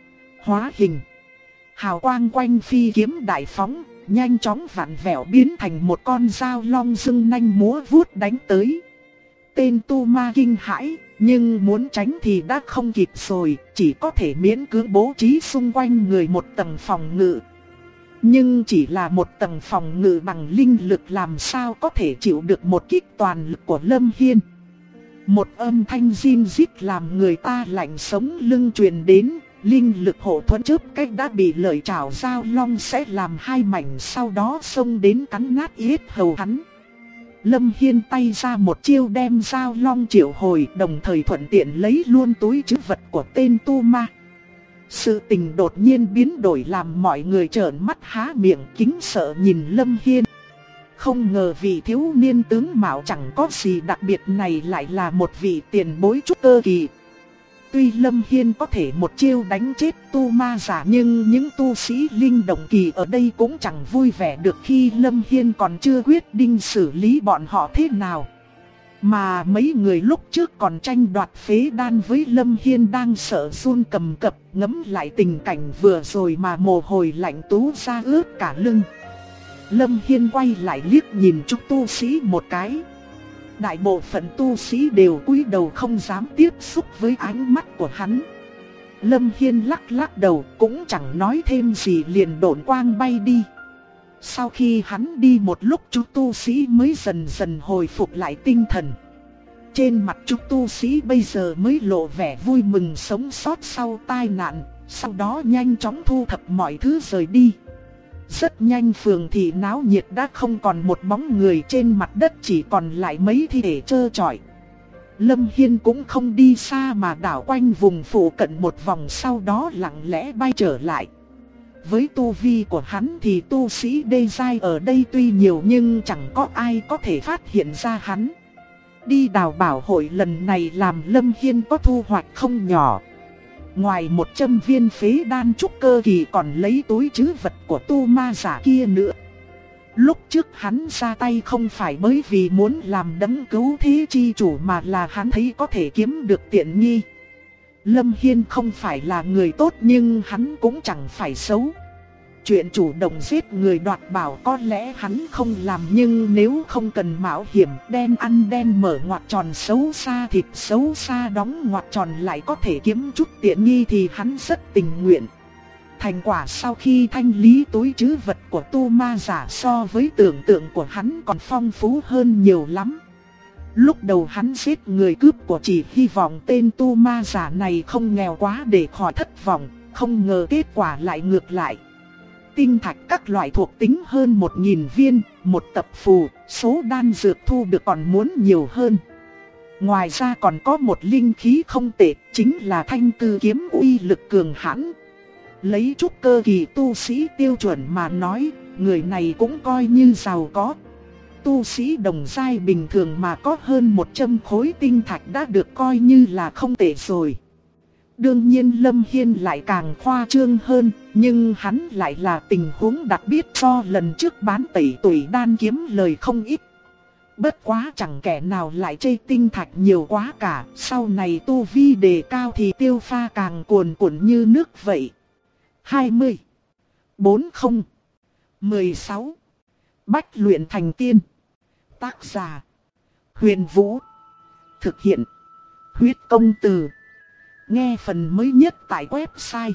Hóa hình. Hào quang quanh phi kiếm đại phóng, nhanh chóng vặn vẹo biến thành một con dao long dương nanh múa vuốt đánh tới. Tên tu ma kinh hãi, nhưng muốn tránh thì đã không kịp rồi, chỉ có thể miễn cưỡng bố trí xung quanh người một tầng phòng ngự. Nhưng chỉ là một tầng phòng ngự bằng linh lực làm sao có thể chịu được một kích toàn lực của Lâm Hiên. Một âm thanh rin rít làm người ta lạnh sống lưng truyền đến, linh lực hộ thuẫn chớp cách đã bị lợi chảo dao long sẽ làm hai mảnh, sau đó xông đến cắn nát yết hầu hắn. Lâm Hiên tay ra một chiêu đem dao long triệu hồi, đồng thời thuận tiện lấy luôn túi trữ vật của tên tu ma. Sự tình đột nhiên biến đổi làm mọi người trợn mắt há miệng kính sợ nhìn Lâm Hiên. Không ngờ vị thiếu niên tướng mạo chẳng có gì đặc biệt này lại là một vị tiền bối trúc cơ kỳ. Tuy Lâm Hiên có thể một chiêu đánh chết tu ma giả, nhưng những tu sĩ linh động kỳ ở đây cũng chẳng vui vẻ được khi Lâm Hiên còn chưa quyết định xử lý bọn họ thế nào. Mà mấy người lúc trước còn tranh đoạt phế đan với Lâm Hiên đang sợ run cầm cập, ngẫm lại tình cảnh vừa rồi mà mồ hôi lạnh túa ra ướt cả lưng. Lâm Hiên quay lại liếc nhìn chút tu sĩ một cái. Đại bộ phận tu sĩ đều cúi đầu không dám tiếp xúc với ánh mắt của hắn. Lâm Hiên lắc lắc đầu cũng chẳng nói thêm gì liền độn quang bay đi. Sau khi hắn đi một lúc chút tu sĩ mới dần dần hồi phục lại tinh thần. Trên mặt chút tu sĩ bây giờ mới lộ vẻ vui mừng sống sót sau tai nạn, sau đó nhanh chóng thu thập mọi thứ rời đi. Rất nhanh phường thị náo nhiệt đã không còn một bóng người, trên mặt đất chỉ còn lại mấy thi thể trơ trọi. Lâm Hiên cũng không đi xa mà đảo quanh vùng phụ cận một vòng, sau đó lặng lẽ bay trở lại. Với tu vi của hắn thì tu sĩ đê giai ở đây tuy nhiều nhưng chẳng có ai có thể phát hiện ra hắn. Đi đào bảo hội lần này làm Lâm Hiên có thu hoạch không nhỏ. Ngoài 100 viên phế đan trúc cơ kỳ còn lấy túi trữ vật của tu ma giả kia nữa. Lúc trước hắn ra tay không phải bởi vì muốn làm đấng cứu thế chi chủ mà là hắn thấy có thể kiếm được tiện nghi. Lâm Hiên không phải là người tốt nhưng hắn cũng chẳng phải xấu. Chuyện chủ động giết người đoạt bảo có lẽ hắn không làm, nhưng nếu không cần mạo hiểm đen ăn đen mở ngoặc tròn xấu xa thịt xấu xa đóng ngoặc tròn lại có thể kiếm chút tiện nghi thì hắn rất tình nguyện. Thành quả sau khi thanh lý túi trữ vật của tu ma giả so với tưởng tượng của hắn còn phong phú hơn nhiều lắm. Lúc đầu hắn giết người cướp của chỉ hy vọng tên tu ma giả này không nghèo quá để khỏi thất vọng, không ngờ kết quả lại ngược lại. Tinh thạch các loại thuộc tính hơn 1000 viên, một tập phù, số đan dược thu được còn muốn nhiều hơn. Ngoài ra còn có một linh khí không tệ, chính là thanh cư kiếm uy lực cường hãn. Lấy trúc cơ kỳ tu sĩ tiêu chuẩn mà nói, người này cũng coi như giàu có. Tu sĩ đồng giai bình thường mà có hơn 100 khối tinh thạch đã được coi như là không tệ rồi. Đương nhiên Lâm Hiên lại càng khoa trương hơn, nhưng hắn lại là tình huống đặc biệt do lần trước bán tẩy tuổi đan kiếm lời không ít. Bất quá chẳng kẻ nào lại chê tinh thạch nhiều quá cả, sau này tu vi đề cao thì tiêu pha càng cuồn cuộn như nước vậy. 20, 40, 16. Bách luyện thành tiên. Tác giả: Huyền Vũ. Thực hiện: Huyết Công Từ. Nghe phần mới nhất tại website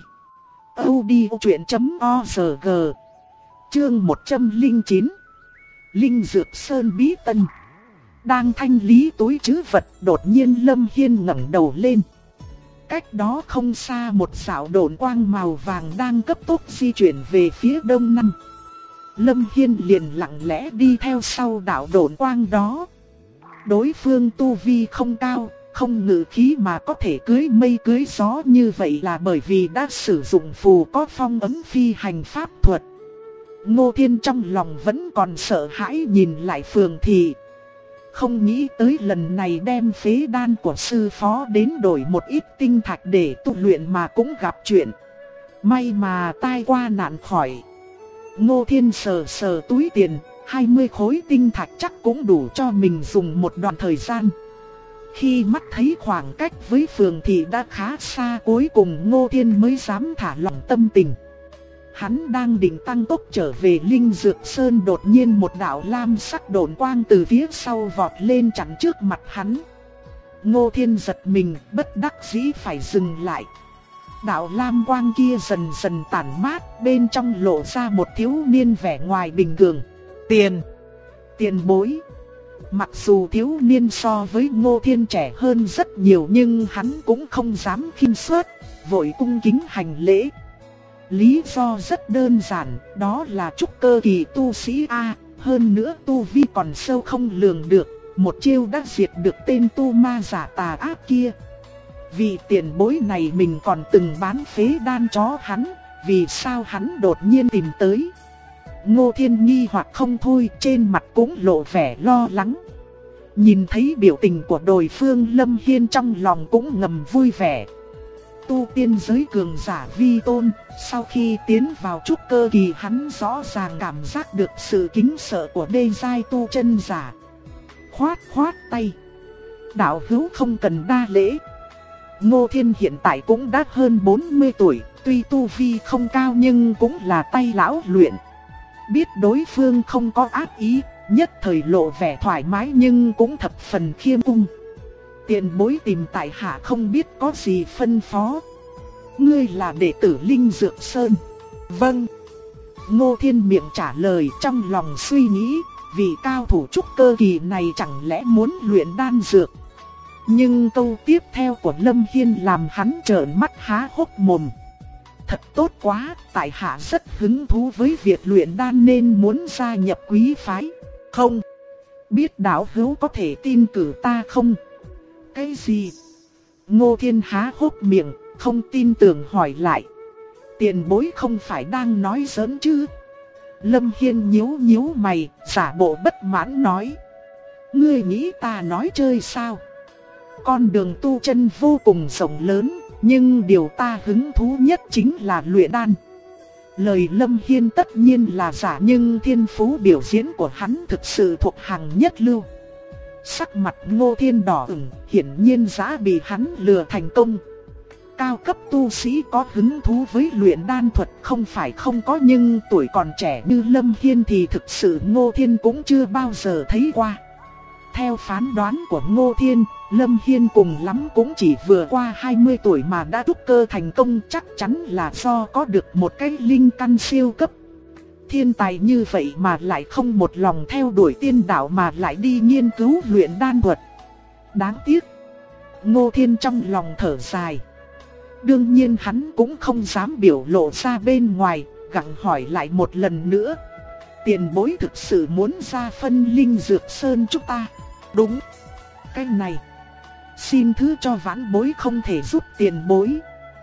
audiochuyen.org. Chương 109. Linh Dược Sơn Bí Tân. Đang thanh lý túi trữ vật, đột nhiên Lâm Hiên ngẩng đầu lên. Cách đó không xa một đạo độn quang màu vàng đang cấp tốc di chuyển về phía đông nam. Lâm Hiên liền lặng lẽ đi theo sau đạo độn quang đó. Đối phương tu vi không cao, không ngự khí mà có thể cưỡi mây cưỡi gió như vậy là bởi vì đã sử dụng phù có phong ấn phi hành pháp thuật. Ngô Thiên trong lòng vẫn còn sợ hãi nhìn lại Phường Thị. Không nghĩ tới lần này đem phế đan của sư phó đến đổi một ít tinh thạch để tu luyện mà cũng gặp chuyện. May mà tai qua nạn khỏi. Ngô Thiên sờ sờ túi tiền, 20 khối tinh thạch chắc cũng đủ cho mình dùng một đoạn thời gian. Khi mắt thấy khoảng cách với Phường Thị đã khá xa, cuối cùng Ngô Thiên mới dám thả lỏng tâm tình. Hắn đang định tăng tốc trở về Linh Dược Sơn, đột nhiên một đạo lam sắc độn quang từ phía sau vọt lên chắn trước mặt hắn. Ngô Thiên giật mình, bất đắc dĩ phải dừng lại. Đạo lam quang kia dần dần tản mát, bên trong lộ ra một thiếu niên vẻ ngoài bình thường. Tiền bối. Mặc dù thiếu niên so với Ngô Thiên trẻ hơn rất nhiều, nhưng hắn cũng không dám khinh suất, vội cung kính hành lễ. Lý do rất đơn giản, đó là trúc cơ kỳ tu sĩ A, hơn nữa tu vi còn sâu không lường được, một chiêu đã diệt được tên tu ma giả tà ác kia. Vì tiền bối này mình còn từng bán phế đan chó hắn, vì sao hắn đột nhiên tìm tới? Ngô Thiên nghi hoặc không thôi, trên mặt cũng lộ vẻ lo lắng. Nhìn thấy biểu tình của đối phương, Lâm Hiên trong lòng cũng ngầm vui vẻ. Tu tiên giới cường giả vi tôn, sau khi tiến vào trúc cơ kỳ hắn rõ ràng cảm giác được sự kính sợ của đê giai tu chân giả. Khoát tay. Đạo hữu không cần đa lễ. Ngô Thiên hiện tại cũng đã hơn 40 tuổi, tuy tu vi không cao nhưng cũng là tay lão luyện. Biết đối phương không có ác ý, nhất thời lộ vẻ thoải mái nhưng cũng thập phần khiêm cung. Tiền bối tìm tại hạ không biết có gì phân phó. Ngươi là đệ tử Linh Dược Sơn. Vâng. Ngô Thiên miệng trả lời, trong lòng suy nghĩ, vị cao thủ trúc cơ kỳ này chẳng lẽ muốn luyện đan dược. Nhưng câu tiếp theo của Lâm Hiên làm hắn trợn mắt há hốc mồm. Thật tốt quá, tại hạ rất hứng thú với việc luyện đan nên muốn gia nhập quý phái. Không. Biết đạo hữu có thể tin cử ta không? Cái gì? Ngô Thiên há hốc miệng, không tin tưởng hỏi lại. Tiền bối không phải đang nói giỡn chứ? Lâm Hiên nhíu mày, giả bộ bất mãn nói. Ngươi nghĩ ta nói chơi sao? Con đường tu chân vô cùng rộng lớn, nhưng điều ta hứng thú nhất chính là luyện đan. Lời Lâm Hiên tất nhiên là giả, nhưng thiên phú biểu diễn của hắn thực sự thuộc hàng nhất lưu. Sắc mặt Ngô Thiên đỏ ửng, hiển nhiên đã bị hắn lừa thành công. Cao cấp tu sĩ có hứng thú với luyện đan thuật không phải không có, nhưng tuổi còn trẻ như Lâm Hiên thì thực sự Ngô Thiên cũng chưa bao giờ thấy qua. Theo phán đoán của Ngô Thiên, Lâm Hiên cùng lắm cũng chỉ vừa qua 20 tuổi mà đã trúc cơ thành công, chắc chắn là do có được một cái linh căn siêu cấp. Thiên tài như vậy mà lại không một lòng theo đuổi tiên đạo mà lại đi nghiên cứu luyện đan thuật. Đáng tiếc. Ngô Thiên trong lòng thở dài. Đương nhiên hắn cũng không dám biểu lộ ra bên ngoài, gặng hỏi lại một lần nữa. Tiền bối thực sự muốn ra phân Linh Dược Sơn chúng ta? Đúng. Cái này, xin thứ cho vãn bối không thể giúp tiền bối.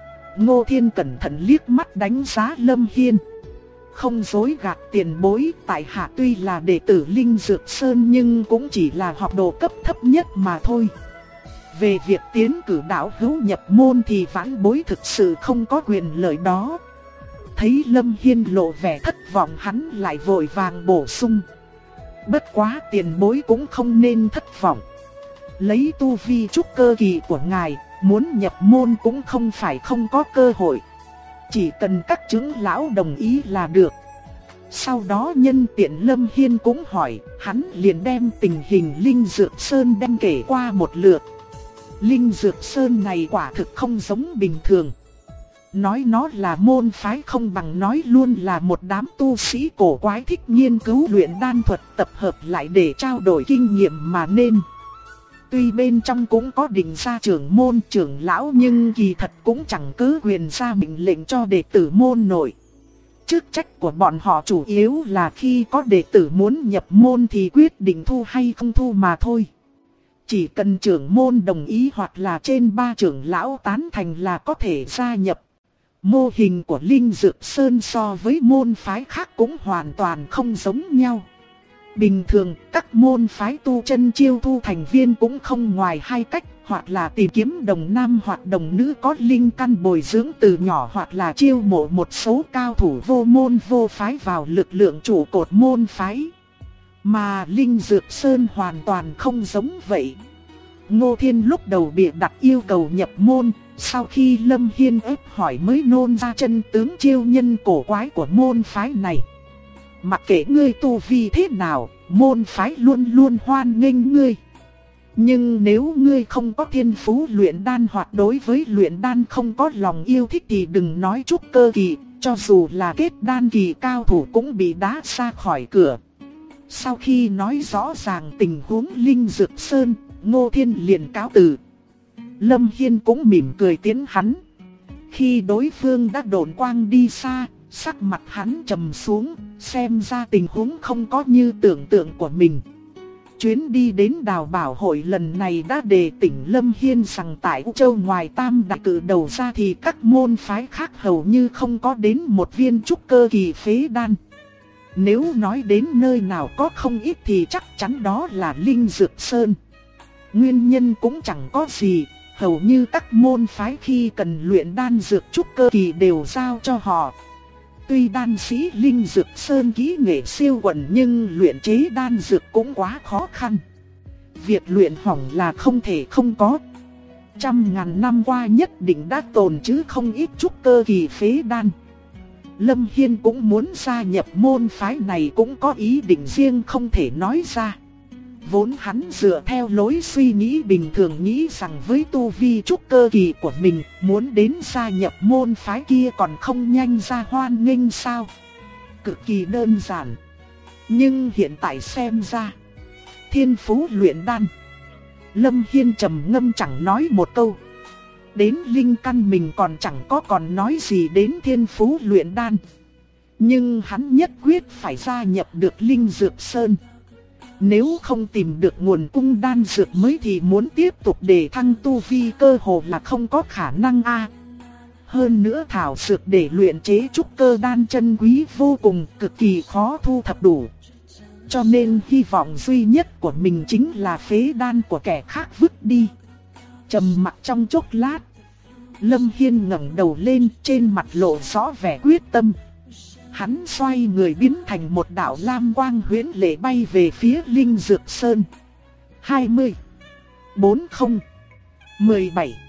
Ngô Thiên cẩn thận liếc mắt đánh giá Lâm Hiên. Không dối gạt tiền bối, tại hạ tuy là đệ tử Linh Dược Sơn nhưng cũng chỉ là học đồ cấp thấp nhất mà thôi. Về việc tiến cử đạo hữu nhập môn thì vãn bối thực sự không có quyền lợi đó. Thấy Lâm Hiên lộ vẻ thất vọng, hắn lại vội vàng bổ sung. Bất quá tiền bối cũng không nên thất vọng. Lấy tu vi trúc cơ kỳ của ngài, muốn nhập môn cũng không phải không có cơ hội. Chỉ cần các trưởng lão đồng ý là được. Sau đó nhân tiện Lâm Hiên cũng hỏi, hắn liền đem tình hình Linh Dược Sơn đem kể qua một lượt. Linh Dược Sơn này quả thực không giống bình thường. Nói nó là môn phái không bằng nói luôn là một đám tu sĩ cổ quái thích nghiên cứu luyện đan thuật tập hợp lại để trao đổi kinh nghiệm mà nên. Tuy bên trong cũng có định gia trưởng môn trưởng lão nhưng kỳ thật cũng chẳng cứ quyền ra mệnh lệnh cho đệ tử môn nội. Chức trách của bọn họ chủ yếu là khi có đệ tử muốn nhập môn thì quyết định thu hay không thu mà thôi. Chỉ cần trưởng môn đồng ý hoặc là trên 3 trưởng lão tán thành là có thể gia nhập. Mô hình của Linh Dược Sơn so với môn phái khác cũng hoàn toàn không giống nhau. Bình thường, các môn phái tu chân chiêu thu thành viên cũng không ngoài 2 cách, hoặc là tìm kiếm đồng nam hoặc đồng nữ có linh căn bồi dưỡng từ nhỏ, hoặc là chiêu mộ một số cao thủ vô môn vô phái vào lực lượng trụ cột môn phái. Mà Linh Dược Sơn hoàn toàn không giống vậy. Ngô Thiên lúc đầu bịa đặt yêu cầu nhập môn, sau khi Lâm Hiên ép hỏi mới nôn ra chân tướng chiêu nhân cổ quái của môn phái này. Mặc kệ ngươi tu vi thế nào, môn phái luôn luôn hoan nghênh ngươi. Nhưng nếu ngươi không có thiên phú luyện đan hoặc đối với luyện đan không có lòng yêu thích thì đừng nói trúc cơ kỳ, cho dù là kết đan kỳ cao thủ cũng bị đá ra khỏi cửa. Sau khi nói rõ ràng tình huống Linh Dược Sơn, Ngô Thiên liền cáo từ. Lâm Hiên cũng mỉm cười tiễn hắn. Khi đối phương đã độn quang đi xa, sắc mặt hắn trầm xuống, xem ra tình huống không có như tưởng tượng của mình. Chuyến đi đến Đào Bảo hội lần này đã đề tỉnh Lâm Hiên rằng tại U Châu ngoài Tam Đại Cử đầu ra thì các môn phái khác hầu như không có đến một viên trúc cơ kỳ phế đan. Nếu nói đến nơi nào có không ít thì chắc chắn đó là Linh Dược Sơn. Nguyên nhân cũng chẳng có gì, hầu như các môn phái khi cần luyện đan dược trúc cơ kỳ đều giao cho họ. Tuy đan sĩ Linh Dược Sơn kỹ nghệ siêu quần nhưng luyện chế đan dược cũng quá khó khăn. Việc luyện hỏng là không thể không có. Trăm ngàn năm qua nhất định đã tồn chứ không ít trúc cơ kỳ phế đan. Lâm Hiên cũng muốn gia nhập môn phái này, cũng có ý định riêng không thể nói ra. Vốn hắn dựa theo lối suy nghĩ bình thường nghĩ rằng với tu vi trúc cơ kỳ của mình, muốn đến gia nhập môn phái kia còn không nhanh ra hoan nghênh sao. Cực kỳ đơn giản. Nhưng hiện tại xem ra, thiên phú luyện đan. Lâm Hiên trầm ngâm chẳng nói một câu. Đến linh căn mình còn chẳng còn nói gì đến thiên phú luyện đan. Nhưng hắn nhất quyết phải gia nhập được Linh Dược Sơn. Nếu không tìm được nguồn cung đan dược mới thì muốn tiếp tục để thăng tu vi cơ hồ là không có khả năng a. Hơn nữa thảo dược để luyện chế trúc cơ đan chân quý vô cùng, cực kỳ khó thu thập đủ. Cho nên hy vọng duy nhất của mình chính là phế đan của kẻ khác vứt đi. Trầm mặc trong chốc lát, Lâm Hiên ngẩng đầu lên, trên mặt lộ rõ vẻ quyết tâm. Hắn xoay người biến thành một đạo lam quang huyễn lệ bay về phía Linh Dược Sơn. 20, 40, 17